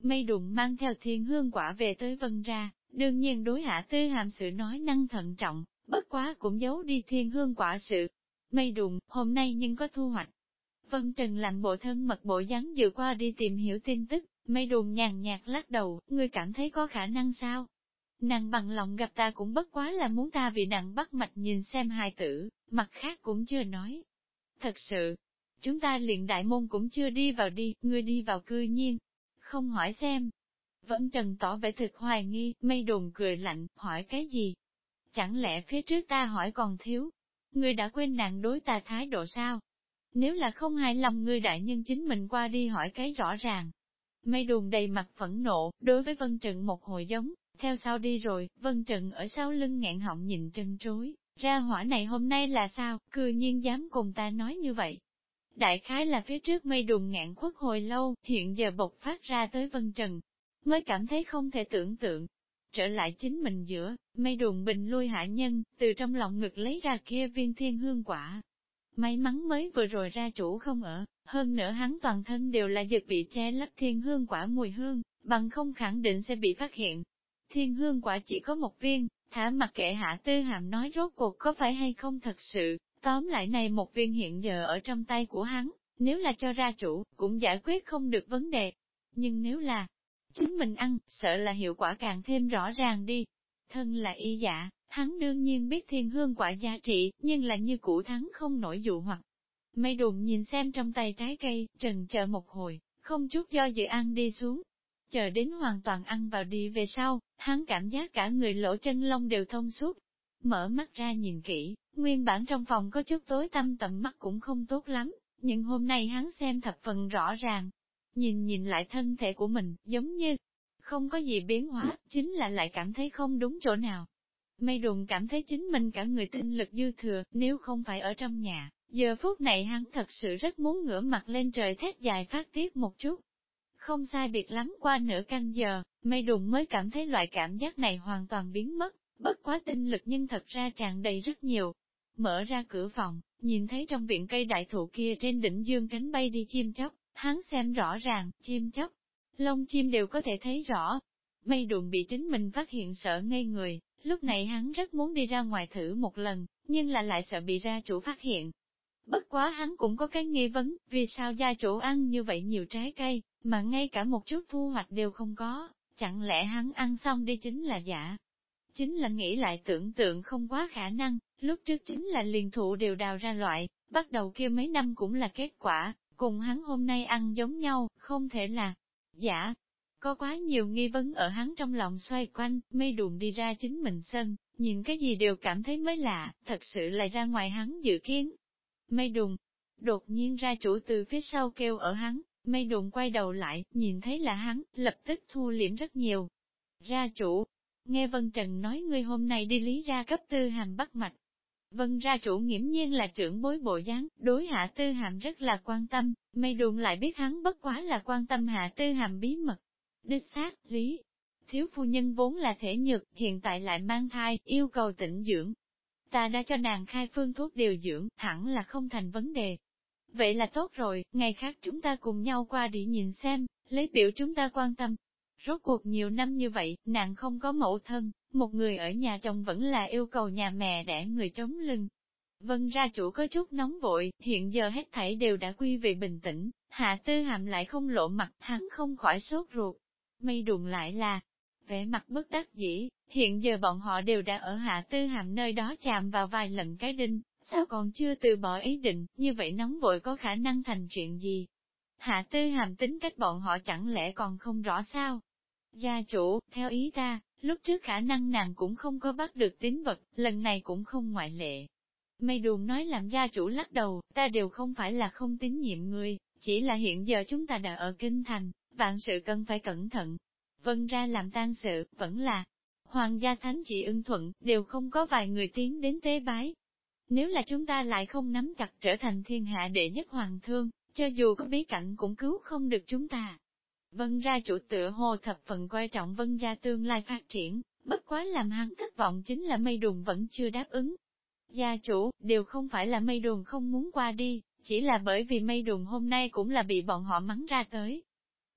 Mây đụng mang theo thiên hương quả về tới Vân ra, đương nhiên đối Hạ Tư Hàm sự nói năng thận trọng, bất quá cũng giấu đi thiên hương quả sự. Mây đụng, hôm nay nhưng có thu hoạch. Vân Trần làm bộ thân mật bộ dáng dự qua đi tìm hiểu tin tức, Mây đụng nhàn nhạt lắc đầu, ngươi cảm thấy có khả năng sao? Nàng bằng lòng gặp ta cũng bất quá là muốn ta vì nàng bắt mạch nhìn xem hài tử, mặt khác cũng chưa nói. Thật sự, chúng ta liền đại môn cũng chưa đi vào đi, ngươi đi vào cư nhiên. Không hỏi xem. Vẫn Trần tỏ vẻ thực hoài nghi, Mây đồn cười lạnh, hỏi cái gì? Chẳng lẽ phía trước ta hỏi còn thiếu? Ngươi đã quên nàng đối ta thái độ sao? Nếu là không hài lòng ngươi đại nhân chính mình qua đi hỏi cái rõ ràng. Mây đồn đầy mặt phẫn nộ, đối với Vân Trần một hồi giống, theo sau đi rồi, Vân Trần ở sau lưng nghẹn họng nhìn trân trối, ra hỏa này hôm nay là sao, cư nhiên dám cùng ta nói như vậy. Đại khái là phía trước mây đồn ngạn khuất hồi lâu, hiện giờ bộc phát ra tới Vân Trần, mới cảm thấy không thể tưởng tượng. Trở lại chính mình giữa, mây đồn bình lui hạ nhân, từ trong lòng ngực lấy ra kia viên thiên hương quả. May mắn mới vừa rồi ra chủ không ở, hơn nữa hắn toàn thân đều là dược bị che lấp thiên hương quả mùi hương, bằng không khẳng định sẽ bị phát hiện. Thiên hương quả chỉ có một viên, thả mặc kệ Hạ Tư Hàm nói rốt cuộc có phải hay không thật sự, tóm lại này một viên hiện giờ ở trong tay của hắn, nếu là cho ra chủ, cũng giải quyết không được vấn đề. Nhưng nếu là chính mình ăn, sợ là hiệu quả càng thêm rõ ràng đi. Thân là y dạ, hắn đương nhiên biết thiên hương quả giá trị, nhưng là như cũ thắng không nổi dụ hoặc. Mây đùn nhìn xem trong tay trái cây, trần chờ một hồi, không chút do dự ăn đi xuống. Chờ đến hoàn toàn ăn vào đi về sau, hắn cảm giác cả người lỗ chân lông đều thông suốt. Mở mắt ra nhìn kỹ, nguyên bản trong phòng có chút tối tăm tầm mắt cũng không tốt lắm, nhưng hôm nay hắn xem thập phần rõ ràng. Nhìn lại thân thể của mình, giống như không có gì biến hóa, chính là lại cảm thấy không đúng chỗ nào. Mây đùn cảm thấy chính mình cả người tinh lực dư thừa, nếu không phải ở trong nhà, giờ phút này hắn thật sự rất muốn ngửa mặt lên trời thét dài phát tiết một chút. Không sai biệt lắm qua nửa canh giờ, mây đùn mới cảm thấy loại cảm giác này hoàn toàn biến mất, bất quá tinh lực nhưng thật ra tràn đầy rất nhiều. Mở ra cửa phòng, nhìn thấy trong viện cây đại thụ kia trên đỉnh dương cánh bay đi chim chóc, hắn xem rõ ràng, chim chóc, lông chim đều có thể thấy rõ. Mây đùn bị chính mình phát hiện sợ ngây người, lúc này hắn rất muốn đi ra ngoài thử một lần, nhưng là lại sợ bị gia chủ phát hiện. Bất quá hắn cũng có cái nghi vấn, vì sao gia chủ ăn như vậy nhiều trái cây, mà ngay cả một chút thu hoạch đều không có, chẳng lẽ hắn ăn xong đi chính là giả. Chính là nghĩ lại tưởng tượng không quá khả năng, lúc trước chính là liền thụ đều đào ra loại, bắt đầu kia mấy năm cũng là kết quả, cùng hắn hôm nay ăn giống nhau, không thể là giả. Có quá nhiều nghi vấn ở hắn trong lòng xoay quanh, mây đùn đi ra chính mình sân, nhìn cái gì đều cảm thấy mới lạ, thật sự lại ra ngoài hắn dự kiến. Mây đùn, đột nhiên ra chủ từ phía sau kêu ở hắn, mây đùn quay đầu lại, nhìn thấy là hắn, lập tức thu liễm rất nhiều. Ra chủ, nghe Vân Trần nói ngươi hôm nay đi Lý ra cấp Tư Hàm bắt mạch. Vân ra chủ nghiễm nhiên là trưởng bối bộ dáng, đối Hạ Tư Hàm rất là quan tâm, mây đùn lại biết hắn bất quá là quan tâm Hạ Tư Hàm bí mật. Đích xác, Lý. Thiếu phu nhân vốn là thể nhược, hiện tại lại mang thai, yêu cầu tĩnh dưỡng. Ta đã cho nàng khai phương thuốc điều dưỡng, hẳn là không thành vấn đề. Vậy là tốt rồi, ngày khác chúng ta cùng nhau qua đi nhìn xem, lấy biểu chúng ta quan tâm. Rốt cuộc nhiều năm như vậy, nàng không có mẫu thân, một người ở nhà chồng vẫn là yêu cầu nhà mẹ đẻ người chống lưng. Vân ra chủ có chút nóng vội, hiện giờ hết thảy đều đã quy về bình tĩnh, Hạ Tư Hàm lại không lộ mặt, hắn không khỏi sốt ruột. Mây đùn lại là vẻ mặt bất đắc dĩ, hiện giờ bọn họ đều đã ở Hạ Tư Hàm nơi đó chạm vào vài lần cái đinh, sao còn chưa từ bỏ ý định, như vậy nóng vội có khả năng thành chuyện gì? Hạ Tư Hàm tính cách bọn họ chẳng lẽ còn không rõ sao? Gia chủ, theo ý ta, lúc trước khả năng nàng cũng không có bắt được tín vật, lần này cũng không ngoại lệ. Mây đùn nói làm gia chủ lắc đầu, ta đều không phải là không tín nhiệm người, chỉ là hiện giờ chúng ta đã ở kinh thành, vạn sự cần phải cẩn thận. Vân ra làm tang sự, vẫn là hoàng gia thánh chỉ ưng thuận, đều không có vài người tiến đến tế bái. Nếu là chúng ta lại không nắm chặt trở thành thiên hạ đệ nhất hoàng thương, cho dù có bí cảnh cũng cứu không được chúng ta. Vân ra chủ tựa hồ thập phần coi trọng vân gia tương lai phát triển, bất quá làm hắn thất vọng chính là mây đùn vẫn chưa đáp ứng. Gia chủ, đều không phải là mây đùn không muốn qua đi, chỉ là bởi vì mây đùn hôm nay cũng là bị bọn họ mắng ra tới.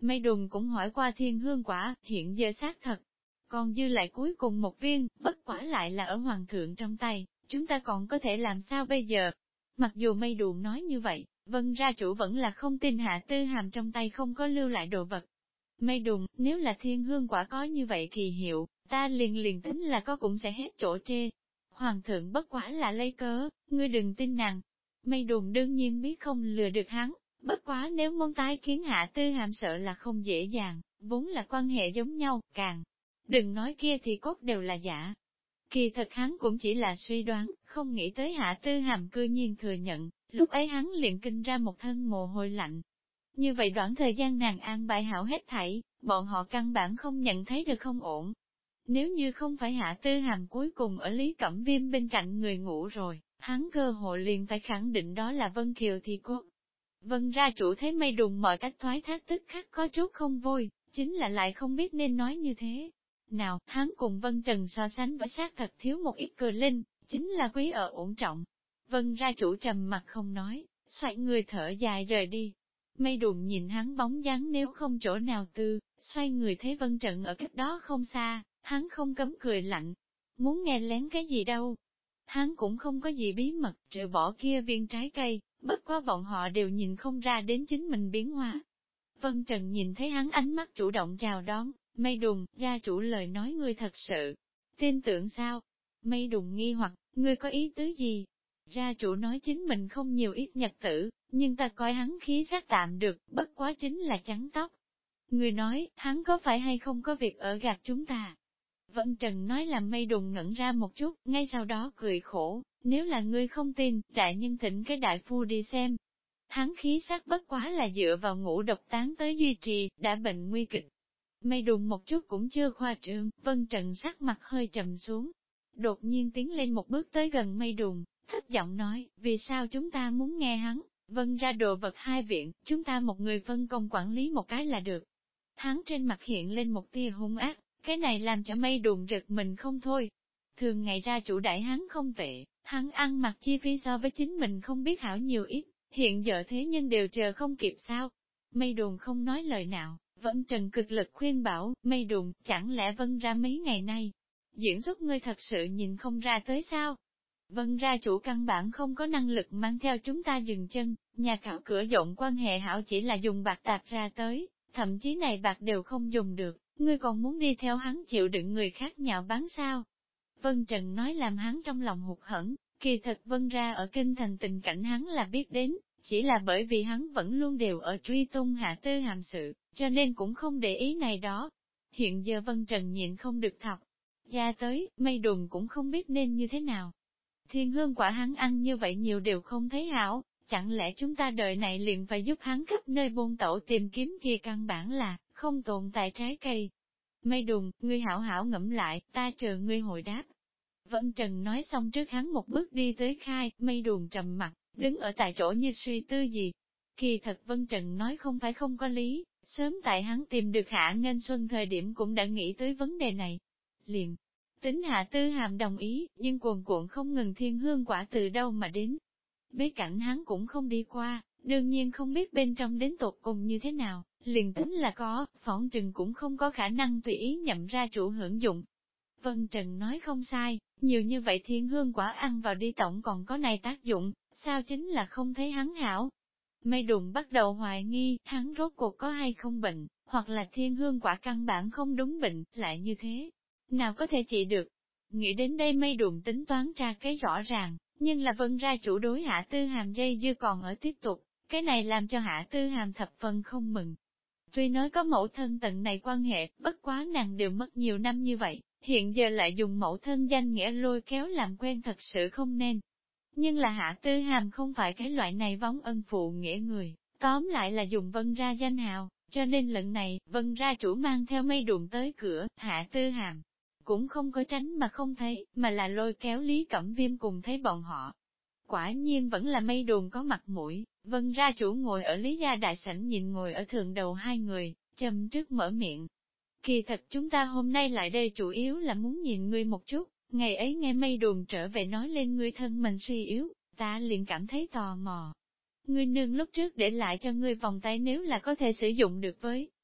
Mây Đùng cũng hỏi qua thiên hương quả, hiện giờ xác thật. Còn dư lại cuối cùng một viên, bất quả lại là ở hoàng thượng trong tay, chúng ta còn có thể làm sao bây giờ? Mặc dù Mây Đùng nói như vậy, Vân gia chủ vẫn là không tin Hạ Tư Hàm trong tay không có lưu lại đồ vật. Mây Đùng, nếu là thiên hương quả có như vậy kỳ hiệu, ta liền tính là có cũng sẽ hết chỗ chê. Hoàng thượng bất quả là lấy cớ, ngươi đừng tin nàng. Mây Đùng đương nhiên biết không lừa được hắn, bất quá nếu muốn tái kiến Hạ Tư Hàm sợ là không dễ dàng, vốn là quan hệ giống nhau, càng đừng nói kia thì cốt đều là giả. Kỳ thật hắn cũng chỉ là suy đoán, không nghĩ tới Hạ Tư Hàm cư nhiên thừa nhận, lúc ấy hắn liền kinh ra một thân mồ hôi lạnh. Như vậy đoạn thời gian nàng an bài hảo hết thảy, bọn họ căn bản không nhận thấy được không ổn. Nếu như không phải Hạ Tư Hàm cuối cùng ở Lý Cẩm Viêm bên cạnh người ngủ rồi, hắn cơ hội liền phải khẳng định đó là Vân Kiều thì cốt. Vân gia chủ thấy Mây Đùng mọi cách thoái thác tức khắc có chút không vui, chính là lại không biết nên nói như thế. Nào, hắn cùng Vân Trần so sánh với xác thật thiếu một ít cười linh, chính là quý ở ổn trọng. Vân gia chủ trầm mặt không nói, xoay người thở dài rời đi. Mây Đùng nhìn hắn bóng dáng nếu không chỗ nào tư, xoay người thấy Vân Trần ở cách đó không xa, hắn không cấm cười lạnh. Muốn nghe lén cái gì đâu. Hắn cũng không có gì bí mật, trừ bỏ kia viên trái cây, bất quá bọn họ đều nhìn không ra đến chính mình biến hóa. Vân Trần nhìn thấy hắn ánh mắt chủ động chào đón, Mây Đùng, gia chủ lời nói ngươi thật sự. Tin tưởng sao? Mây Đùng nghi hoặc, ngươi có ý tứ gì? Gia chủ nói chính mình không nhiều ít nhật tử, nhưng ta coi hắn khí sắc tạm được, bất quá chính là trắng tóc. Ngươi nói, hắn có phải hay không có việc ở gạt chúng ta? Vân Trần nói làm Mây Đùng ngẩn ra một chút, ngay sau đó cười khổ, nếu là ngươi không tin, đại nhân thỉnh cái đại phu đi xem. Hắn khí sắc bất quá là dựa vào ngũ độc tán tới duy trì, đã bệnh nguy kịch. Mây Đùng một chút cũng chưa khoa trương, Vân Trần sắc mặt hơi trầm xuống. Đột nhiên tiến lên một bước tới gần Mây Đùng, thấp giọng nói, vì sao chúng ta muốn nghe hắn, Vân ra đồ vật hai viện, chúng ta một người phân công quản lý một cái là được. Hắn trên mặt hiện lên một tia hung ác, cái này làm cho Mây Đùng rực mình không thôi. Thường ngày ra chủ đại hắn không tệ, hắn ăn mặc chi phí so với chính mình không biết hảo nhiều ít, hiện giờ thế nhân đều chờ không kịp sao. Mây Đùng không nói lời nào, Vân Trần cực lực khuyên bảo, Mây Đùng, chẳng lẽ Vân ra mấy ngày nay, diễn xuất ngươi thật sự nhìn không ra tới sao? Vân ra chủ căn bản không có năng lực mang theo chúng ta dừng chân, nhà khảo cửa rộng quan hệ hảo chỉ là dùng bạc tạp ra tới, thậm chí này bạc đều không dùng được, ngươi còn muốn đi theo hắn chịu đựng người khác nhạo báng sao? Vân Trần nói làm hắn trong lòng hụt hẫng, kỳ thật Vân ra ở kinh thành tình cảnh hắn là biết đến, chỉ là bởi vì hắn vẫn luôn đều ở truy tung Hạ Tư Hàm sự, cho nên cũng không để ý này đó. Hiện giờ Vân Trần nhịn không được thọc ra tới, Mây Đùng cũng không biết nên như thế nào. Thiên hương quả hắn ăn như vậy nhiều đều không thấy hảo, chẳng lẽ chúng ta đợi này liền phải giúp hắn khắp nơi buôn tẩu tìm kiếm kia căn bản là không tồn tại trái cây. Mây Đùng, ngươi hảo hảo ngẫm lại, ta chờ ngươi hồi đáp. Vân Trần nói xong trước hắn một bước đi tới khai, Mây Đùng trầm mặt, đứng ở tại chỗ như suy tư gì. Kỳ thật Vân Trần nói không phải không có lý, sớm tại hắn tìm được Hạ Nghênh Xuân thời điểm cũng đã nghĩ tới vấn đề này. Liền, tính Hạ Tư Hàm đồng ý, nhưng cuồn cuộn không ngừng thiên hương quả từ đâu mà đến. Bế cảnh hắn cũng không đi qua, đương nhiên không biết bên trong đến tột cùng như thế nào, liền tính là có, phỏng chừng cũng không có khả năng tùy ý nhậm ra chủ hưởng dụng. Vân Trần nói không sai, nhiều như vậy thiên hương quả ăn vào đi tổng còn có này tác dụng, sao chính là không thấy hắn hảo. Mây Đùng bắt đầu hoài nghi, hắn rốt cuộc có hay không bệnh, hoặc là thiên hương quả căn bản không đúng bệnh, lại như thế. Nào có thể trị được? Nghĩ đến đây Mây Đùng tính toán ra cái rõ ràng, nhưng là Vân ra chủ đối Hạ Tư Hàm dây dưa còn ở tiếp tục, cái này làm cho Hạ Tư Hàm thập phần không mừng. Tuy nói có mẫu thân tận này quan hệ, bất quá nàng đều mất nhiều năm như vậy, hiện giờ lại dùng mẫu thân danh nghĩa lôi kéo làm quen thật sự không nên. Nhưng là Hạ Tư Hàm không phải cái loại này vóng ân phụ nghĩa người, tóm lại là dùng Vân ra danh hào, cho nên lần này, Vân ra chủ mang theo Mây Đùng tới cửa, Hạ Tư Hàm cũng không có tránh mà không thấy, mà là lôi kéo Lý Cẩm Viêm cùng thấy bọn họ. Quả nhiên vẫn là Mây Đùng có mặt mũi, Vân ra chủ ngồi ở Lý gia đại sảnh nhìn ngồi ở thượng đầu hai người, châm trước mở miệng. Kỳ thật chúng ta hôm nay lại đây chủ yếu là muốn nhìn ngươi một chút, ngày ấy nghe Mây Đùng trở về nói lên ngươi thân mình suy yếu, ta liền cảm thấy tò mò. Ngươi nương lúc trước để lại cho ngươi vòng tay nếu là có thể sử dụng được với,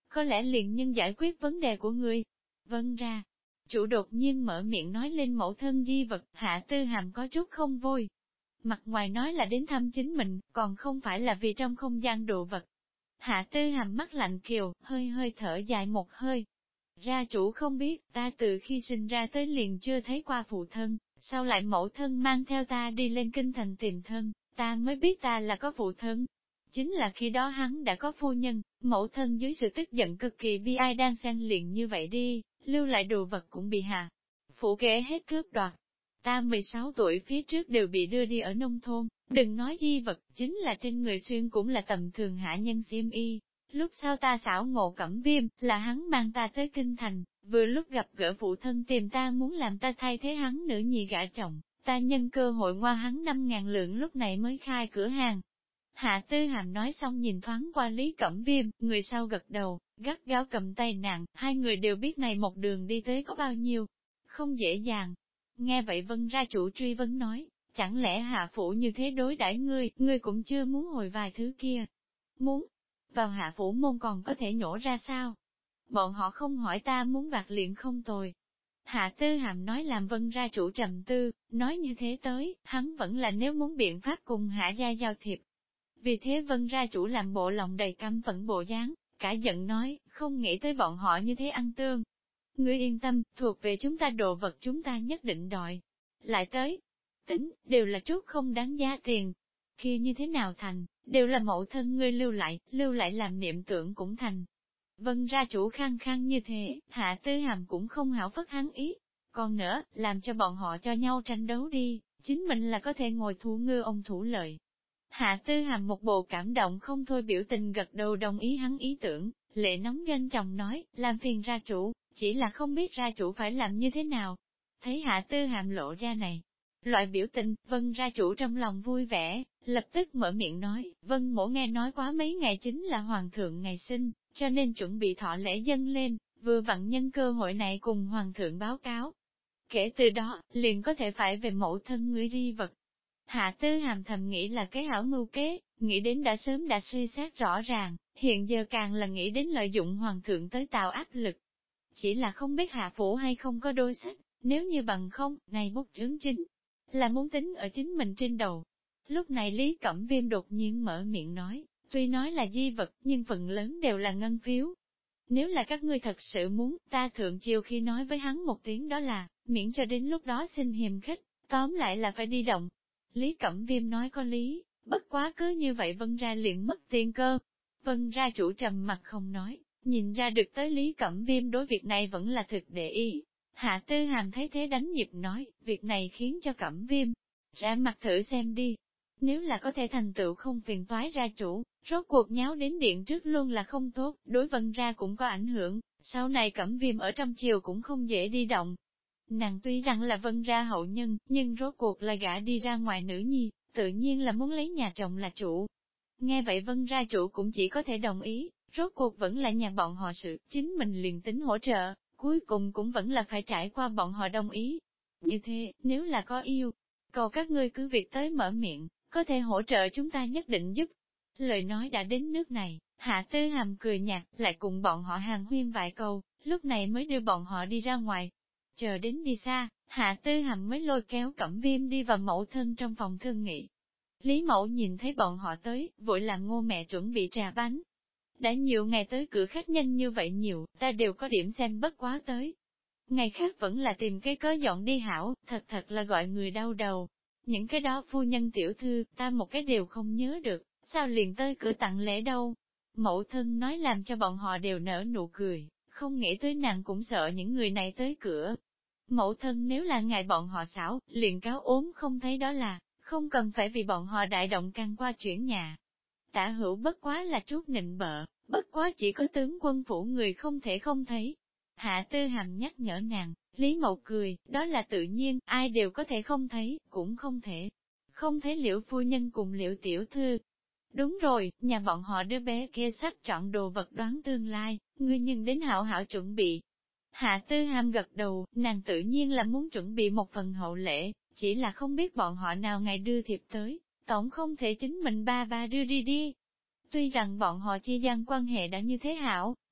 có lẽ liền nhân giải quyết vấn đề của người. Vân ra, chủ đột nhiên mở miệng nói lên mẫu thân di vật, Hạ Tư Hàm có chút không vui. Mặt ngoài nói là đến thăm chính mình, còn không phải là vì trong không gian đồ vật. Hạ Tư Hàm mắt lạnh kiều, hơi hơi thở dài một hơi. Gia chủ không biết, ta từ khi sinh ra tới liền chưa thấy qua phụ thân, sau lại mẫu thân mang theo ta đi lên kinh thành tìm thân, ta mới biết ta là có phụ thân. Chính là khi đó hắn đã có phu nhân, mẫu thân dưới sự tức giận cực kỳ bi ai đang xen liền như vậy đi, lưu lại đồ vật cũng bị hạ. Phụ kế hết cướp đoạt. Ta 16 tuổi phía trước đều bị đưa đi ở nông thôn, đừng nói di vật, chính là trên người xuyên cũng là tầm thường hạ nhân xiêm y. Lúc sau ta xảo ngộ Cẩm Viêm, là hắn mang ta tới kinh thành, vừa lúc gặp gỡ phụ thân tìm ta muốn làm ta thay thế hắn nữ nhi gả chồng, ta nhân cơ hội ngoa hắn 5.000 lượng lúc này mới khai cửa hàng. Hạ Tư Hàm nói xong nhìn thoáng qua Lý Cẩm Viêm, người sau gật đầu, gắt gao cầm tay nàng, hai người đều biết này một đường đi tới có bao nhiêu, không dễ dàng. Nghe vậy Vân ra chủ truy vấn nói, chẳng lẽ hạ phủ như thế đối đãi ngươi cũng chưa muốn hồi vài thứ kia. Muốn, vào hạ phủ môn còn có thể nhổ ra sao? Bọn họ không hỏi ta muốn bạc liền không tồi. Hạ Tư Hàm nói làm Vân ra chủ trầm tư, nói như thế tới, hắn vẫn là nếu muốn biện pháp cùng hạ gia giao thiệp. Vì thế Vân ra chủ làm bộ lòng đầy căm phẫn bộ dáng, cả giận nói, không nghĩ tới bọn họ như thế ăn tương. Ngươi yên tâm, thuộc về chúng ta đồ vật chúng ta nhất định đòi. Lại tới, tính, đều là chút không đáng giá tiền. Kia như thế nào thành, đều là mẫu thân ngươi lưu lại làm niệm tưởng cũng thành. Vân ra chủ khăng khăng như thế, Hạ Tư Hàm cũng không hảo phất hắn ý. Còn nữa, làm cho bọn họ cho nhau tranh đấu đi, chính mình là có thể ngồi thủ ngư ông thủ lợi. Hạ Tư Hàm một bộ cảm động không thôi biểu tình gật đầu đồng ý hắn ý tưởng, lệ nóng ghen chồng nói, làm phiền ra chủ, chỉ là không biết ra chủ phải làm như thế nào. Thấy Hạ Tư Hàm lộ ra này, loại biểu tình, Vân ra chủ trong lòng vui vẻ, lập tức mở miệng nói, Vân mổ nghe nói quá mấy ngày chính là Hoàng thượng ngày sinh, cho nên chuẩn bị thọ lễ dâng lên, vừa vặn nhân cơ hội này cùng Hoàng thượng báo cáo. Kể từ đó, liền có thể phải về mẫu thân người di vật. Hạ Tư Hàm thầm nghĩ là cái hảo mưu kế, nghĩ đến đã sớm đã suy xét rõ ràng, hiện giờ càng là nghĩ đến lợi dụng Hoàng thượng tới tạo áp lực. Chỉ là không biết hạ phủ hay không có đôi sách, nếu như bằng không, này bút chướng chính, là muốn tính ở chính mình trên đầu. Lúc này Lý Cẩm Viêm đột nhiên mở miệng nói, tuy nói là di vật, nhưng phần lớn đều là ngân phiếu. Nếu là các ngươi thật sự muốn, ta thượng chiều khi nói với hắn một tiếng đó là, miễn cho đến lúc đó xin hiềm khích, tóm lại là phải đi động. Lý Cẩm Viêm nói có lý, bất quá cứ như vậy Vân ra liền mất tiền cơ. Vân ra chủ trầm mặt không nói, nhìn ra được tới Lý Cẩm Viêm đối việc này vẫn là thực để ý. Hạ Tư Hàm thấy thế đánh nhịp nói, việc này khiến cho Cẩm Viêm ra mặt thử xem đi. Nếu là có thể thành tựu không phiền toái ra chủ, rốt cuộc nháo đến điện trước luôn là không tốt, đối Vân ra cũng có ảnh hưởng, sau này Cẩm Viêm ở trong chiều cũng không dễ đi động. Nàng tuy rằng là Vân ra hậu nhân, nhưng rốt cuộc là gả đi ra ngoài nữ nhi, tự nhiên là muốn lấy nhà chồng là chủ. Nghe vậy Vân ra chủ cũng chỉ có thể đồng ý, rốt cuộc vẫn là nhà bọn họ sự, chính mình liền tính hỗ trợ, cuối cùng cũng vẫn là phải trải qua bọn họ đồng ý. Như thế, nếu là có yêu, cầu các ngươi cứ việc tới mở miệng, có thể hỗ trợ chúng ta nhất định giúp. Lời nói đã đến nước này, Hạ Tư Hàm cười nhạt, lại cùng bọn họ hàng huyên vài câu, lúc này mới đưa bọn họ đi ra ngoài. Chờ đến đi xa, Hạ Tư Hàm mới lôi kéo Cẩm Viêm đi vào mẫu thân trong phòng thương nghị. Lý Mẫu nhìn thấy bọn họ tới, vội làm Ngô mẹ chuẩn bị trà bánh. Đã nhiều ngày tới cửa khách nhanh như vậy nhiều, ta đều có điểm xem bất quá tới. Ngày khác vẫn là tìm cái cớ dọn đi hảo, thật là gọi người đau đầu. Những cái đó phu nhân tiểu thư, ta một cái đều không nhớ được, sao liền tới cửa tặng lễ đâu. Mẫu thân nói làm cho bọn họ đều nở nụ cười, không nghĩ tới nàng cũng sợ những người này tới cửa. Mẫu thân nếu là ngài bọn họ xảo, liền cáo ốm không thấy đó là, không cần phải vì bọn họ đại động can qua chuyển nhà. Tả hữu bất quá là chút nịnh bợ, bất quá chỉ có tướng quân phủ người không thể không thấy. Hạ Tư Hàm nhắc nhở nàng, Lý Mậu cười, đó là tự nhiên, ai đều có thể không thấy, cũng không thể. Không thấy Liễu phu nhân cùng Liễu tiểu thư. Đúng rồi, nhà bọn họ đứa bé kia sắp chọn đồ vật đoán tương lai, ngươi nhưng đến hảo hảo chuẩn bị. Hạ Tư Hàm gật đầu, nàng tự nhiên là muốn chuẩn bị một phần hậu lễ, chỉ là không biết bọn họ nào ngày đưa thiệp tới, tổng không thể chính mình ba đưa đi. Tuy rằng bọn họ chi gian quan hệ đã như thế hảo,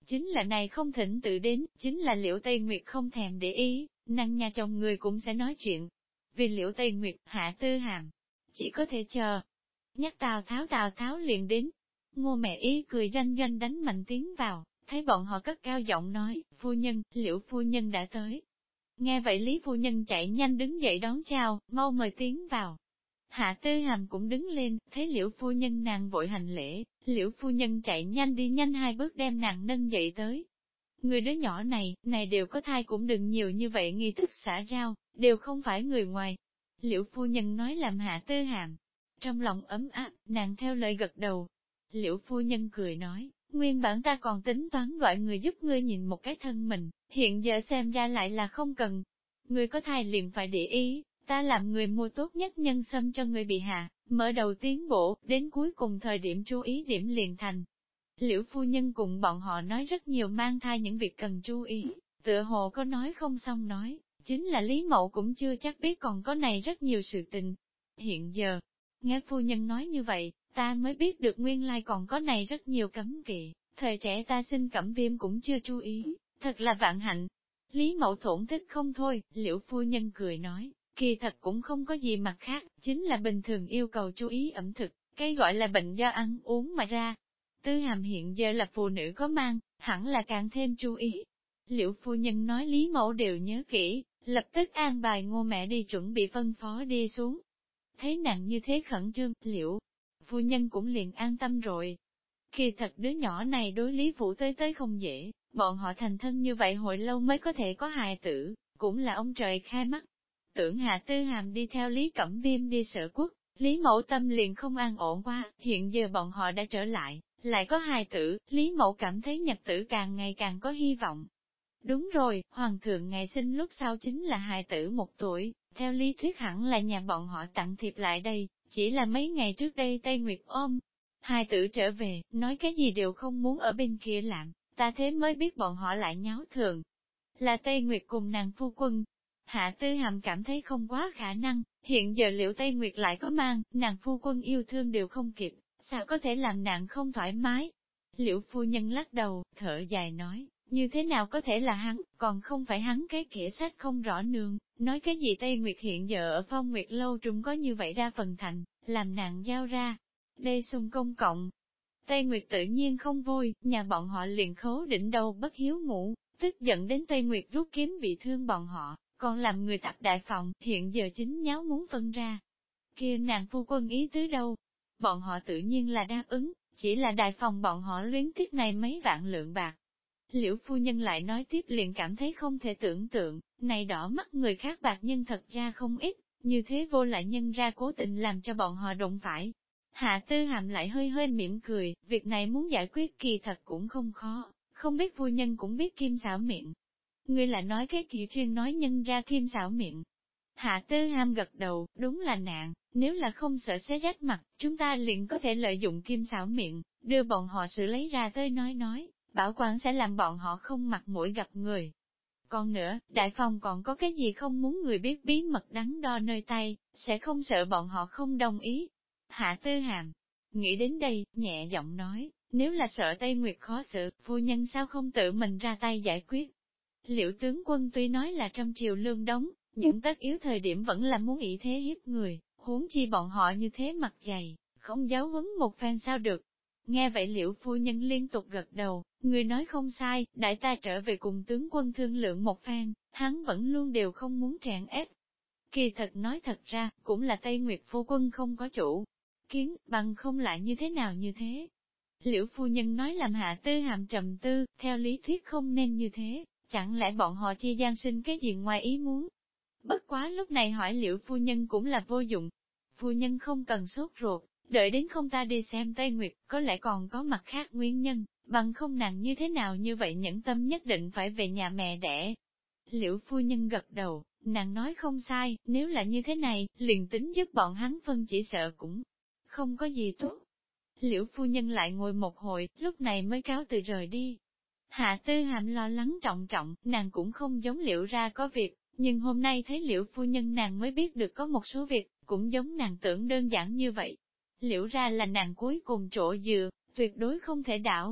Chính là này không thỉnh tự đến, chính là Liễu Tây Nguyệt không thèm để ý, nàng nhà chồng người cũng sẽ nói chuyện. Vì Liễu Tây Nguyệt, Hạ Tư Hàm, chỉ có thể chờ. Nhắc Tào Tháo liền đến. Ngô mẹ ý cười doanh doanh đánh mạnh tiếng vào, thấy bọn họ cất cao giọng nói, phu nhân, Liễu phu nhân đã tới. Nghe vậy Lý phu nhân chạy nhanh đứng dậy đón chào, mau mời tiến vào. Hạ Tư Hàm cũng đứng lên, thấy Liễu phu nhân nàng vội hành lễ, Liễu phu nhân chạy nhanh đi nhanh 2 bước đem nàng nâng dậy tới. Người đứa nhỏ này đều có thai cũng đừng nhiều như vậy nghi thức xả rau, đều không phải người ngoài. Liễu phu nhân nói làm Hạ Tư Hàm. Trong lòng ấm áp, nàng theo lời gật đầu. Liễu phu nhân cười nói, nguyên bản ta còn tính toán gọi người giúp ngươi nhìn một cái thân mình, hiện giờ xem ra lại là không cần. Ngươi có thai liền phải để ý, ta làm người mua tốt nhất nhân sâm cho người bị hạ, mở đầu tiến bộ, đến cuối cùng thời điểm chú ý điểm liền thành. Liễu phu nhân cùng bọn họ nói rất nhiều mang thai những việc cần chú ý, tựa hồ có nói không xong nói, chính là Lý Mậu cũng chưa chắc biết còn có này rất nhiều sự tình. Hiện giờ, nghe phu nhân nói như vậy, ta mới biết được nguyên lai còn có này rất nhiều cấm kỵ, thời trẻ ta sinh Cẩm Viêm cũng chưa chú ý, thật là vạn hạnh. Lý Mậu thổn thức không thôi, Liễu phu nhân cười nói, kỳ thật cũng không có gì mặt khác, chính là bình thường yêu cầu chú ý ẩm thực, cái gọi là bệnh do ăn uống mà ra. Tư Hàm hiện giờ là phụ nữ có mang, hẳn là càng thêm chú ý. Liễu phu nhân nói Lý Mẫu đều nhớ kỹ, lập tức an bài Ngô mẹ đi chuẩn bị phân phó đi xuống. Thấy nàng như thế khẩn trương, Liễu phu nhân cũng liền an tâm rồi. Kỳ thật đứa nhỏ này đối Lý Phủ tới không dễ, bọn họ thành thân như vậy hồi lâu mới có thể có hài tử, cũng là ông trời khai mắt. Tưởng Hạ Tư Hàm đi theo Lý Cẩm Viêm đi Sở Quốc, Lý Mẫu tâm liền không an ổn qua, hiện giờ bọn họ đã trở lại có hài tử, Lý Mẫu cảm thấy nhật tử càng ngày càng có hy vọng. Đúng rồi, Hoàng thượng ngày sinh lúc sau chính là hài tử 1 tuổi, theo lý thuyết hẳn là nhà bọn họ tặng thiệp lại đây, chỉ là mấy ngày trước đây Tây Nguyệt ôm. Hài tử trở về, nói cái gì đều không muốn ở bên kia làm, ta thế mới biết bọn họ lại nháo thường. Là Tây Nguyệt cùng nàng phu quân. Hạ Tư Hàm cảm thấy không quá khả năng, hiện giờ liệu Tây Nguyệt lại có mang, nàng phu quân yêu thương đều không kịp, sao có thể làm nàng không thoải mái. Liễu phu nhân lắc đầu, thở dài nói, như thế nào có thể là hắn, còn không phải hắn cái kẻ sách không rõ nương, nói cái gì Tây Nguyệt hiện giờ ở Phong Nguyệt Lâu trung có như vậy đa phần thành, làm nàng giao ra. Đây xung công cộng. Tây Nguyệt tự nhiên không vui, nhà bọn họ liền khấu đỉnh đầu bất hiếu ngủ, tức giận đến Tây Nguyệt rút kiếm bị thương bọn họ, còn làm người tặc đại phòng, hiện giờ chính nháo muốn phân ra. Kia nàng phu quân ý tứ đâu? Bọn họ tự nhiên là đáp ứng, chỉ là đại phòng bọn họ luyến tiếc này mấy vạn lượng bạc. Liễu phu nhân lại nói tiếp liền cảm thấy không thể tưởng tượng, này đỏ mắt người khác bạc nhưng thật ra không ít, như thế vô lại nhân ra cố tình làm cho bọn họ đụng phải. Hạ Tư Hàm lại hơi hơi mỉm cười, việc này muốn giải quyết kỳ thật cũng không khó, không biết phu nhân cũng biết kim xảo miệng. Ngươi là nói cái kiểu chuyên nói nhân ra kim xảo miệng. Hạ Tư Hàm gật đầu, đúng là nạn, nếu là không sợ xé rách mặt, chúng ta liền có thể lợi dụng kim xảo miệng, đưa bọn họ xử lấy ra tới nói, bảo quản sẽ làm bọn họ không mặt mũi gặp người. Còn nữa, đại phòng còn có cái gì không muốn người biết bí mật đắn đo nơi tay, sẽ không sợ bọn họ không đồng ý. Hạ Tư Hàm nghĩ đến đây, nhẹ giọng nói, nếu là sợ Tây Nguyệt khó xử, phu nhân sao không tự mình ra tay giải quyết. Liễu tướng quân tuy nói là trong triều lương đóng, những tất yếu thời điểm vẫn là muốn ỷ thế hiếp người, huống chi bọn họ như thế mặt dày, không giáo huấn một phen sao được. Nghe vậy Liễu phu nhân liên tục gật đầu, người nói không sai, đại ta trở về cùng tướng quân thương lượng một phen, hắn vẫn luôn đều không muốn tràn ép. Kỳ thật nói thật ra, cũng là Tây Nguyệt phu quân không có chủ kiến, bằng không lại như thế nào như thế. Liễu phu nhân nói làm Hạ Tư Hàm trầm tư, theo lý thuyết không nên như thế, chẳng lẽ bọn họ chi gian sinh cái gì ngoài ý muốn. Bất quá lúc này hỏi Liễu phu nhân cũng là vô dụng. Phu nhân không cần sốt ruột, đợi đến không ta đi xem Tây Nguyệt, có lẽ còn có mặt khác nguyên nhân, bằng không nàng như thế nào như vậy nhẫn tâm nhất định phải về nhà mẹ đẻ. Liễu phu nhân gật đầu, nàng nói không sai, nếu là như thế này, liền tính giúp bọn hắn phân chỉ sợ cũng không có gì tốt. Liễu phu nhân lại ngồi một hồi, lúc này mới cáo từ rời đi. Hạ Tư Hàm lo lắng trọng trọng, nàng cũng không giống Liễu ra có việc, nhưng hôm nay thấy Liễu phu nhân nàng mới biết được có một số việc, cũng giống nàng tưởng đơn giản như vậy. Liễu ra là nàng cuối cùng chỗ dựa, tuyệt đối không thể đảo.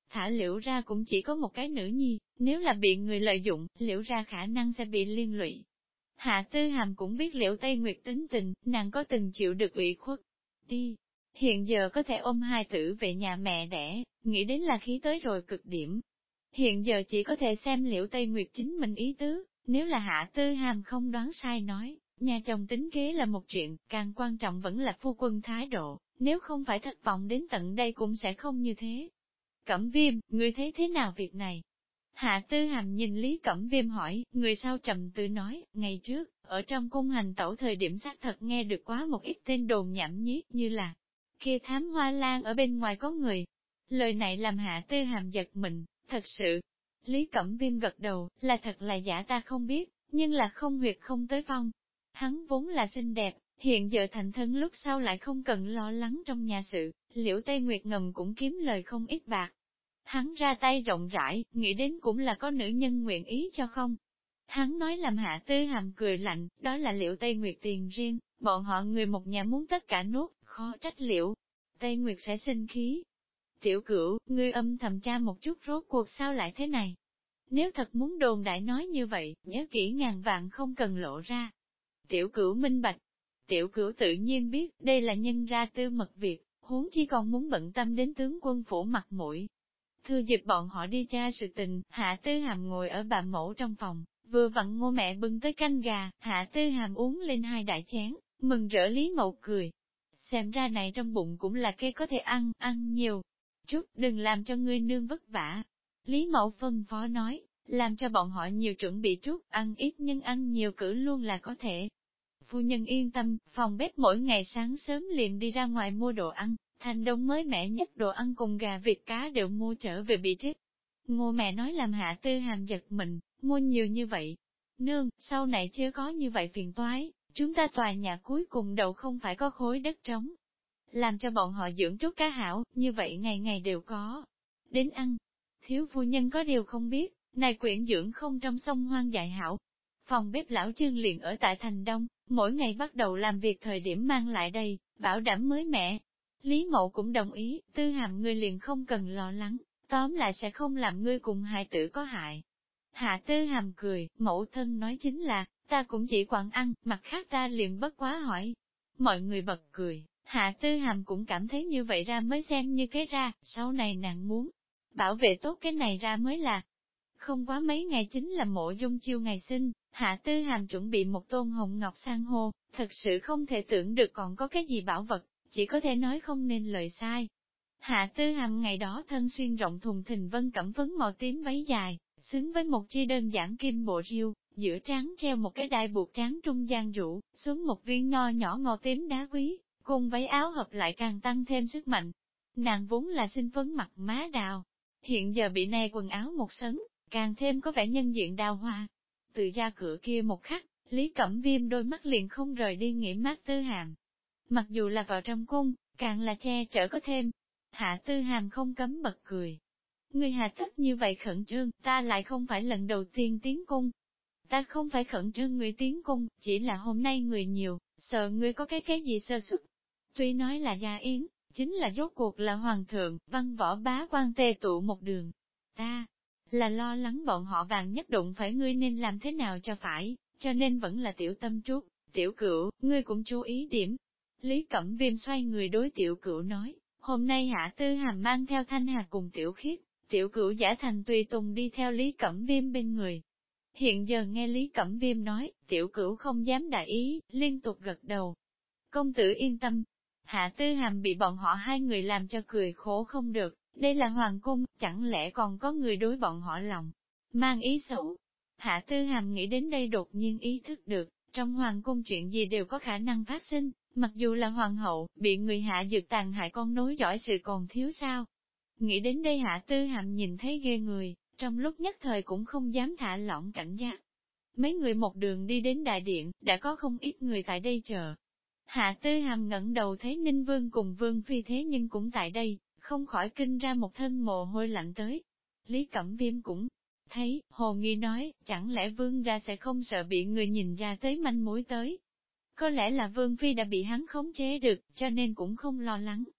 thả Liễu ra cũng chỉ có một cái nữ nhi, nếu là bị người lợi dụng, Liễu ra khả năng sẽ bị liên lụy. Hạ Tư Hàm cũng biết Liễu Tây Nguyệt tính tình, nàng có từng chịu được ủy khuất. Đi, hiện giờ có thể ôm hai tử về nhà mẹ đẻ, nghĩ đến là khí tới rồi cực điểm. Hiện giờ chỉ có thể xem Liễu Tây Nguyệt chính mình ý tứ, nếu là Hạ Tư Hàm không đoán sai nói, nhà chồng tính kế là một chuyện, càng quan trọng vẫn là phu quân thái độ, nếu không phải thất vọng đến tận đây cũng sẽ không như thế. Cẩm Viêm, ngươi thấy thế nào việc này? Hạ Tư Hàm nhìn Lý Cẩm Viêm hỏi, người sau trầm tư nói, ngày trước, ở trong cung hành tẩu thời điểm xác thật nghe được quá một ít tên đồn nhảm nhí, như là kia thám hoa lan ở bên ngoài có người. Lời này làm Hạ Tư Hàm giật mình, thật sự. Lý Cẩm Viêm gật đầu, là thật là giả ta không biết, nhưng là không huyệt không tới phong. Hắn vốn là xinh đẹp, hiện giờ thành thân lúc sau lại không cần lo lắng trong nhà sự, Liễu Tây Nguyệt ngầm cũng kiếm lời không ít bạc. Hắn ra tay rộng rãi, nghĩ đến cũng là có nữ nhân nguyện ý cho không. Hắn nói làm Hạ Tư Hàm cười lạnh, đó là Liễu Tây Nguyệt tiền riêng, bọn họ người một nhà muốn tất cả nuốt, khó trách Liễu Tây Nguyệt sẽ sinh khí. Tiểu Cửu, ngươi âm thầm tra một chút rốt cuộc sao lại thế này. Nếu thật muốn đồn đại nói như vậy, nhớ kỹ ngàn vạn không cần lộ ra. Tiểu Cửu minh bạch. Tiểu Cửu tự nhiên biết, đây là nhân ra tư mật việc, huống chi còn muốn bận tâm đến tướng quân phủ mặt mũi. Thừa dịp bọn họ đi tra sự tình, Hạ Tư Hàm ngồi ở bà mẫu trong phòng, vừa vặn Ngô mẹ bưng tới canh gà, Hạ Tư Hàm uống lên hai đại chén, mừng rỡ Lý Mậu cười. Xem ra này trong bụng cũng là cây có thể ăn nhiều. Chút, đừng làm cho ngươi nương vất vả. Lý Mậu phân phó nói, làm cho bọn họ nhiều chuẩn bị chút, ăn ít nhưng ăn nhiều cử luôn là có thể. Phu nhân yên tâm, phòng bếp mỗi ngày sáng sớm liền đi ra ngoài mua đồ ăn, thành đông mới mẻ nhất đồ ăn cùng gà vịt cá đều mua trở về bị chết. Ngô mẹ nói làm Hạ Tư Hàm giật mình, mua nhiều như vậy. Nương, sau này chưa có như vậy phiền toái, chúng ta tòa nhà cuối cùng đầu không phải có khối đất trống. Làm cho bọn họ dưỡng chút cá hảo, như vậy ngày ngày đều có. Đến ăn, thiếu phu nhân có điều không biết, này quyển dưỡng không trong sông hoang dại hảo. Phòng bếp lão Trương liền ở tại thành đông, mỗi ngày bắt đầu làm việc thời điểm mang lại đây, bảo đảm mới mẻ. Lý Mậu cũng đồng ý, Tư Hàm ngươi liền không cần lo lắng, tóm lại sẽ không làm ngươi cùng hài tử có hại. Hạ Tư Hàm cười, mẫu thân nói chính là, ta cũng chỉ quản ăn, mặt khác ta liền bất quá hỏi. Mọi người bật cười, Hạ Tư Hàm cũng cảm thấy như vậy ra mới xem như cái ra, sau này nàng muốn bảo vệ tốt cái này ra mới là. Không quá mấy ngày chính là Mộ Dung Chiêu ngày sinh, Hạ Tư Hàm chuẩn bị một tôn hồng ngọc san hô, thật sự không thể tưởng được còn có cái gì bảo vật, chỉ có thể nói không nên lời sai. Hạ Tư Hàm ngày đó thân xuyên rộng thùng thình vân cẩm phấn màu tím váy dài, xứng với một chi đơn giản kim bộ riêu, giữa trán treo một cái đai buộc trắng trung gian rũ, xuống một viên nho nhỏ màu tím đá quý, cùng váy áo hợp lại càng tăng thêm sức mạnh. Nàng vốn là xinh phấn mặt má đào, hiện giờ bị này quần áo một sấn, càng thêm có vẻ nhân diện đào hoa. Từ ra cửa kia một khắc, Lý Cẩm Viêm đôi mắt liền không rời đi nghĩ mát Tư Hàm. Mặc dù là vào trong cung, càng là che chở có thêm. Hạ Tư Hàm không cấm bật cười. Ngươi hà tất như vậy khẩn trương, ta lại không phải lần đầu tiên tiến cung. Ta không phải khẩn trương người tiến cung, chỉ là hôm nay người nhiều, sợ ngươi có cái gì sơ suất. Tuy nói là gia yến, chính là rốt cuộc là hoàng thượng, văn võ bá quan tề tụ một đường. Ta là lo lắng bọn họ vàng nhất đụng phải ngươi nên làm thế nào cho phải, cho nên vẫn là tiểu tâm chút, tiểu cửu, ngươi cũng chú ý điểm. Lý Cẩm Viêm xoay người đối tiểu cửu nói, hôm nay Hạ Tư Hàm mang theo Thanh Hà cùng tiểu khiết, tiểu cửu giả thành tùy tùng đi theo Lý Cẩm Viêm bên người. Hiện giờ nghe Lý Cẩm Viêm nói, tiểu cửu không dám đại ý, liên tục gật đầu. Công tử yên tâm, Hạ Tư Hàm bị bọn họ hai người làm cho cười khổ không được, đây là hoàng cung, chẳng lẽ còn có người đối bọn họ lòng, mang ý xấu. Hạ Tư Hàm nghĩ đến đây đột nhiên ý thức được, trong hoàng cung chuyện gì đều có khả năng phát sinh, mặc dù là hoàng hậu, bị người hạ dược tàn hại con nối dõi sự còn thiếu sao. Nghĩ đến đây Hạ Tư Hàm nhìn thấy ghê người, trong lúc nhất thời cũng không dám thả lỏng cảnh giác. Mấy người một đường đi đến đại điện, đã có không ít người tại đây chờ. Hạ Tư Hàm ngẩng đầu thấy Ninh Vương cùng Vương Phi thế nhưng cũng tại đây, không khỏi kinh ra một thân mồ hôi lạnh tới. Lý Cẩm Viêm cũng thấy, hồ nghi nói, chẳng lẽ Vương ra sẽ không sợ bị người nhìn ra tới manh mối tới. Có lẽ là Vương Phi đã bị hắn khống chế được, cho nên cũng không lo lắng.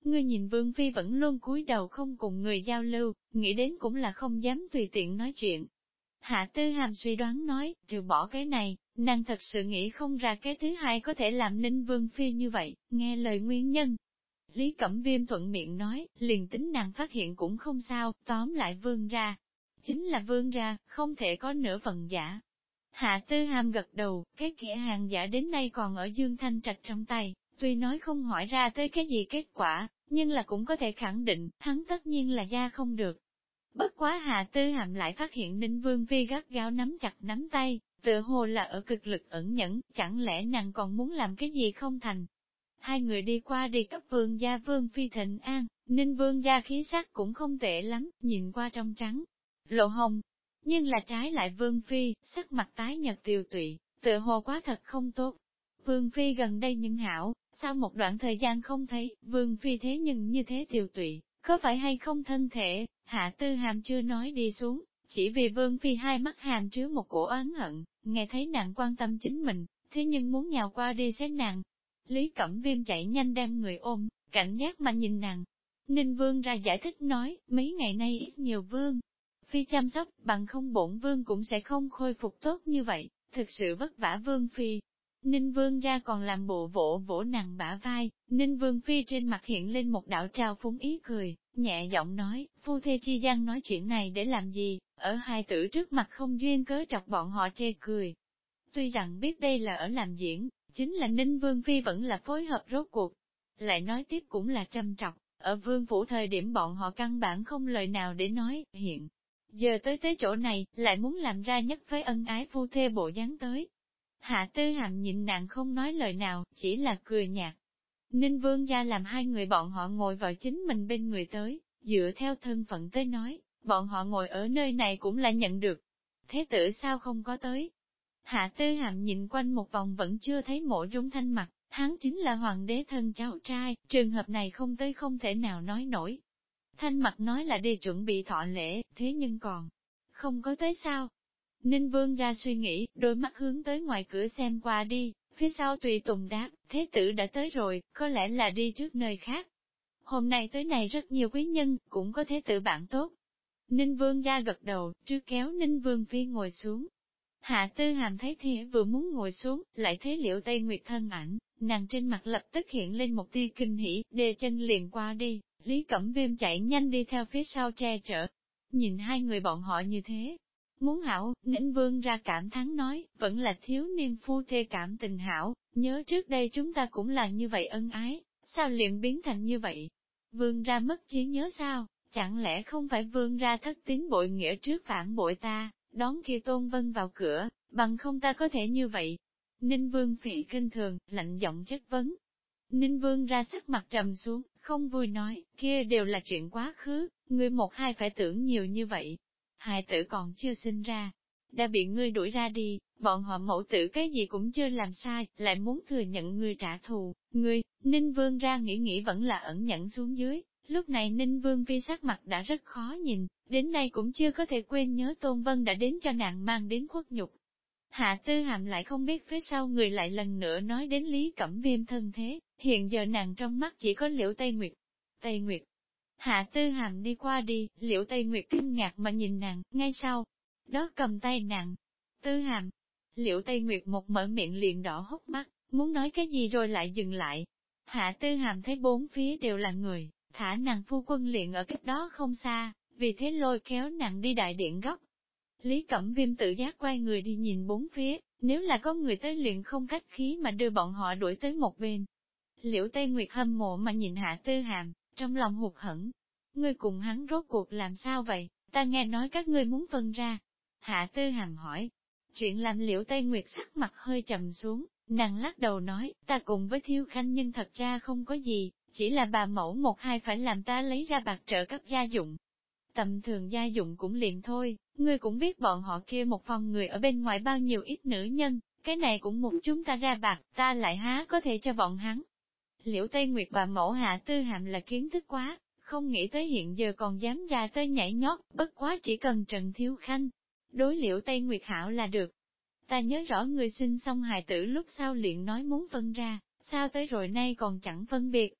Ngươi nhìn Vương Phi vẫn luôn cúi đầu không cùng người giao lưu, nghĩ đến cũng là không dám tùy tiện nói chuyện. Hạ Tư Hàm suy đoán nói, trừ bỏ cái này, nàng thật sự nghĩ không ra cái thứ hai có thể làm Ninh Vương Phi như vậy, nghe lời nguyên nhân. Lý Cẩm Viêm thuận miệng nói, liền tính nàng phát hiện cũng không sao, tóm lại vương ra. Chính là vương ra, không thể có nửa phần giả. Hạ Tư Hàm gật đầu, cái kẻ hàng giả đến nay còn ở Dương Thanh Trạch trong tay, tuy nói không hỏi ra tới cái gì kết quả, nhưng là cũng có thể khẳng định, hắn tất nhiên là gia không được. Bất quá Hạ Tư Hàm lại phát hiện Ninh Vương Phi gắt gao nắm chặt nắm tay, tựa hồ là ở cực lực ẩn nhẫn, chẳng lẽ nàng còn muốn làm cái gì không thành. Hai người đi qua đi cấp vương gia Vương Phi thịnh an, Ninh Vương gia khí sắc cũng không tệ lắm, nhìn qua trong trắng, lộ hồng. Nhưng là trái lại Vương Phi, sắc mặt tái nhợt tiều tụy, tựa hồ quá thật không tốt. Vương Phi gần đây nhưng hảo, sau một đoạn thời gian không thấy, Vương Phi thế nhưng như thế tiều tụy, có phải hay không thân thể, Hạ Tư Hàm chưa nói đi xuống, chỉ vì Vương Phi hai mắt hàm chứa một cổ oán hận, nghe thấy nàng quan tâm chính mình, thế nhưng muốn nhào qua đi xé nàng. Lý Cẩm Viêm chạy nhanh đem người ôm, cảnh giác mà nhìn nàng. Ninh Vương ra giải thích nói, mấy ngày nay ít nhiều Vương Phi chăm sóc, bằng không bổn Vương cũng sẽ không khôi phục tốt như vậy, thực sự vất vả Vương Phi. Ninh Vương ra còn làm bộ vỗ vỗ nàng bả vai, Ninh Vương Phi trên mặt hiện lên một đạo trào phúng ý cười, nhẹ giọng nói, phu thê chi gian nói chuyện này để làm gì, ở hai tử trước mặt không duyên cớ trọc bọn họ chê cười. Tuy rằng biết đây là ở làm diễn, chính là Ninh Vương Phi vẫn là phối hợp rốt cuộc. Lại nói tiếp cũng là trầm trọc, ở Vương Phủ thời điểm bọn họ căn bản không lời nào để nói, hiện. Giờ tới chỗ này, lại muốn làm ra nhất phái ân ái phu thê bộ dáng tới. Hạ Tư Hàm nhìn nàng không nói lời nào, chỉ là cười nhạt. Ninh Vương gia làm hai người bọn họ ngồi vào chính mình bên người tới, dựa theo thân phận tới nói, bọn họ ngồi ở nơi này cũng là nhận được. Thế tử sao không có tới? Hạ Tư Hàm nhìn quanh một vòng vẫn chưa thấy Mộ Dung Thanh mặt, hắn chính là hoàng đế thân cháu trai, trường hợp này không tới không thể nào nói nổi. Thanh mặt nói là đi chuẩn bị thọ lễ, thế nhưng còn không có tới sao? Ninh Vương ra suy nghĩ, đôi mắt hướng tới ngoài cửa xem qua đi, phía sau tùy tùng đáp, thế tử đã tới rồi, có lẽ là đi trước nơi khác. Hôm nay tới này rất nhiều quý nhân, cũng có thế tử bạn tốt. Ninh Vương ra gật đầu, trước kéo Ninh Vương Phi ngồi xuống. Hạ Tư Hàm thấy thế vừa muốn ngồi xuống, lại thấy Liễu Tây Nguyệt thân ảnh, nàng trên mặt lập tức hiện lên một tia kinh hỉ, đề chân liền qua đi, Lý Cẩm Viêm chạy nhanh đi theo phía sau che chở. Nhìn hai người bọn họ như thế, muốn hảo, Ninh Vương ra cảm thán nói, vẫn là thiếu niên phu thê cảm tình hảo, nhớ trước đây chúng ta cũng là như vậy ân ái, sao liền biến thành như vậy? Vương ra mất trí nhớ sao, chẳng lẽ không phải vương ra thất tín bội nghĩa trước phản bội ta, đón kia Tôn Vân vào cửa, bằng không ta có thể như vậy? Ninh Vương phỉ kinh thường, lạnh giọng chất vấn. Ninh Vương ra sắc mặt trầm xuống, không vui nói, kia đều là chuyện quá khứ, ngươi một hai phải tưởng nhiều như vậy. Hài tử còn chưa sinh ra, đã bị ngươi đuổi ra đi, bọn họ mẫu tử cái gì cũng chưa làm sai, lại muốn thừa nhận ngươi trả thù, ngươi, Ninh Vương ra nghĩ vẫn là ẩn nhẫn xuống dưới. Lúc này Ninh Vương Phi sắc mặt đã rất khó nhìn, đến nay cũng chưa có thể quên nhớ Tôn Vân đã đến cho nàng mang đến khuất nhục. Hạ Tư Hàm lại không biết phía sau người lại lần nữa nói đến Lý Cẩm Viêm thân thế, hiện giờ nàng trong mắt chỉ có Liễu Tây Nguyệt. Tây Nguyệt. Hạ Tư Hàm đi qua đi, Liễu Tây Nguyệt kinh ngạc mà nhìn nàng, ngay sau đó cầm tay nàng. Tư Hàm. Liễu Tây Nguyệt một mở miệng liền đỏ hốc mắt, muốn nói cái gì rồi lại dừng lại. Hạ Tư Hàm thấy bốn phía đều là người, thả nàng phu quân liền ở cách đó không xa, vì thế lôi kéo nàng đi đại điện góc. Lý Cẩm Viêm tự giác quay người đi nhìn bốn phía, nếu là có người tới liền không khách khí mà đưa bọn họ đuổi tới một bên. Liễu Tây Nguyệt hâm mộ mà nhìn Hạ Tư Hàm, trong lòng hụt hẫng. Ngươi cùng hắn rốt cuộc làm sao vậy, ta nghe nói các ngươi muốn phân ra. Hạ Tư Hàm hỏi. Chuyện làm Liễu Tây Nguyệt sắc mặt hơi trầm xuống, nàng lắc đầu nói, ta cùng với Thiêu Khanh nhưng thật ra không có gì, chỉ là bà mẫu một hai phải làm ta lấy ra bạc trợ cấp gia dụng. Tầm thường gia dụng cũng liền thôi, ngươi cũng biết bọn họ kia một phòng người ở bên ngoài bao nhiêu ít nữ nhân, cái này cũng một chúng ta ra bạc, ta lại há có thể cho bọn hắn. Liễu Tây Nguyệt bà mẫu Hạ Tư Hàm là kiến thức quá, không nghĩ tới hiện giờ còn dám ra tới nhảy nhót, bất quá chỉ cần Trần Thiếu Khanh. Đối Liễu Tây Nguyệt hảo là được. Ta nhớ rõ người sinh xong hài tử lúc sau liền nói muốn phân ra, sao tới rồi nay còn chẳng phân biệt.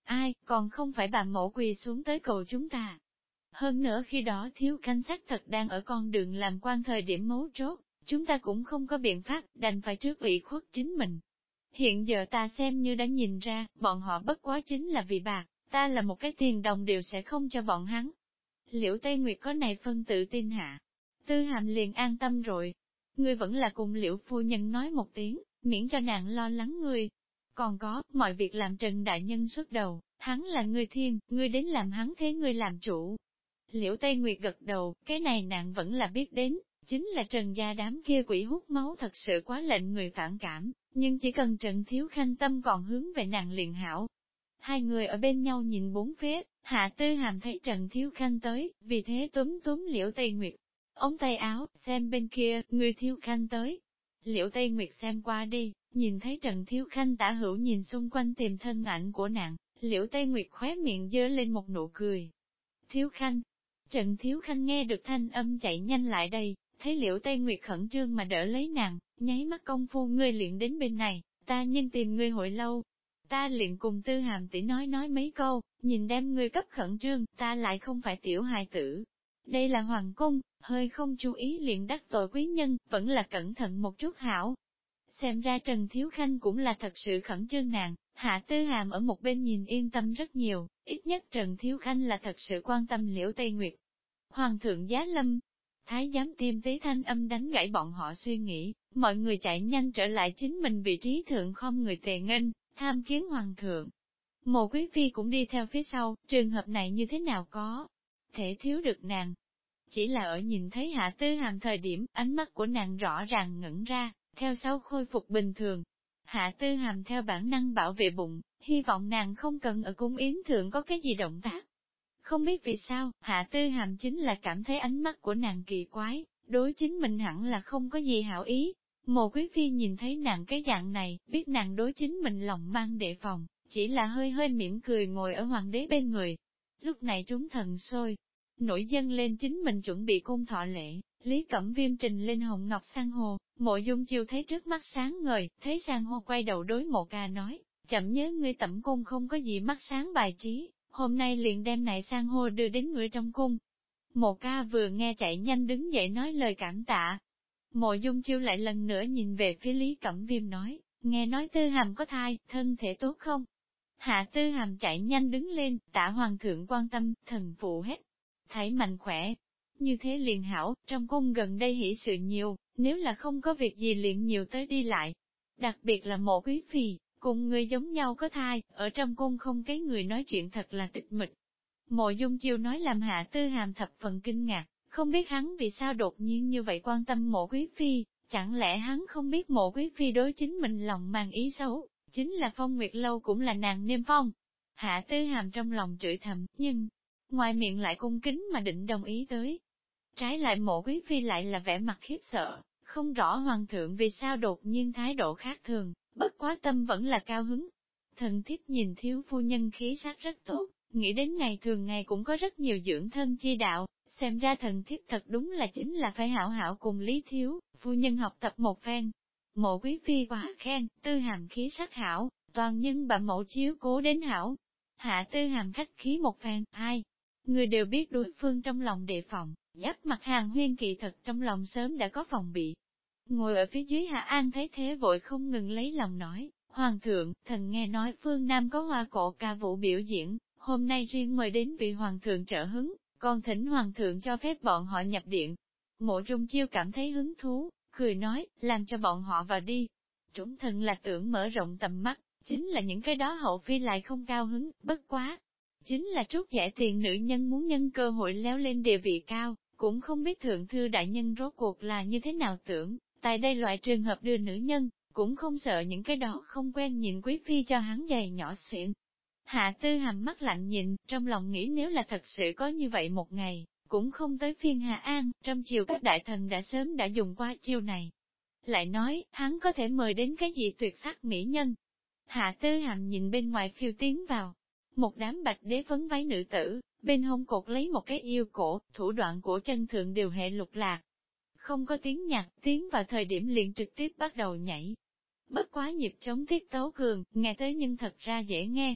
Ai, còn không phải bà mẫu quỳ xuống tới cầu chúng ta. Hơn nữa khi đó thiếu cảnh sát thật đang ở con đường làm quan thời điểm mấu chốt, chúng ta cũng không có biện pháp, đành phải trước ủy khuất chính mình. Hiện giờ ta xem như đã nhìn ra, bọn họ bất quá chính là vì bạc, ta là một cái tiền đồng đều sẽ không cho bọn hắn. Liễu Tây Nguyệt có này phân tự tin hạ. Tư Hàm liền an tâm rồi. Ngươi vẫn là cùng Liễu phu nhân nói một tiếng, miễn cho nàng lo lắng ngươi. Còn có, mọi việc làm Trần Đại Nhân xuất đầu, hắn là ngươi thiên, ngươi đến làm hắn thế ngươi làm chủ. Liễu Tây Nguyệt gật đầu, cái này nàng vẫn là biết đến, chính là Trần gia đám kia quỷ hút máu thật sự quá lệnh người phản cảm, nhưng chỉ cần Trần Thiếu Khanh tâm còn hướng về nàng liền hảo. Hai người ở bên nhau nhìn bốn phía, Hạ Tư Hàm thấy Trần Thiếu Khanh tới, vì thế túm túm Liễu Tây Nguyệt. Ống tay áo, xem bên kia, người Thiếu Khanh tới. Liễu Tây Nguyệt xem qua đi, nhìn thấy Trần Thiếu Khanh tả hữu nhìn xung quanh tìm thân ảnh của nàng, Liễu Tây Nguyệt khóe miệng dơ lên một nụ cười. Thiếu Khanh. Trần Thiếu Khanh nghe được thanh âm chạy nhanh lại đây, thấy Liễu Tây Nguyệt khẩn trương mà đỡ lấy nàng, nháy mắt công phu ngươi luyện đến bên này, ta nhưng tìm ngươi hội lâu. Ta liền cùng Tư Hàm tỷ nói mấy câu, nhìn đem ngươi cấp khẩn trương, ta lại không phải tiểu hài tử. Đây là hoàng cung, hơi không chú ý liền đắc tội quý nhân, vẫn là cẩn thận một chút hảo. Xem ra Trần Thiếu Khanh cũng là thật sự khẩn trương nàng, Hạ Tư Hàm ở một bên nhìn yên tâm rất nhiều, ít nhất Trần Thiếu Khanh là thật sự quan tâm Liễu Tây Nguyệt. Hoàng thượng giá lâm, thái giám tiêm tế thanh âm đánh gãy bọn họ suy nghĩ, mọi người chạy nhanh trở lại chính mình vị trí thượng không người tề nghênh, tham kiến hoàng thượng. Mộ quý phi cũng đi theo phía sau, trường hợp này như thế nào có thể thiếu được nàng. Chỉ là ở nhìn thấy Hạ Tư Hàm thời điểm, ánh mắt của nàng rõ ràng ngẩn ra, theo sau khôi phục bình thường. Hạ Tư Hàm theo bản năng bảo vệ bụng, hy vọng nàng không cần ở cung yến thượng có cái gì động tác. Không biết vì sao, Hạ Tư Hàm chính là cảm thấy ánh mắt của nàng kỳ quái, đối chính mình hẳn là không có gì hảo ý. Mộ quý phi nhìn thấy nàng cái dạng này, biết nàng đối chính mình lòng mang đề phòng, chỉ là hơi hơi mỉm cười ngồi ở hoàng đế bên người. Lúc này chúng thần sôi, nổi dân lên chính mình chuẩn bị cung thọ lễ, Lý Cẩm Viêm trình lên hồng ngọc san hô, Mộ Dung Chiêu thấy trước mắt sáng ngời, thấy san hô quay đầu đối Mộ Ca nói, chậm nhớ ngươi tẩm cung không có gì mắt sáng bài trí, hôm nay liền đem này san hô đưa đến người trong cung. Mộ Ca vừa nghe chạy nhanh đứng dậy nói lời cảm tạ. Mộ Dung Chiêu lại lần nữa nhìn về phía Lý Cẩm Viêm nói, nghe nói Tư Hàm có thai, thân thể tốt không? Hạ Tư Hàm chạy nhanh đứng lên, tạ hoàng thượng quan tâm, thần phụ hết. Thảy mạnh khỏe. Như thế liền hảo, trong cung gần đây hỷ sự nhiều, nếu là không có việc gì liền nhiều tới đi lại. Đặc biệt là Mộ quý phi, cùng người giống nhau có thai, ở trong cung không cái người nói chuyện thật là tịch mịch. Mộ Dung Chiêu nói làm Hạ Tư Hàm thập phần kinh ngạc, không biết hắn vì sao đột nhiên như vậy quan tâm Mộ quý phi, chẳng lẽ hắn không biết Mộ quý phi đối chính mình lòng mang ý xấu, chính là Phong Nguyệt Lâu cũng là nàng niêm phong. Hạ Tư Hàm trong lòng chửi thầm, nhưng ngoài miệng lại cung kính mà định đồng ý tới. Trái lại Mộ quý phi lại là vẻ mặt khiếp sợ, không rõ hoàng thượng vì sao đột nhiên thái độ khác thường, bất quá tâm vẫn là cao hứng. Thần thiếp nhìn thiếu phu nhân khí sắc rất tốt, nghĩ đến ngày thường ngày cũng có rất nhiều dưỡng thân chi đạo, xem ra thần thiếp thật đúng là chính là phải hảo hảo cùng Lý thiếu, phu nhân học tập một phen. Mộ quý phi quá khen, Tư Hàm khí sắc hảo, toàn nhân bà mẫu chiếu cố đến hảo. Hạ Tư Hàm khách khí một phen, ai? Người đều biết đối phương trong lòng đề phòng, giáp mặt Hàng Huyên kỳ thật trong lòng sớm đã có phòng bị. Ngồi ở phía dưới Hạ An thấy thế vội không ngừng lấy lòng nói, Hoàng thượng, thần nghe nói phương Nam có hoa cổ ca vũ biểu diễn, hôm nay riêng mời đến vị Hoàng thượng trợ hứng, còn thỉnh Hoàng thượng cho phép bọn họ nhập điện. Mộ Dung Chiêu cảm thấy hứng thú, cười nói, làm cho bọn họ vào đi. Chúng thần là tưởng mở rộng tầm mắt, chính là những cái đó hậu phi lại không cao hứng, bất quá. Chính là trút giải tiền nữ nhân muốn nhân cơ hội leo lên địa vị cao, cũng không biết thượng thư đại nhân rốt cuộc là như thế nào tưởng, tại đây loại trường hợp đưa nữ nhân, cũng không sợ những cái đó không quen nhìn quý phi cho hắn giày nhỏ xuyện. Hạ Tư Hàm mắt lạnh nhìn, trong lòng nghĩ nếu là thật sự có như vậy một ngày, cũng không tới phiên Hạ An, trong chiều các đại thần đã sớm đã dùng qua chiêu này. Lại nói, hắn có thể mời đến cái gì tuyệt sắc mỹ nhân. Hạ Tư Hàm nhìn bên ngoài phiêu tiến vào, một đám bạch đế phấn váy nữ tử, bên hông cột lấy một cái yêu cổ, thủ đoạn của chân thượng đều hệ lục lạc. Không có tiếng nhạc, tiến vào thời điểm liền trực tiếp bắt đầu nhảy. Bất quá nhịp chống tiết tấu cường, nghe tới nhưng thật ra dễ nghe.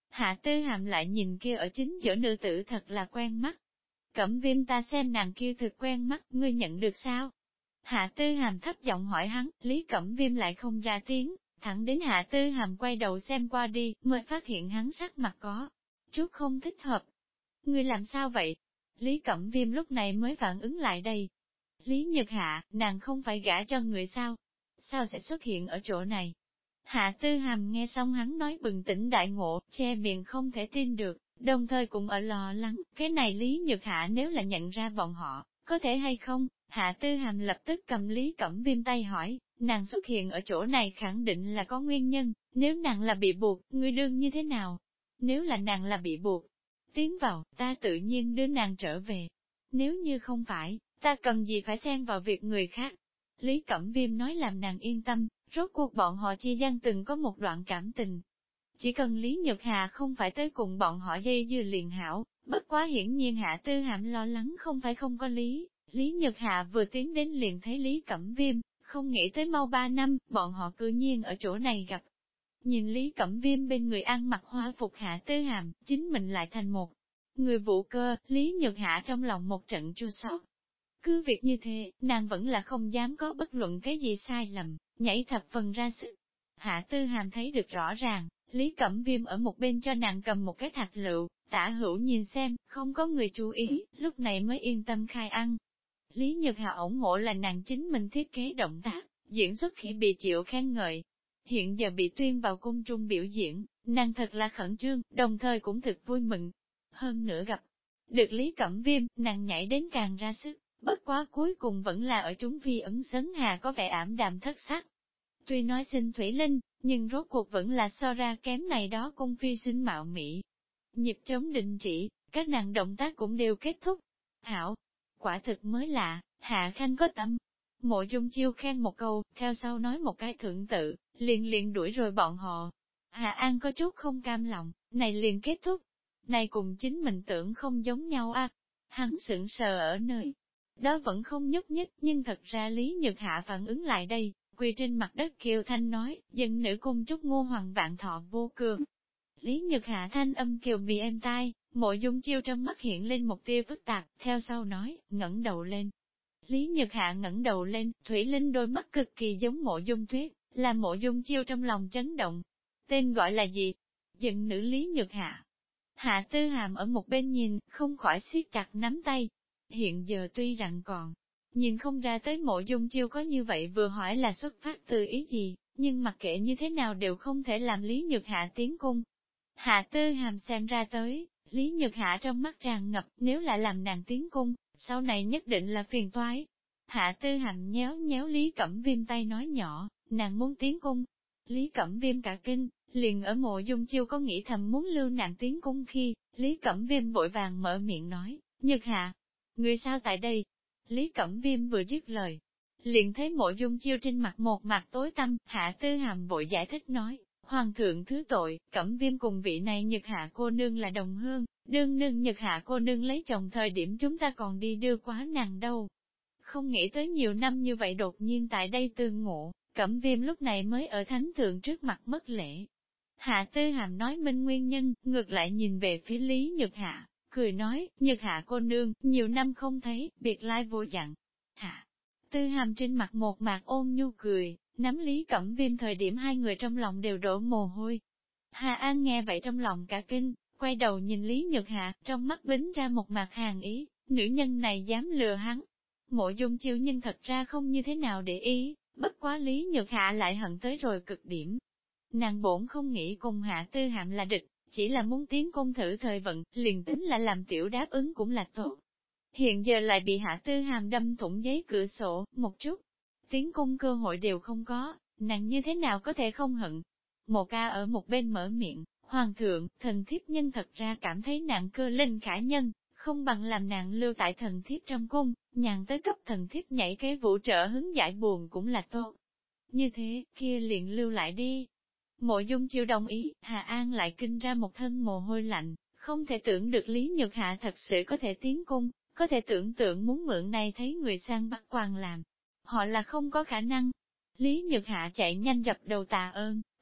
Hạ Tư Hàm lại nhìn kia ở chính giữa nữ tử thật là quen mắt. Cẩm Viêm ta xem nàng kia thực quen mắt, ngươi nhận được sao? Hạ Tư Hàm thấp giọng hỏi hắn, Lý Cẩm Viêm lại không ra tiếng, thẳng đến Hạ Tư Hàm quay đầu xem qua đi, mới phát hiện hắn sắc mặt có chút không thích hợp. Ngươi làm sao vậy? Lý Cẩm Viêm lúc này mới phản ứng lại đây. Lý Nhật Hạ, nàng không phải gả cho người sao? Sao sẽ xuất hiện ở chỗ này? Hạ Tư Hàm nghe xong hắn nói bừng tỉnh đại ngộ, che miệng không thể tin được, đồng thời cũng ở lo lắng, cái này Lý Nhật Hạ nếu là nhận ra bọn họ, có thể hay không? Hạ Tư Hàm lập tức cầm Lý Cẩm Viêm tay hỏi, nàng xuất hiện ở chỗ này khẳng định là có nguyên nhân, nếu nàng là bị buộc, ngươi đương như thế nào? Nếu là nàng là bị buộc, tiến vào, ta tự nhiên đưa nàng trở về. Nếu như không phải, ta cần gì phải xen vào việc người khác? Lý Cẩm Viêm nói làm nàng yên tâm, rốt cuộc bọn họ chi gian từng có một đoạn cảm tình. Chỉ cần Lý Nhật Hà không phải tới cùng bọn họ dây dưa liền hảo, bất quá hiển nhiên Hạ Tư Hàm lo lắng không phải không có lý. Lý Nhật Hạ vừa tiến đến liền thấy Lý Cẩm Viêm, không nghĩ tới mau 3 năm, bọn họ cư nhiên ở chỗ này gặp. Nhìn Lý Cẩm Viêm bên người ăn mặc hoa phục Hạ Tư Hàm, chính mình lại thành một người vũ cơ, Lý Nhật Hạ trong lòng một trận chua xót. Cứ việc như thế, nàng vẫn là không dám có bất luận cái gì sai lầm, nhảy thập phần ra sức. Hạ Tư Hàm thấy được rõ ràng, Lý Cẩm Viêm ở một bên cho nàng cầm một cái thạch lựu, tả hữu nhìn xem, không có người chú ý, lúc này mới yên tâm khai ăn. Lý Nhật Hạ ủng hộ là nàng chính mình thiết kế động tác, diễn xuất khi bị chịu khen ngợi. Hiện giờ bị tuyên vào cung trung biểu diễn, nàng thật là khẩn trương, đồng thời cũng thực vui mừng. Hơn nữa gặp được Lý Cẩm Viêm, nàng nhảy đến càng ra sức, bất quá cuối cùng vẫn là ở chúng phi ấn sấn hà có vẻ ảm đạm thất sắc. Tuy nói xin Thủy Linh, nhưng rốt cuộc vẫn là so ra kém này đó cung phi sinh mạo mỹ. Nhịp trống định chỉ, các nàng động tác cũng đều kết thúc. Hảo, quả thực mới lạ, Hạ Khanh có tâm. Mộ Dung Chiêu khen một câu, theo sau nói một cái thượng tự, liền đuổi rồi bọn họ. Hạ An có chút không cam lòng, này liền kết thúc. Này cùng chính mình tưởng không giống nhau a. Hắn sững sờ ở nơi đó vẫn không nhúc nhích, nhưng thật ra Lý Nhật Hạ phản ứng lại đây, quỳ trên mặt đất kiều thanh nói, dân nữ cung chúc Ngô Hoàng vạn thọ vô cường. Lý Nhật Hạ thanh âm kiều mì êm tai, Mộ Dung Chiêu trong mắt hiện lên một tia phức tạp, theo sau nói, ngẩng đầu lên. Lý Nhật Hạ ngẩng đầu lên, Thủy Linh đôi mắt cực kỳ giống Mộ Dung Tuyết, làm Mộ Dung Chiêu trong lòng chấn động. Tên gọi là gì? Dân nữ Lý Nhật Hạ. Hạ Tư Hàm ở một bên nhìn, không khỏi siết chặt nắm tay. Hiện giờ tuy rằng còn nhìn không ra tới Mộ Dung Chiêu có như vậy vừa hỏi là xuất phát từ ý gì, nhưng mặc kệ như thế nào đều không thể làm Lý Nhật Hạ tiến cung. Hạ Tư Hàm xem ra tới, Lý Nhật Hạ trong mắt tràn ngập, nếu lại làm nàng tiến cung, sau này nhất định là phiền toái. Hạ Tư Hàm nhéo nhéo Lý Cẩm Viêm tay nói nhỏ, nàng muốn tiến cung. Lý Cẩm Viêm cả kinh, liền ở Mộ Dung Chiêu có nghĩ thầm muốn lưu nàng tiến cung khi, Lý Cẩm Viêm vội vàng mở miệng nói, Nhật Hạ, người sao tại đây? Lý Cẩm Viêm vừa dứt lời, liền thấy Mộ Dung Chiêu trên mặt một mặt tối tăm, Hạ Tư Hàm vội giải thích nói, Hoàng thượng thứ tội, Cẩm Viêm cùng vị này Nhật Hạ cô nương là đồng hương, đương nương Nhật Hạ cô nương lấy chồng thời điểm chúng ta còn đi đưa quá nàng đâu. Không nghĩ tới nhiều năm như vậy đột nhiên tại đây tương ngộ, Cẩm Viêm lúc này mới ở thánh thượng trước mặt mất lễ. Hạ Tư Hàm nói minh nguyên nhân, ngược lại nhìn về phía Lý Nhật Hạ, cười nói, Nhật Hạ cô nương, nhiều năm không thấy, biệt lai vô dặn. Hạ Tư Hàm trên mặt một mạc ôn nhu cười, nắm Lý Cẩm Viêm thời điểm hai người trong lòng đều đổ mồ hôi. Hà An nghe vậy trong lòng cả kinh, quay đầu nhìn Lý Nhật Hạ, trong mắt bính ra một mặt hàn ý, nữ nhân này dám lừa hắn. Mộ Dung Chiêu nhưng thật ra không như thế nào để ý, bất quá Lý Nhật Hạ lại hận tới rồi cực điểm. Nàng bổn không nghĩ cùng Hạ Tư Hàm là địch, chỉ là muốn tiến công thử thời vận, liền tính là làm tiểu đáp ứng cũng là tốt. Hiện giờ lại bị Hạ Tư Hàm đâm thủng giấy cửa sổ, một chút tiến công cơ hội đều không có, nàng như thế nào có thể không hận. Mộ Ca ở một bên mở miệng, Hoàng thượng, thần thiếp nhân thật ra cảm thấy nàng cơ linh khả nhân, không bằng làm nàng lưu tại thần thiếp trong cung, nhàn tới cấp thần thiếp nhảy cái vũ trợ hứng giải buồn cũng là tốt. Như thế, kia liền lưu lại đi. Mộ Dung Chiêu đồng ý, Hà An lại kinh ra một thân mồ hôi lạnh, không thể tưởng được Lý Nhật Hạ thật sự có thể tiến cung, có thể tưởng tượng muốn mượn này thấy người sang bắt quan làm. Họ là không có khả năng. Lý Nhật Hạ chạy nhanh dập đầu tạ ơn,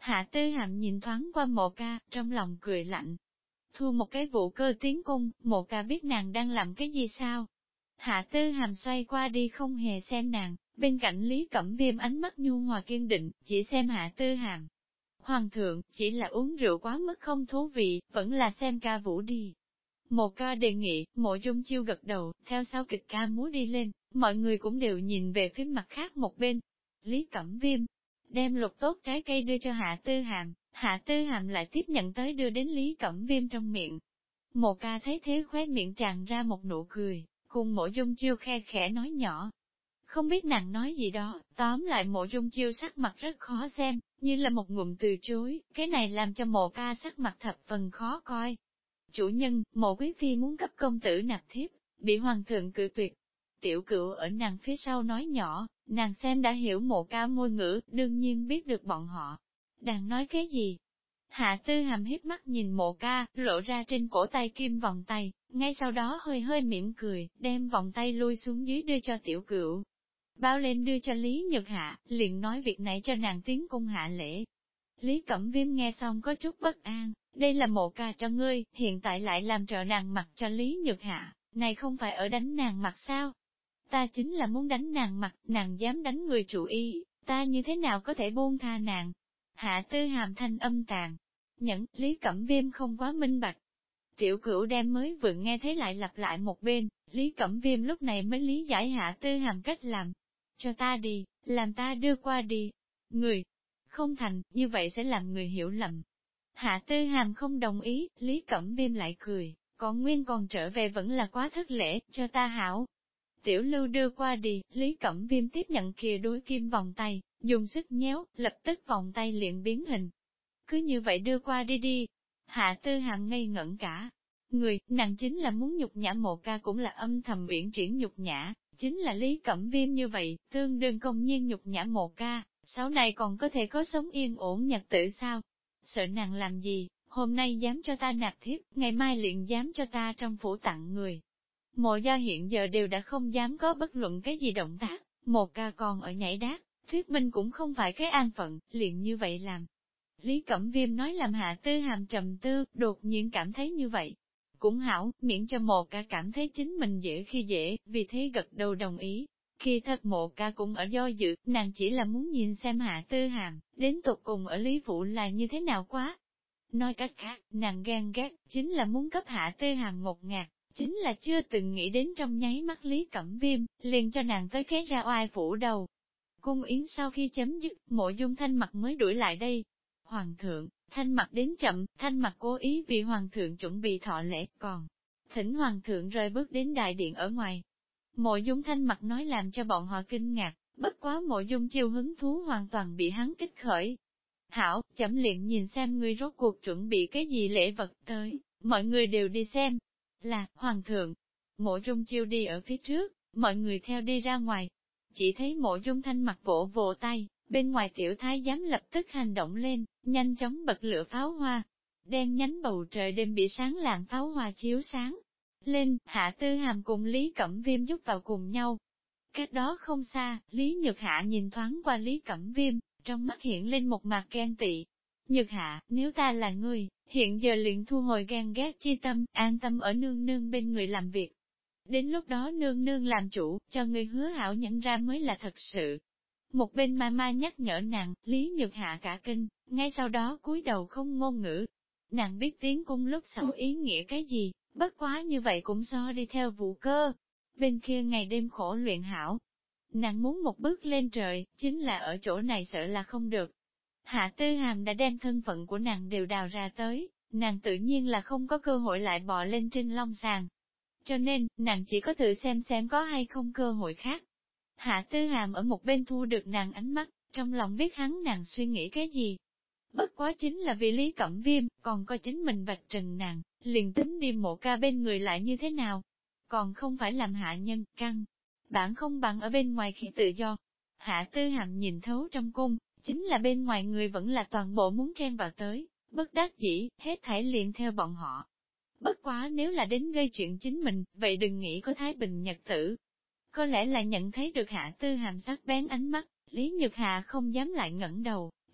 Hạ Tư Hàm nhìn thoáng qua Mộ Ca, trong lòng cười lạnh. Thu một cái vụ cơ tiến cung, Mộ Ca biết nàng đang làm cái gì sao? Hạ Tư Hàm xoay qua đi không hề xem nàng, bên cạnh Lý Cẩm Viêm ánh mắt nhu hòa kiên định, chỉ xem Hạ Tư Hàm. Hoàng thượng, chỉ là uống rượu quá mức không thú vị, vẫn là xem ca vũ đi. Mộ Ca đề nghị, Mộ Dung Chiêu gật đầu, theo sau kịch ca múa đi lên, mọi người cũng đều nhìn về phía mặt khác một bên. Lý Cẩm Viêm đem lục tốt trái cây đưa cho Hạ Tư Hàm, Hạ Tư Hàm lại tiếp nhận tới đưa đến Lý Cẩm Viêm trong miệng. Mộ Ca thấy thế khóe miệng tràn ra một nụ cười, cùng Mộ Dung Chiêu khe khẽ nói nhỏ. Không biết nàng nói gì đó, tóm lại Mộ Dung Chiêu sắc mặt rất khó xem, như là một ngụm từ chối, cái này làm cho Mộ Ca sắc mặt thập phần khó coi. Chủ nhân, Mộ Quý Phi muốn cấp công tử nạp thiếp, bị hoàng thượng cự tuyệt. Tiểu Cửu ở nàng phía sau nói nhỏ, nàng xem đã hiểu Mộ Ca ngôn ngữ, đương nhiên biết được bọn họ đang nói cái gì. Hạ Tư Hàm hiếp mắt nhìn Mộ Ca, lộ ra trên cổ tay kim vòng tay, ngay sau đó hơi hơi mỉm cười, đem vòng tay lui xuống dưới đưa cho Tiểu Cửu. Bao lên đưa cho Lý Nhược Hạ, liền nói việc này cho nàng tiến cung hạ lễ. Lý Cẩm Viêm nghe xong có chút bất an, đây là Mộ Ca cho ngươi, hiện tại lại làm trợ nàng mặt cho Lý Nhược Hạ, này không phải ở đánh nàng mặt sao? Ta chính là muốn đánh nàng mặt, nàng dám đánh người chủ ý, ta như thế nào có thể buông tha nàng? Hạ Tư Hàm thanh âm tàn nhẫn, Lý Cẩm Viêm không quá minh bạch. Tiểu Cửu đem mới vừa nghe thấy lại lặp lại một bên, Lý Cẩm Viêm lúc này mới lý giải Hạ Tư Hàm cách làm. Cho ta đi, làm ta đưa qua đi. Người không thành, như vậy sẽ làm người hiểu lầm. Hạ Tư Hàm không đồng ý, Lý Cẩm Viêm lại cười, còn nguyên còn trở về vẫn là quá thất lễ, cho ta hảo. Tiểu Lưu đưa qua đi, Lý Cẩm Viêm tiếp nhận kia đuôi kim vòng tay, dùng sức nhéo, lập tức vòng tay liền biến hình. Cứ như vậy đưa qua đi đi. Hạ Tư Hàm ngây ngẩn cả. Người, nàng chính là muốn nhục nhã Mộ Ca cũng là âm thầm uyển chuyển nhục nhã, chính là Lý Cẩm Viêm như vậy, tương đương công nhiên nhục nhã Mộ Ca, sau này còn có thể có sống yên ổn nhật tử sao? Sợ nàng làm gì, hôm nay dám cho ta nạp thiếp, ngày mai liền dám cho ta trong phủ tặng người. Mộ gia hiện giờ đều đã không dám có bất luận cái gì động tác, Mộ Ca còn ở nhảy đát, thuyết minh cũng không phải cái an phận, liền như vậy làm. Lý Cẩm Viêm nói làm Hạ Tư Hàm trầm tư, đột nhiên cảm thấy như vậy. Cũng hảo, miễn cho Mộ Ca cảm thấy chính mình dễ khi dễ, vì thế gật đầu đồng ý. Khi thật Mộ Ca cũng ở do dự, nàng chỉ là muốn nhìn xem Hạ Tư Hàm, đến tột cùng ở Lý Phủ là như thế nào quá. Nói cách khác, nàng ghen ghét, chính là muốn cấp Hạ Tư Hàm ngột ngạt, chính là chưa từng nghĩ đến trong nháy mắt Lý Cẩm Viêm, liền cho nàng tới cái ra oai phủ đầu. Cung yến sau khi chấm dứt, Mộ Dung Thanh Mặc mới đuổi lại đây. Hoàng thượng, Thanh Mặc đến chậm, Thanh Mặc cố ý vì Hoàng thượng chuẩn bị thọ lễ, còn thỉnh Hoàng thượng rời bước đến đại điện ở ngoài. Mộ Dung Thanh Mặc nói làm cho bọn họ kinh ngạc, bất quá Mộ Dung Chiêu hứng thú hoàn toàn bị hắn kích khởi. Hảo, chậm liền nhìn xem ngươi rốt cuộc chuẩn bị cái gì lễ vật tới, mọi người đều đi xem. Là, Hoàng thượng. Mộ Dung Chiêu đi ở phía trước, mọi người theo đi ra ngoài. Chỉ thấy Mộ Dung Thanh Mặc vỗ vỗ tay, bên ngoài tiểu thái giám lập tức hành động lên, nhanh chóng bật lửa pháo hoa. Đen nhánh bầu trời đêm bị sáng lạng pháo hoa chiếu sáng lên, Hạ Tư Hàm cùng Lý Cẩm Viêm giúp vào cùng nhau. Cách đó không xa, Lý Nhược Hạ nhìn thoáng qua Lý Cẩm Viêm, trong mắt hiện lên một mặt ghen tị. Nhược Hạ, nếu ta là ngươi, hiện giờ liền thu hồi ghen ghét chi tâm, an tâm ở nương nương bên người làm việc. Đến lúc đó nương nương làm chủ, cho ngươi hứa hảo nhận ra mới là thật sự. Một bên ma nhắc nhở nàng, Lý Nhược Hạ cả kinh, ngay sau đó cúi đầu không ngôn ngữ. Nàng biết tiến cung lúc sau ý nghĩa cái gì, bất quá như vậy cũng so đi theo vụ cơ. Bên kia ngày đêm khổ luyện hảo. Nàng muốn một bước lên trời, chính là ở chỗ này sợ là không được. Hạ Tư Hàm đã đem thân phận của nàng đều đào ra tới, nàng tự nhiên là không có cơ hội lại bò lên trên long sàng. Cho nên, nàng chỉ có thử xem có hay không cơ hội khác. Hạ Tư Hàm ở một bên thu được nàng ánh mắt, trong lòng biết hắn nàng suy nghĩ cái gì. Bất quá chính là vì Lý Cẩm Viêm, còn có chính mình vạch trần nàng, liền tính đi Mộ Ca bên người lại như thế nào. Còn không phải làm hạ nhân, căng. Bạn không bằng ở bên ngoài khi tự do. Hạ Tư Hàm nhìn thấu trong cung, chính là bên ngoài người vẫn là toàn bộ muốn chen vào tới, bất đắc dĩ, hết thảy liền theo bọn họ. Bất quá nếu là đến gây chuyện chính mình, vậy đừng nghĩ có thái bình nhật tử. Có lẽ là nhận thấy được Hạ Tư Hàm sắc bén ánh mắt, Lý Nhược Hạ không dám lại ngẩng đầu,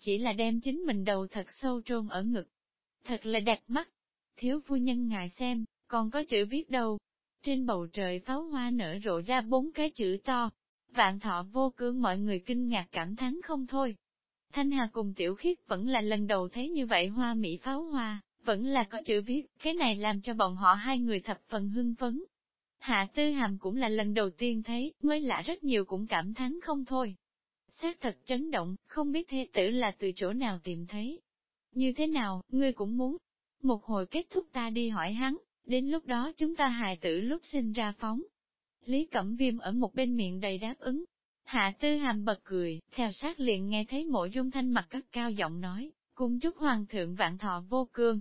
chỉ là đem chính mình đầu thật sâu chôn ở ngực. Thật là đẹp mắt. Thiếu phu nhân ngài xem, còn có chữ viết đâu. Trên bầu trời pháo hoa nở rộ ra 4 cái chữ to. Vạn thọ vô cương, mọi người kinh ngạc cảm thán không thôi. Thanh Hà cùng Tiểu Khiết vẫn là lần đầu thấy như vậy hoa mỹ pháo hoa, vẫn là có chữ viết, cái này làm cho bọn họ hai người thập phần hưng phấn. Hạ Tư Hàm cũng là lần đầu tiên thấy, mới lạ rất nhiều cũng cảm thán không thôi. Xác thật chấn động, không biết thê tử là từ chỗ nào tìm thấy. Như thế nào, ngươi cũng muốn. Một hồi kết thúc ta đi hỏi hắn, đến lúc đó chúng ta hài tử lúc sinh ra phóng. Lý Cẩm Viêm ở một bên miệng đầy đáp ứng. Hạ Tư Hàm bật cười, theo sát liền nghe thấy Mộ Dung Thanh mặt cất cao giọng nói, cung chúc hoàng thượng vạn thọ vô cương.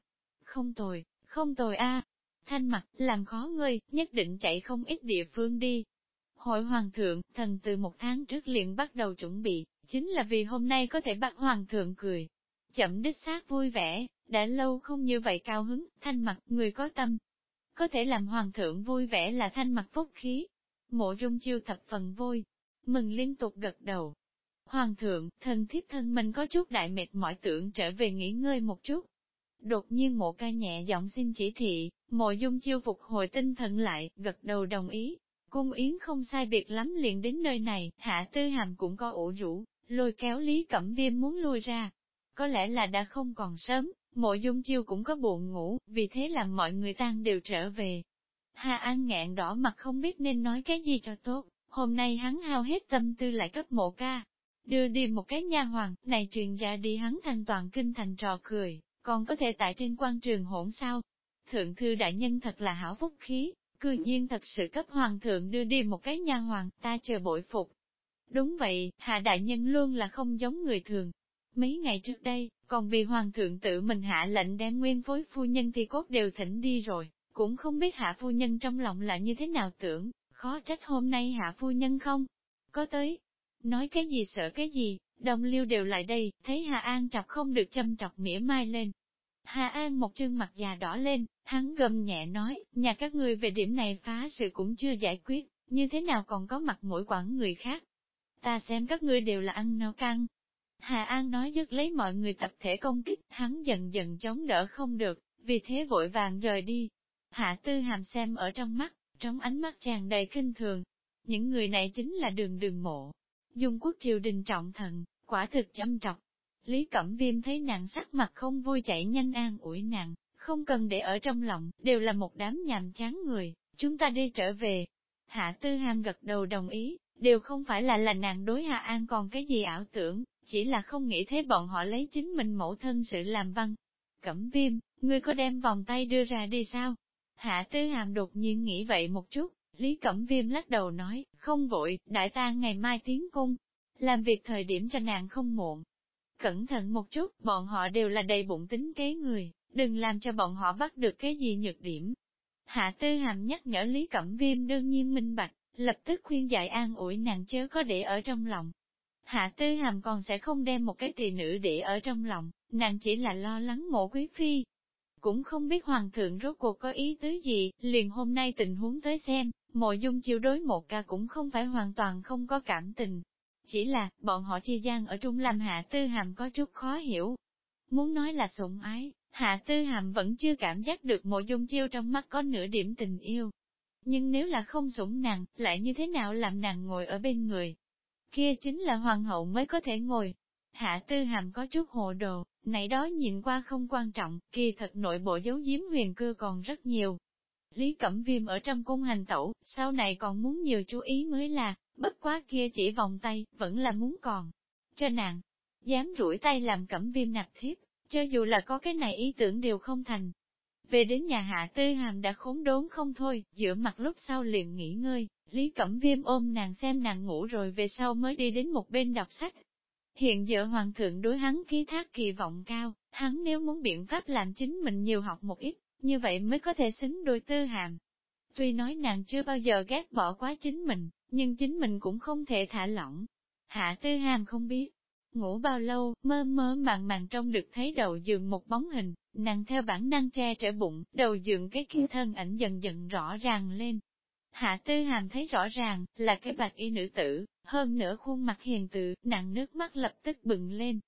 Không tồi a. Thanh mặt, làm khó ngươi, nhất định chạy không ít địa phương đi. Hội hoàng thượng, thần từ 1 tháng trước liền bắt đầu chuẩn bị, chính là vì hôm nay có thể bắt hoàng thượng cười. Chậm đích xác vui vẻ, đã lâu không như vậy cao hứng, Thanh mặt, người có tâm. Có thể làm hoàng thượng vui vẻ là Thanh mặt phúc khí. Mộ Dung Chiêu thập phần vui, mừng liên tục gật đầu. Hoàng thượng, thần thiếp thân mình có chút đại mệt mỏi, tưởng trở về nghỉ ngơi một chút. Đột nhiên Mộ Ca nhẹ giọng xin chỉ thị, Mộ Dung Chiêu phục hồi tinh thần lại, gật đầu đồng ý. Cung yến không sai biệt lắm liền đến nơi này, Hạ Tư Hàm cũng có ủ rũ, lôi kéo Lý Cẩm Viêm muốn lui ra. Có lẽ là đã không còn sớm, Mộ Dung Chiêu cũng có buồn ngủ, vì thế làm mọi người tan đều trở về. Hà An nghẹn đỏ mặt không biết nên nói cái gì cho tốt, hôm nay hắn hao hết tâm tư lại cấp Mộ Ca. Đưa đi một cái nha hoàng, này truyền ra đi hắn thành toàn kinh thành trò cười, còn có thể tại trên quan trường hỗn sao. Thượng thư đại nhân thật là hảo phúc khí, cư nhiên thật sự cấp hoàng thượng đưa đi một cái nha hoàng, ta chờ bội phục. Đúng vậy, hạ đại nhân luôn là không giống người thường. Mấy ngày trước đây, còn vì hoàng thượng tự mình hạ lệnh đem nguyên phối phu nhân thi cốt đều thỉnh đi rồi, cũng không biết hạ phu nhân trong lòng là như thế nào tưởng, khó trách hôm nay hạ phu nhân không có tới. Nói cái gì sợ cái gì, đồng liêu đều lại đây, thấy Hà An trọc không được châm trọc mỉa mai lên. Hà An một trương mặt già đỏ lên, hắn gầm nhẹ nói, nhà các ngươi về điểm này phá sự cũng chưa giải quyết, như thế nào còn có mặt mũi quản người khác. Ta xem các ngươi đều là ăn no căng. Hà An nói dứt lấy mọi người tập thể công kích, hắn dần dần chống đỡ không được, vì thế vội vàng rời đi. Hạ Tư Hàm xem ở trong mắt, trong ánh mắt tràn đầy khinh thường. Những người này chính là đường Mộ Dung quốc triều đình trọng thần, quả thực châm trọc. Lý Cẩm Viêm thấy nàng sắc mặt không vui chạy nhanh an ủi nàng, không cần để ở trong lòng, đều là một đám nhàm chán người, chúng ta đi trở về. Hạ Tư Hàm gật đầu đồng ý, đều không phải là nàng đối Hạ An còn cái gì ảo tưởng, chỉ là không nghĩ thế bọn họ lấy chính mình mẫu thân sự làm văn. Cẩm Viêm, ngươi có đem vòng tay đưa ra đi sao? Hạ Tư Hàm đột nhiên nghĩ vậy một chút, Lý Cẩm Viêm lắc đầu nói, không vội, đại ta ngày mai tiến cung, làm việc thời điểm cho nàng không muộn. Cẩn thận một chút, bọn họ đều là đầy bụng tính kế người, đừng làm cho bọn họ bắt được cái gì nhược điểm. Hạ Tư Hàm nhắc nhở Lý Cẩm Viêm đương nhiên minh bạch, lập tức khuyên dạy an ủi nàng chớ có để ở trong lòng. Hạ Tư Hàm còn sẽ không đem một cái tỳ nữ để ở trong lòng, nàng chỉ là lo lắng Mộ quý phi. Cũng không biết hoàng thượng rốt cuộc có ý tứ gì, liền hôm nay tình huống tới xem, Mộ Dung chiêu đối Một Ca cũng không phải hoàn toàn không có cảm tình. Chỉ là, bọn họ chi gian ở trung làm Hạ Tư Hàm có chút khó hiểu. Muốn nói là sủng ái, Hạ Tư Hàm vẫn chưa cảm giác được Mộ Dung chiêu trong mắt có nửa điểm tình yêu. Nhưng nếu là không sủng nàng, lại như thế nào làm nàng ngồi ở bên người? Kia chính là hoàng hậu mới có thể ngồi. Hạ Tư Hàm có chút hồ đồ, này đó nhìn qua không quan trọng, kỳ thật nội bộ giấu giếm huyền cơ còn rất nhiều. Lý Cẩm Viêm ở trong cung hành tẩu, sau này còn muốn nhiều chú ý mới là, bất quá kia chỉ vòng tay, vẫn là muốn còn. Cho nàng, dám rủi tay làm Cẩm Viêm nạp thiếp, cho dù là có cái này ý tưởng đều không thành. Về đến nhà Hạ Tư Hàm đã khốn đốn không thôi, giữa mặt lúc sau liền nghỉ ngơi, Lý Cẩm Viêm ôm nàng xem nàng ngủ rồi về sau mới đi đến một bên đọc sách. Hiện giờ hoàng thượng đối hắn ký thác kỳ vọng cao, hắn nếu muốn biện pháp làm chính mình nhiều học một ít, như vậy mới có thể xứng đôi Tư Hàm. Tuy nói nàng chưa bao giờ ghét bỏ quá chính mình, nhưng chính mình cũng không thể thả lỏng. Hạ Tư Hàm không biết, ngủ bao lâu, mơ mơ màng màng trong được thấy đầu giường một bóng hình, nàng theo bản năng tre trở bụng, đầu giường cái kia thân ảnh dần dần rõ ràng lên. Hạ Tư Hàm thấy rõ ràng, là cái bạch y nữ tử, hơn nữa khuôn mặt hiền từ, nàng nước mắt lập tức bừng lên.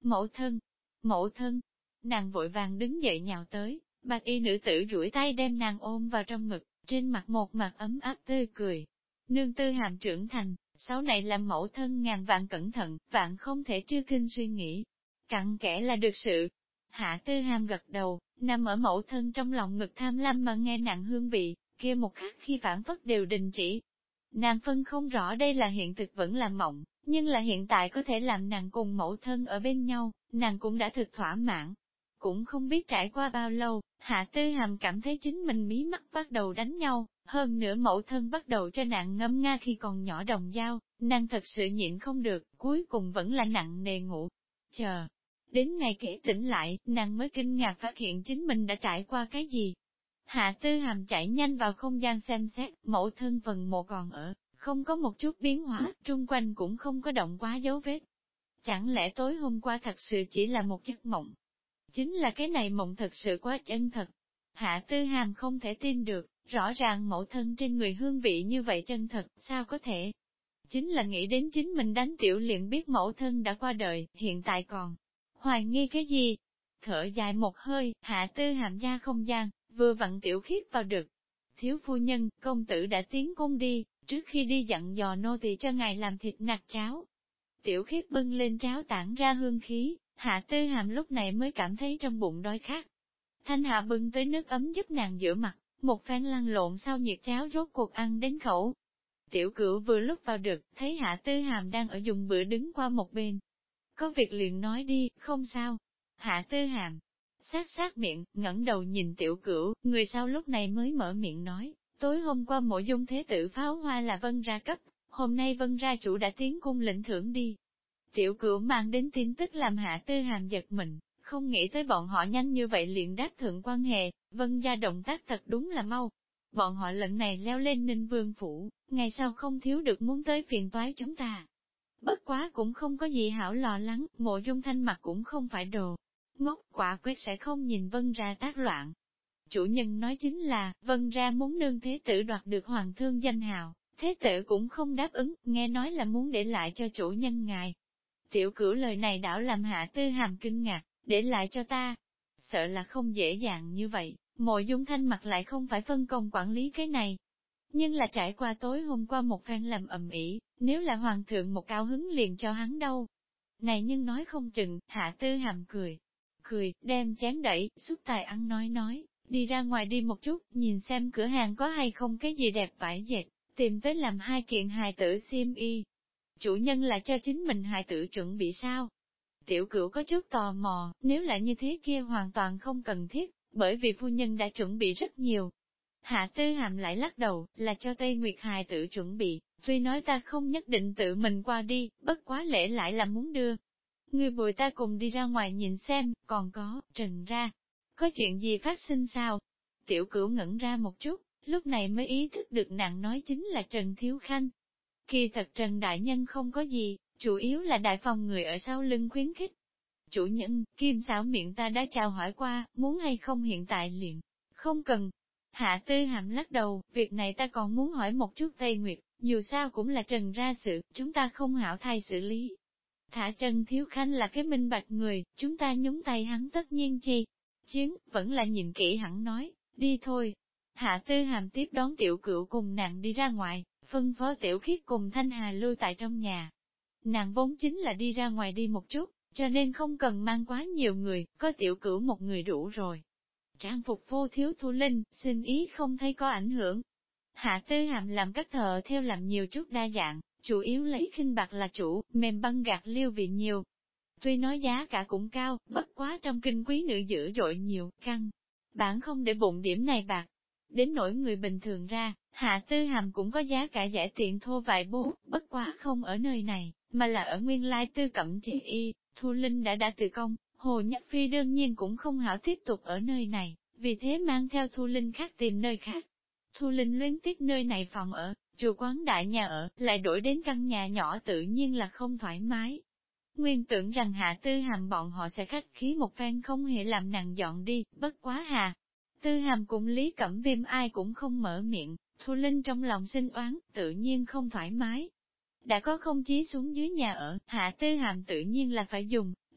Mẫu thân, nàng vội vàng đứng dậy nhào tới, bạch y nữ tử duỗi tay đem nàng ôm vào trong ngực, trên mặt một mặt ấm áp tươi cười. Nương Tư Hàm trưởng thành, sau này làm mẫu thân ngàn vạn cẩn thận, vạn không thể trư kinh suy nghĩ. Cặn kẽ là được sự. Hạ Tư Hàm gật đầu, nằm ở mẫu thân trong lòng ngực tham lam mà nghe nặng hương vị, kia một khắc khi phản phất đều đình chỉ. Nàng phân không rõ đây là hiện thực vẫn là mộng, nhưng là hiện tại có thể làm nàng cùng mẫu thân ở bên nhau, nàng cũng đã thực thỏa mãn. Cũng không biết trải qua bao lâu, Hạ Tư Hàm cảm thấy chính mình mí mắt bắt đầu đánh nhau, hơn nữa mẫu thân bắt đầu cho nàng ngâm nga khi còn nhỏ đồng dao, nàng thật sự nhịn không được, cuối cùng vẫn là nặng nề ngủ. Chờ, đến ngày kể tỉnh lại, nàng mới kinh ngạc phát hiện chính mình đã trải qua cái gì. Hạ Tư Hàm chạy nhanh vào không gian xem xét, mẫu thân phần mộ còn ở, không có một chút biến hóa, trung quanh cũng không có động quá dấu vết. Chẳng lẽ tối hôm qua thật sự chỉ là một giấc mộng? Chính là cái này mộng thật sự quá chân thật. Hạ Tư Hàm không thể tin được, rõ ràng mẫu thân trên người hương vị như vậy chân thật, sao có thể? Chính là nghĩ đến chính mình đánh tiểu liền biết mẫu thân đã qua đời, hiện tại còn hoài nghi cái gì? Thở dài một hơi, Hạ Tư Hàm ra không gian, vừa vặn Tiểu Khiết vào được. Thiếu phu nhân, công tử đã tiến cung đi, trước khi đi dặn dò nô tỳ cho ngài làm thịt nạc cháo. Tiểu Khiết bưng lên cháo tản ra hương khí, Hạ Tư Hàm lúc này mới cảm thấy trong bụng đói khát. Thanh Hạ bưng tới nước ấm giúp nàng rửa mặt, một phen lăn lộn sau nhiệt cháo rốt cuộc ăn đến khẩu. Tiểu Cửu vừa lúc vào được, thấy Hạ Tư Hàm đang ở dùng bữa đứng qua một bên. Có việc liền nói đi, không sao. Hạ Tư Hàm sát miệng, ngẩng đầu nhìn Tiểu Cửu, người sau lúc này mới mở miệng nói, tối hôm qua Mộ Dung thế tử pháo hoa là Vân ra cấp, hôm nay Vân ra chủ đã tiến cung lĩnh thưởng đi. Tiểu Cửu mang đến tin tức làm Hạ Tư Hàm giật mình, không nghĩ tới bọn họ nhanh như vậy liền đáp thượng quan hệ, Vân gia động tác thật đúng là mau. Bọn họ lần này leo lên Ninh Vương phủ, ngày sau không thiếu được muốn tới phiền toái chúng ta. Bất quá cũng không có gì hảo lo lắng, Mộ Dung Thanh mặt cũng không phải đồ ngốc, quả quyết sẽ không nhìn Vân ra tác loạn. Chủ nhân nói chính là, Vân ra muốn nương thế tử đoạt được hoàng thương danh hào, thế tử cũng không đáp ứng, nghe nói là muốn để lại cho chủ nhân ngài. Tiểu Cửu lời này đảo làm Hạ Tư Hàm kinh ngạc, để lại cho ta. Sợ là không dễ dàng như vậy, Mộ Dung Thanh mặt lại không phải phân công quản lý cái này. Nhưng là trải qua tối hôm qua một phen làm ầm ĩ, nếu là hoàng thượng một cao hứng liền cho hắn đâu. Này nhưng nói không chừng, Hạ Tư Hàm cười, đem chén đẩy, xúc tài ăn nói, đi ra ngoài đi một chút, nhìn xem cửa hàng có hay không cái gì đẹp vải dệt, tìm tới làm 2 kiện hài tử xiêm y. Chủ nhân là cho chính mình hài tử chuẩn bị sao? Tiểu Cửu có chút tò mò, nếu là như thế kia hoàn toàn không cần thiết, bởi vì phu nhân đã chuẩn bị rất nhiều. Hạ Tư Hàm lại lắc đầu, là cho Tây Nguyệt hài tử chuẩn bị, tuy nói ta không nhất định tự mình qua đi, bất quá lễ lại là muốn đưa. Người bồi ta cùng đi ra ngoài nhìn xem, còn có, Trần ra. Có chuyện gì phát sinh sao? Tiểu Cửu ngẩn ra một chút, lúc này mới ý thức được nàng nói chính là Trần Thiếu Khanh. Kỳ thật Trần Đại Nhân không có gì, chủ yếu là đại phòng người ở sau lưng khuyến khích. Chủ nhân, Kim xảo miệng ta đã chào hỏi qua, muốn hay không hiện tại liền. Không cần. Hạ Tư Hàm lắc đầu, việc này ta còn muốn hỏi một chút Tây Nguyệt, dù sao cũng là Trần ra sự, chúng ta không hảo thay xử lý. Thả Trần Thiếu Khanh là cái minh bạch người, chúng ta nhúng tay hắn tất nhiên chi. Chiến, vẫn là nhìn kỹ hẳn nói, đi thôi. Hạ Tư Hàm tiếp đón Tiểu Cửu cùng nàng đi ra ngoài, phân phó Tiểu Khiết cùng Thanh Hà lưu tại trong nhà. Nàng vốn chính là đi ra ngoài đi một chút, cho nên không cần mang quá nhiều người, có Tiểu Cửu một người đủ rồi. Trang phục vô thiếu Thu Linh, xin ý không thấy có ảnh hưởng. Hạ Tư Hàm làm các thợ theo làm nhiều chút đa dạng, chủ yếu lấy khinh bạc là chủ, mềm băng gạc liêu vị nhiều. Tuy nói giá cả cũng cao, bất quá trong kinh quý nữ dữ dội nhiều, căng. Bản không để bụng điểm này bạc. Đến nỗi người bình thường ra, Hạ Tư Hàm cũng có giá cả rẻ tiện thô vài bố, bất quá không ở nơi này, mà là ở nguyên lai Tư Cẩm Chỉ Y, Thu Linh đã từ công, Hồ Nhất Phi đương nhiên cũng không hảo tiếp tục ở nơi này, vì thế mang theo Thu Linh khác tìm nơi khác. Thu Linh luyến tiếc nơi này phòng ở, chùa quán đại nhà ở, lại đổi đến căn nhà nhỏ tự nhiên là không thoải mái. Nguyên tưởng rằng Hạ Tư Hàm bọn họ sẽ khách khí một phen không hề làm nàng dọn đi, bất quá Hạ Tư Hàm cùng Lý Cẩm Viêm ai cũng không mở miệng, Thu Linh trong lòng sinh oán, tự nhiên không thoải mái. Đã có không chí xuống dưới nhà ở, Hạ Tư Hàm tự nhiên là phải dùng,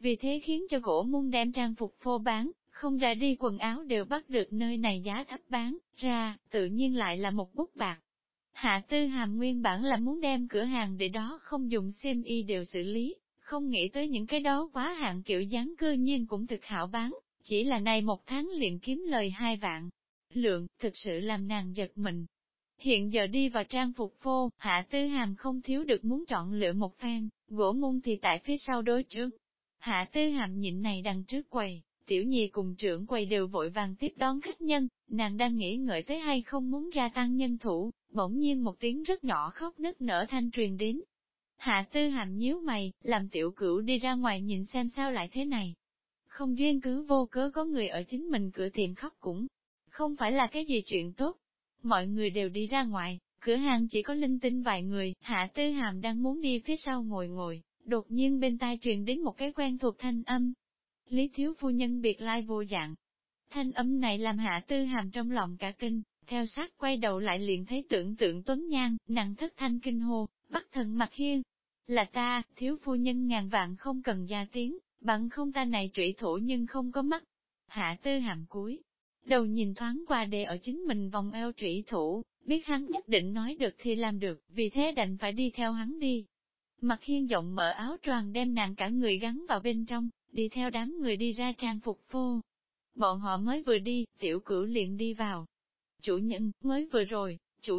vì thế khiến cho gỗ môn đem trang phục phô bán, không ra đi quần áo đều bắt được nơi này giá thấp bán ra, tự nhiên lại là một bút bạc. Hạ Tư Hàm nguyên bản là muốn đem cửa hàng để đó không dùng xiêm y đều xử lý, không nghĩ tới những cái đó quá hạn kiểu dáng cư nhiên cũng thực hảo bán, chỉ là này một tháng liền kiếm lời 2 vạn. Lượng, thực sự làm nàng giật mình. Hiện giờ đi vào trang phục phô, Hạ Tư Hàm không thiếu được muốn chọn lựa một phen, gỗ môn thì tại phía sau đối trước. Hạ Tư Hàm nhịn này đằng trước quầy, tiểu nhì cùng trưởng quầy đều vội vàng tiếp đón khách nhân, nàng đang nghĩ ngợi tới hay không muốn gia tăng nhân thủ, bỗng nhiên một tiếng rất nhỏ khóc nức nở thanh truyền đến. Hạ Tư Hàm nhíu mày, làm tiểu cửu đi ra ngoài nhìn xem sao lại thế này. Không duyên cứ vô cớ có người ở chính mình cửa tiệm khóc cũng không phải là cái gì chuyện tốt. Mọi người đều đi ra ngoài, cửa hàng chỉ có linh tinh vài người, Hạ Tư Hàm đang muốn đi phía sau ngồi, đột nhiên bên tai truyền đến một cái quen thuộc thanh âm. Lý thiếu phu nhân biệt lai vô dạng. Thanh âm này làm Hạ Tư Hàm trong lòng cả kinh, theo sát quay đầu lại liền thấy tưởng tượng tuấn nhan, nặng thất thanh kinh hô, Bắc Thần Mặc Hiên. Là ta, thiếu phu nhân ngàn vạn không cần gia tiếng, bằng không ta này trụy thủ nhưng không có mắt. Hạ Tư Hàm cúi đầu nhìn thoáng qua để ở chính mình vòng eo trụy thủ, biết hắn nhất định nói được thì làm được, vì thế đành phải đi theo hắn đi. Mặc Hiên rộng mở áo choàng đem nàng cả người gắn vào bên trong, đi theo đám người đi ra trang phục phô. Bọn họ mới vừa đi, tiểu cửu liền đi vào. Chủ nhân, mới vừa rồi,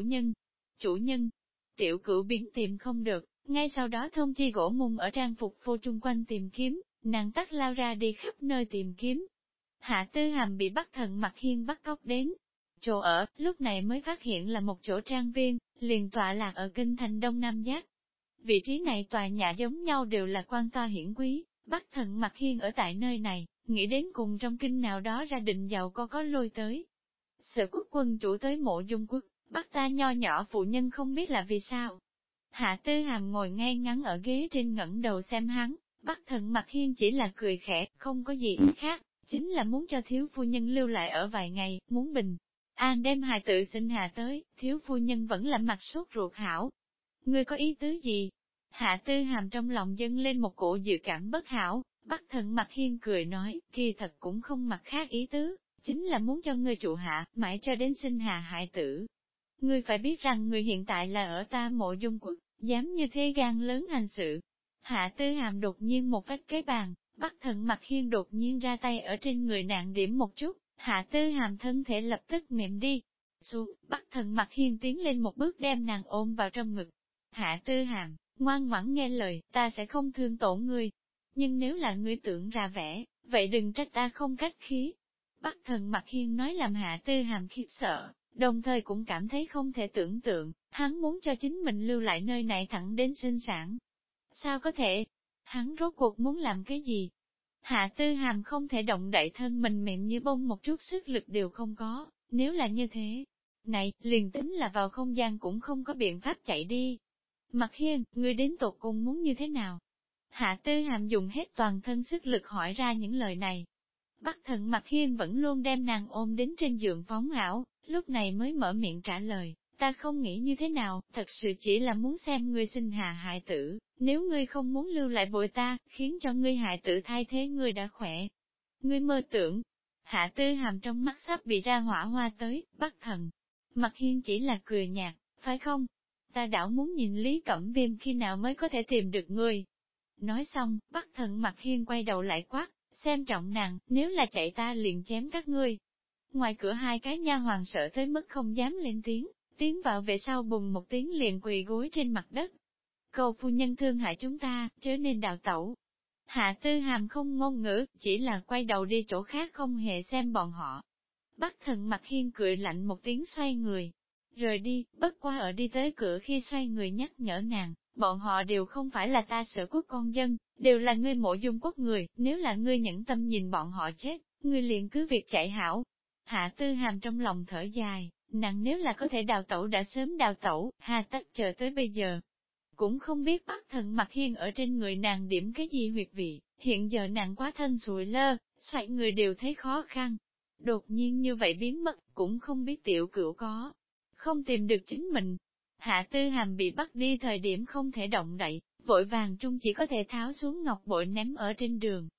chủ nhân, tiểu cửu biến tìm không được, ngay sau đó thông chi gỗ mùng ở trang phục phô chung quanh tìm kiếm, nàng tắt lao ra đi khắp nơi tìm kiếm. Hạ Tư Hàm bị Bắc Thần Mặc Hiên bắt cóc đến chỗ ở, lúc này mới phát hiện là một chỗ trang viên, liền tọa lạc ở kinh thành Đông Nam Giác. Vị trí này tòa nhà giống nhau đều là quan to hiển quý, Bắc Thần Mặc Hiên ở tại nơi này, nghĩ đến cùng trong kinh nào đó ra định giàu có lôi tới. Sở quốc quân chủ tới Mộ Dung Quốc, bắt ta nho nhỏ phụ nhân không biết là vì sao. Hạ Tư Hàm ngồi ngay ngắn ở ghế trên ngẩng đầu xem hắn, Bắc Thần Mặc Hiên chỉ là cười khẽ, không có gì khác, chính là muốn cho thiếu phu nhân lưu lại ở vài ngày, muốn bình an đem hài tự sinh hạ tới, thiếu phu nhân vẫn là mặt sốt ruột hảo. Ngươi có ý tứ gì? Hạ Tư Hàm trong lòng dâng lên một cổ dự cảm bất hảo, Bắc Thần Mặc Hiên cười nói, kỳ thật cũng không mặt khác ý tứ, chính là muốn cho ngươi trụ hạ, mãi cho đến sinh hạ hại tử. Ngươi phải biết rằng người hiện tại là ở ta Mộ Dung Quốc, dám như thế gan lớn hành sự. Hạ Tư Hàm đột nhiên một vách cái bàn, Bắc Thần Mặc Hiên đột nhiên ra tay ở trên người nạn điểm một chút, Hạ Tư Hàm thân thể lập tức mềm đi. Xuống, Bắc Thần Mặc Hiên tiến lên một bước đem nàng ôm vào trong ngực. Hạ Tư Hàm, ngoan ngoãn nghe lời, ta sẽ không thương tổn ngươi. Nhưng nếu là ngươi tưởng ra vẻ, vậy đừng trách ta không cách khí. Bắc Thần Mặc Hiên nói làm Hạ Tư Hàm khiếp sợ, đồng thời cũng cảm thấy không thể tưởng tượng, hắn muốn cho chính mình lưu lại nơi này thẳng đến sinh sản. Sao có thể? Hắn rốt cuộc muốn làm cái gì? Hạ Tư Hàm không thể động đậy thân mình mềm như bông một chút sức lực đều không có, nếu là như thế. Này, liền tính là vào không gian cũng không có biện pháp chạy đi. Mặc Hiên, ngươi đến tột cùng muốn như thế nào? Hạ Tư Hàm dùng hết toàn thân sức lực hỏi ra những lời này. Bắc Thần Mặc Hiên vẫn luôn đem nàng ôm đến trên giường phóng ảo, lúc này mới mở miệng trả lời, ta không nghĩ như thế nào, thật sự chỉ là muốn xem ngươi sinh hạ hại tử, nếu ngươi không muốn lưu lại bội ta, khiến cho ngươi hại tử thay thế ngươi đã khỏe. Ngươi mơ tưởng, Hạ Tư Hàm trong mắt sắp bị ra hỏa hoa tới, Bắc Thần Mặc Hiên chỉ là cười nhạt, phải không? Ta đảo muốn nhìn Lý Cẩm Viêm khi nào mới có thể tìm được ngươi. Nói xong, Bắc Thần Mặc Hiên quay đầu lại quát, xem trọng nàng, nếu là chạy ta liền chém các ngươi. Ngoài cửa hai cái nha hoàng sợ tới mức không dám lên tiếng, tiến vào về sau bùng một tiếng liền quỳ gối trên mặt đất. Cầu phu nhân thương hại chúng ta, chớ nên đào tẩu. Hạ Tư Hàm không ngôn ngữ, chỉ là quay đầu đi chỗ khác không hề xem bọn họ. Bắc Thần Mặc Hiên cười lạnh một tiếng xoay người, rời đi, bất qua ở đi tới cửa khi xoay người nhắc nhở nàng, bọn họ đều không phải là ta Sở quốc con dân, đều là ngươi Mộ Dung quốc người, nếu là ngươi nhẫn tâm nhìn bọn họ chết, ngươi liền cứ việc chạy hảo. Hạ Tư Hàm trong lòng thở dài, nàng nếu là có thể đào tẩu đã sớm đào tẩu, hà tất chờ tới bây giờ. Cũng không biết Bắc Thần Mặc Hiên ở trên người nàng điểm cái gì huyệt vị, hiện giờ nàng quá thân sụi lơ, xoay người đều thấy khó khăn. Đột nhiên như vậy biến mất, cũng không biết tiểu cửu có không tìm được chính mình. Hạ Tư Hàm bị bắt đi thời điểm không thể động đậy, vội vàng chung chỉ có thể tháo xuống ngọc bội ném ở trên đường,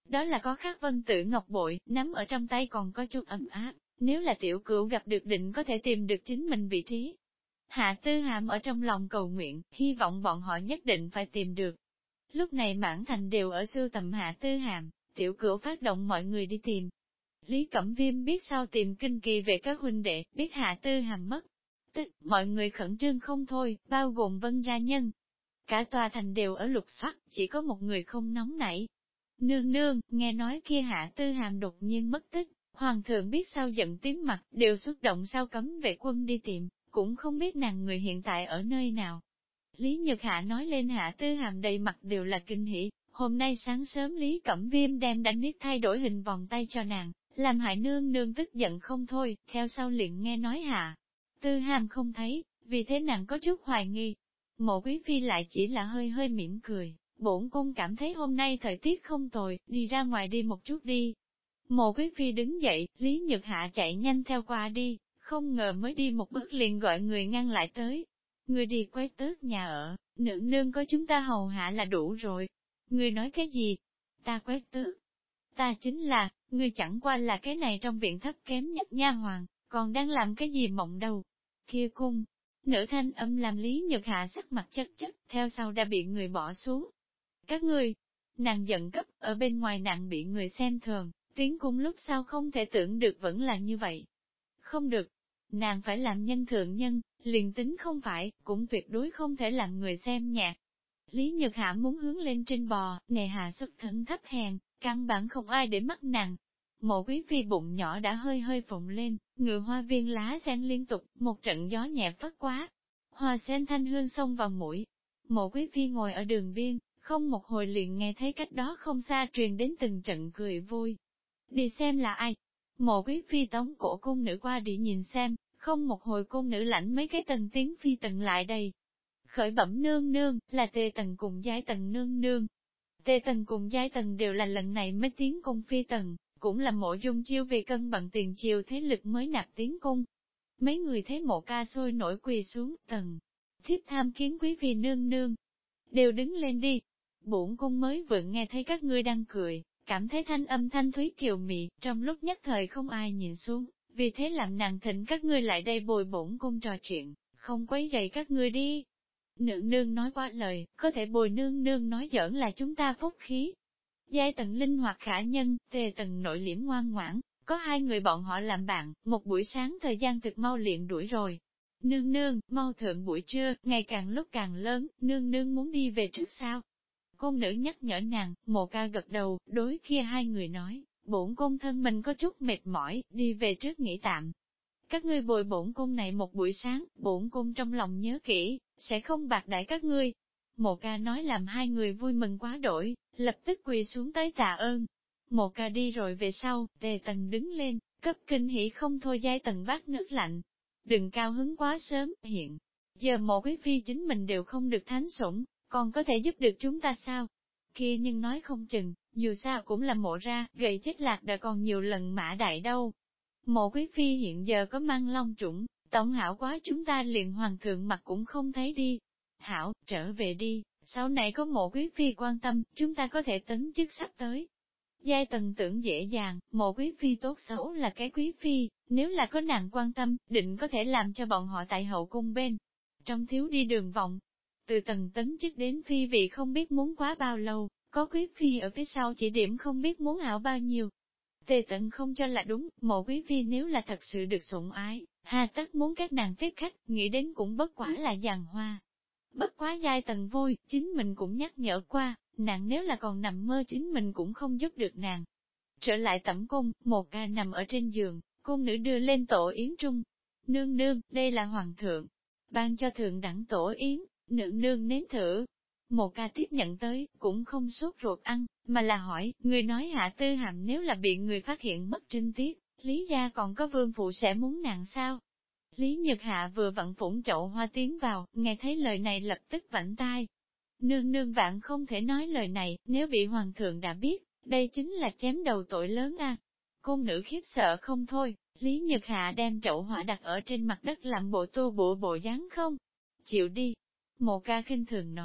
Đó là có khắc vân tử ngọc bội, nắm ở trong tay còn có chút ấm áp, nếu là tiểu cửu gặp được định có thể tìm được chính mình vị trí. Hạ Tư Hàm ở trong lòng cầu nguyện, hy vọng bọn họ nhất định phải tìm được. Lúc này mãn thành đều ở sưu tầm Hạ Tư Hàm, tiểu cửu phát động mọi người đi tìm. Lý Cẩm Viêm biết sao tìm kinh kỳ về các huynh đệ, biết Hạ Tư Hàm mất. Mọi người khẩn trương không thôi, bao gồm Vân gia nhân. Cả tòa thành đều ở lục soát, chỉ có một người không nóng nảy. Nương nương, nghe nói kia Hạ Tư Hàm đột nhiên mất tích, hoàng thượng biết sao giận tím mặt, đều xuất động sao cấm vệ quân đi tìm, cũng không biết nàng người hiện tại ở nơi nào. Lý Nhược Hạ nói lên Hạ Tư Hàm đầy mặt đều là kinh hỉ, hôm nay sáng sớm Lý Cẩm Viêm đem đánh niết thay đổi hình vòng tay cho nàng, làm hại nương nương tức giận không thôi, theo sau liền nghe nói Hạ Tư Hàm không thấy, vì thế nàng có chút hoài nghi. Mộ Quý Phi lại chỉ là hơi hơi mỉm cười, bổn cung cảm thấy hôm nay thời tiết không tồi, đi ra ngoài đi một chút đi. Mộ Quý Phi đứng dậy, Lý Nhược Hạ chạy nhanh theo qua đi, không ngờ mới đi một bước liền gọi người ngăn lại tới. Người đi quét tước nhà ở, nương nương có chúng ta hầu hạ là đủ rồi. Người nói cái gì? Ta quét tước. Ta chính là, người chẳng qua là cái này trong viện thấp kém nhất nha hoàng, còn đang làm cái gì mộng đâu. Kia cung, nữ thanh âm làm Lý Nhược Hạ sắc mặt chất chất, theo sau đã bị người bỏ xuống. Các ngươi, nàng giận cấp, ở bên ngoài nàng bị người xem thường, tiến cung lúc sau không thể tưởng được vẫn là như vậy. Không được, nàng phải làm nhân thượng nhân, liền tính không phải, cũng tuyệt đối không thể làm người xem nhạc. Lý Nhược Hạ muốn hướng lên trên bò, nề hà xuất thân thấp hèn, căn bản không ai để mắt nàng. Mộ Quý Phi bụng nhỏ đã hơi hơi phồng lên, ngự hoa viên lá sen liên tục, một trận gió nhẹ phất quá. Hoa sen thanh hương xông vào mũi. Mộ Quý Phi ngồi ở đường biên, không một hồi liền nghe thấy cách đó không xa truyền đến từng trận cười vui. Đi xem là ai? Mộ Quý Phi tống cổ cung nữ qua đi nhìn xem, không một hồi cung nữ lãnh mấy cái tần tiếng phi tần lại đây. Khởi bẩm nương nương, là Tề Tần cùng Giai Tần nương nương. Tề Tần cùng Giai Tần đều là lần này mới tiến cung phi tần, cũng là Mộ Dung Chiêu vì cân bằng tiền triều thế lực mới nạp tiến cung. Mấy người thấy Mộ ca sôi nổi quỳ xuống, Tần thiếp tham kiến quý phi nương nương. Đều đứng lên đi. Bổn cung mới vừa nghe thấy các ngươi đang cười, cảm thấy thanh âm thanh thúy kiều mị, trong lúc nhất thời không ai nhìn xuống, vì thế làm nàng thỉnh các ngươi lại đây bồi bổn cung trò chuyện, không quấy rầy các ngươi đi. Nương nương nói qua lời, có thể bồi nương nương nói giỡn là chúng ta phúc khí. Giai Tần linh hoạt khả nhân, Tề Tần nội liễm ngoan ngoãn, có hai người bọn họ làm bạn, một buổi sáng thời gian thực mau liền đuổi rồi. Nương nương, mau thượng buổi trưa, ngày càng lúc càng lớn, nương nương muốn đi về trước sao? Cung nữ nhắc nhở nàng, Mộ ca gật đầu, đối kia hai người nói, bổn cung thân mình có chút mệt mỏi, đi về trước nghỉ tạm. Các ngươi bồi bổn cung này một buổi sáng, bổn cung trong lòng nhớ kỹ, sẽ không bạc đãi các ngươi. Mộ ca nói làm hai người vui mừng quá đổi, lập tức quỳ xuống tới tạ ơn. Mộ ca đi rồi về sau, Tề Tần đứng lên, cấp kinh hỉ không thôi Giai Tần vác nước lạnh. Đừng cao hứng quá sớm, hiện giờ Mộ Quý Phi chính mình đều không được thánh sủng, còn có thể giúp được chúng ta sao? Kia nhưng nói không chừng, dù sao cũng là Mộ ra, gầy chết lạc đã còn nhiều lần mã đại đâu. Mộ Quý Phi hiện giờ có mang long trũng, tổng hảo quá chúng ta liền hoàng thượng mặt cũng không thấy đi. Hảo, trở về đi, sau này có Mộ Quý Phi quan tâm, chúng ta có thể tấn chức sắp tới. Giai Tần tưởng dễ dàng, Mộ Quý Phi tốt xấu là cái Quý Phi, nếu là có nàng quan tâm, định có thể làm cho bọn họ tại hậu cung bên. Trong thiếu đi đường vòng, từ Tần tấn chức đến Phi vị không biết muốn quá bao lâu, có Quý Phi ở phía sau chỉ điểm không biết muốn hảo bao nhiêu. Tề Tần không cho là đúng, Mộ Quý Phi nếu là thật sự được sủng ái, hà tất muốn các nàng tiếp khách, nghĩ đến cũng bất quả là giàn hoa. Bất quá Giai Tần vui, chính mình cũng nhắc nhở qua, nàng nếu là còn nằm mơ chính mình cũng không giúp được nàng. Trở lại tẩm cung, một ca nằm ở trên giường, cung nữ đưa lên tổ yến trung. Nương nương, đây là hoàng thượng. Ban cho thượng đẳng tổ yến, nương nương nếm thử. Một ca tiếp nhận tới, cũng không sốt ruột ăn, mà là hỏi, người nói Hạ Tư Hàm nếu là bị người phát hiện mất trinh tiết, Lý gia còn có vương phụ sẽ muốn nàng sao? Lý Nhược Hạ vừa vặn phủng chậu hoa tiến vào, nghe thấy lời này lập tức vảnh tai. Nương nương vạn không thể nói lời này, nếu bị hoàng thượng đã biết, đây chính là chém đầu tội lớn a. Cung nữ khiếp sợ không thôi, Lý Nhược Hạ đem chậu hoa đặt ở trên mặt đất làm bộ tu bộ dáng không. Chịu đi. Mộ ca khinh thường nói,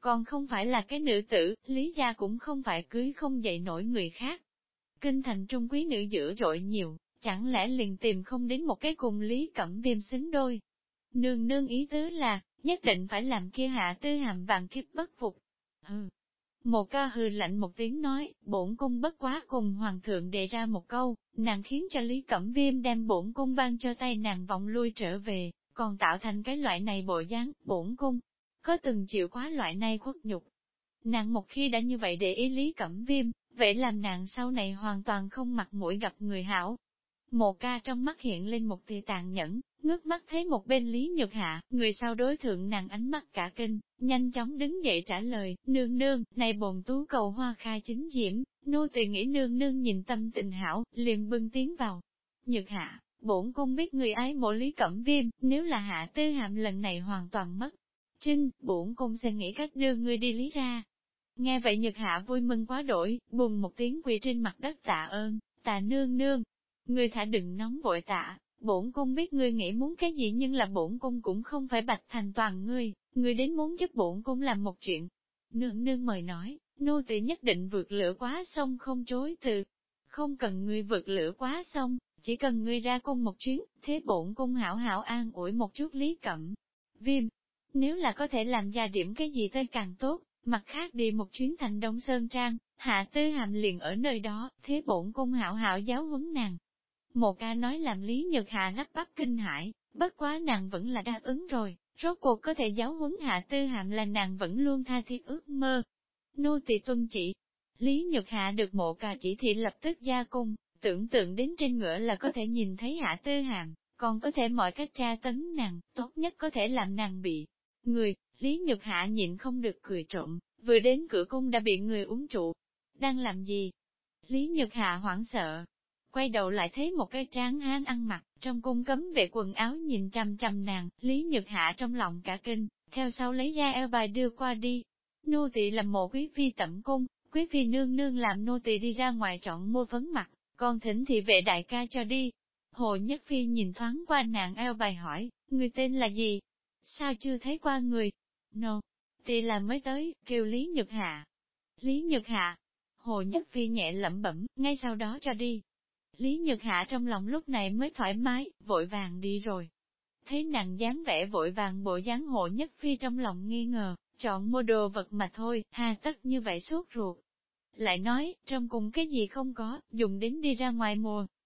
còn không phải là cái nữ tử, Lý gia cũng không phải cưới không dậy nổi người khác. Kinh thành trung quý nữ dữ dội nhiều, chẳng lẽ liền tìm không đến một cái cùng Lý Cẩm Viêm xứng đôi. Nương nương ý tứ là, nhất định phải làm kia Hạ Tư Hàm vạn kiếp bất phục. Hừ. Một ca hừ lạnh một tiếng nói, bổn cung bất quá cùng hoàng thượng đề ra một câu, nàng khiến cho Lý Cẩm Viêm đem bổn cung ban cho tay nàng vọng lui trở về, còn tạo thành cái loại này bộ dáng, bổn cung có từng chịu quá loại này khuất nhục. Nàng một khi đã như vậy để ý Lý Cẩm Viêm, vậy làm nàng sau này hoàn toàn không mặt mũi gặp người hảo. Một ca trong mắt hiện lên một tia tàn nhẫn, ngước mắt thấy một bên Lý Nhược Hạ, người sau đối thượng nàng ánh mắt cả kinh, nhanh chóng đứng dậy trả lời, nương nương, này bồn tú cầu hoa khai chính diễm, nô tỳ nghĩ nương nương nhìn tâm tình hảo, liền bưng tiến vào. Nhược Hạ, bổn cung biết người ái mộ Lý Cẩm Viêm, nếu là Hạ Tư Hàm lần này hoàn toàn mất chinh, bổn cung sẽ nghĩ cách đưa người đi Lý ra. Nghe vậy Nhược Hạ vui mừng quá đổi, bùng một tiếng quỳ trên mặt đất tạ ơn, tạ nương nương. Ngươi thả đừng nóng vội tạ, bổn cung biết ngươi nghĩ muốn cái gì nhưng là bổn cung cũng không phải bạch thành toàn ngươi đến muốn giúp bổn cung làm một chuyện. Nương nương mời nói, nô tỳ nhất định vượt lửa quá sông không chối từ. Không cần ngươi vượt lửa quá sông, chỉ cần ngươi ra cung một chuyến, thế bổn cung hảo hảo an ủi một chút Lý Cẩm Viêm. Nếu là có thể làm ra điểm cái gì tới càng tốt, mặt khác đi một chuyến thành Đông Sơn Trang, Hạ Tư Hàm liền ở nơi đó, thế bổn cung hảo hảo giáo huấn nàng. Một ca nói làm Lý Nhược Hạ lắp bắp kinh hãi, bất quá nàng vẫn là đáp ứng rồi, rốt cuộc có thể giáo huấn Hạ Tư Hàm là nàng vẫn luôn tha thiết ước mơ. Nô tỳ tuân chỉ, Lý Nhược Hạ được Mộ Ca chỉ thị lập tức ra cung, tưởng tượng đến trên ngựa là có thể nhìn thấy Hạ Tư Hàm, còn có thể mọi cách tra tấn nàng, tốt nhất có thể làm nàng bị người. Lý Nhược Hạ nhịn không được cười trộm, vừa đến cửa cung đã bị người uống trụ. Đang làm gì? Lý Nhược Hạ hoảng sợ, quay đầu lại thấy một cái tráng hán ăn mặc, trong cung cấm vệ quần áo nhìn chằm chằm nàng, Lý Nhược Hạ trong lòng cả kinh, theo sau lấy ra eo bài đưa qua đi. Nô tỳ làm Mộ quý phi tẩm cung, quý phi nương nương làm nô tỳ đi ra ngoài chọn mua phấn mặt, còn thỉnh thị vệ đại ca cho đi. Hồ Nhất Phi nhìn thoáng qua nàng eo bài hỏi, người tên là gì? Sao chưa thấy qua người? No, tỳ là mới tới, kêu Lý Nhược Hạ. Lý Nhược Hạ. Hồ Nhất Phi nhẹ lẩm bẩm, ngay sau đó cho đi. Lý Nhược Hạ trong lòng lúc này mới thoải mái, vội vàng đi rồi. Thấy nàng dáng vẻ vội vàng bộ dáng Hồ Nhất Phi trong lòng nghi ngờ, chọn mua đồ vật mà thôi, hà tất như vậy sốt ruột. Lại nói, trong cùng cái gì không có, dùng đến đi ra ngoài mua.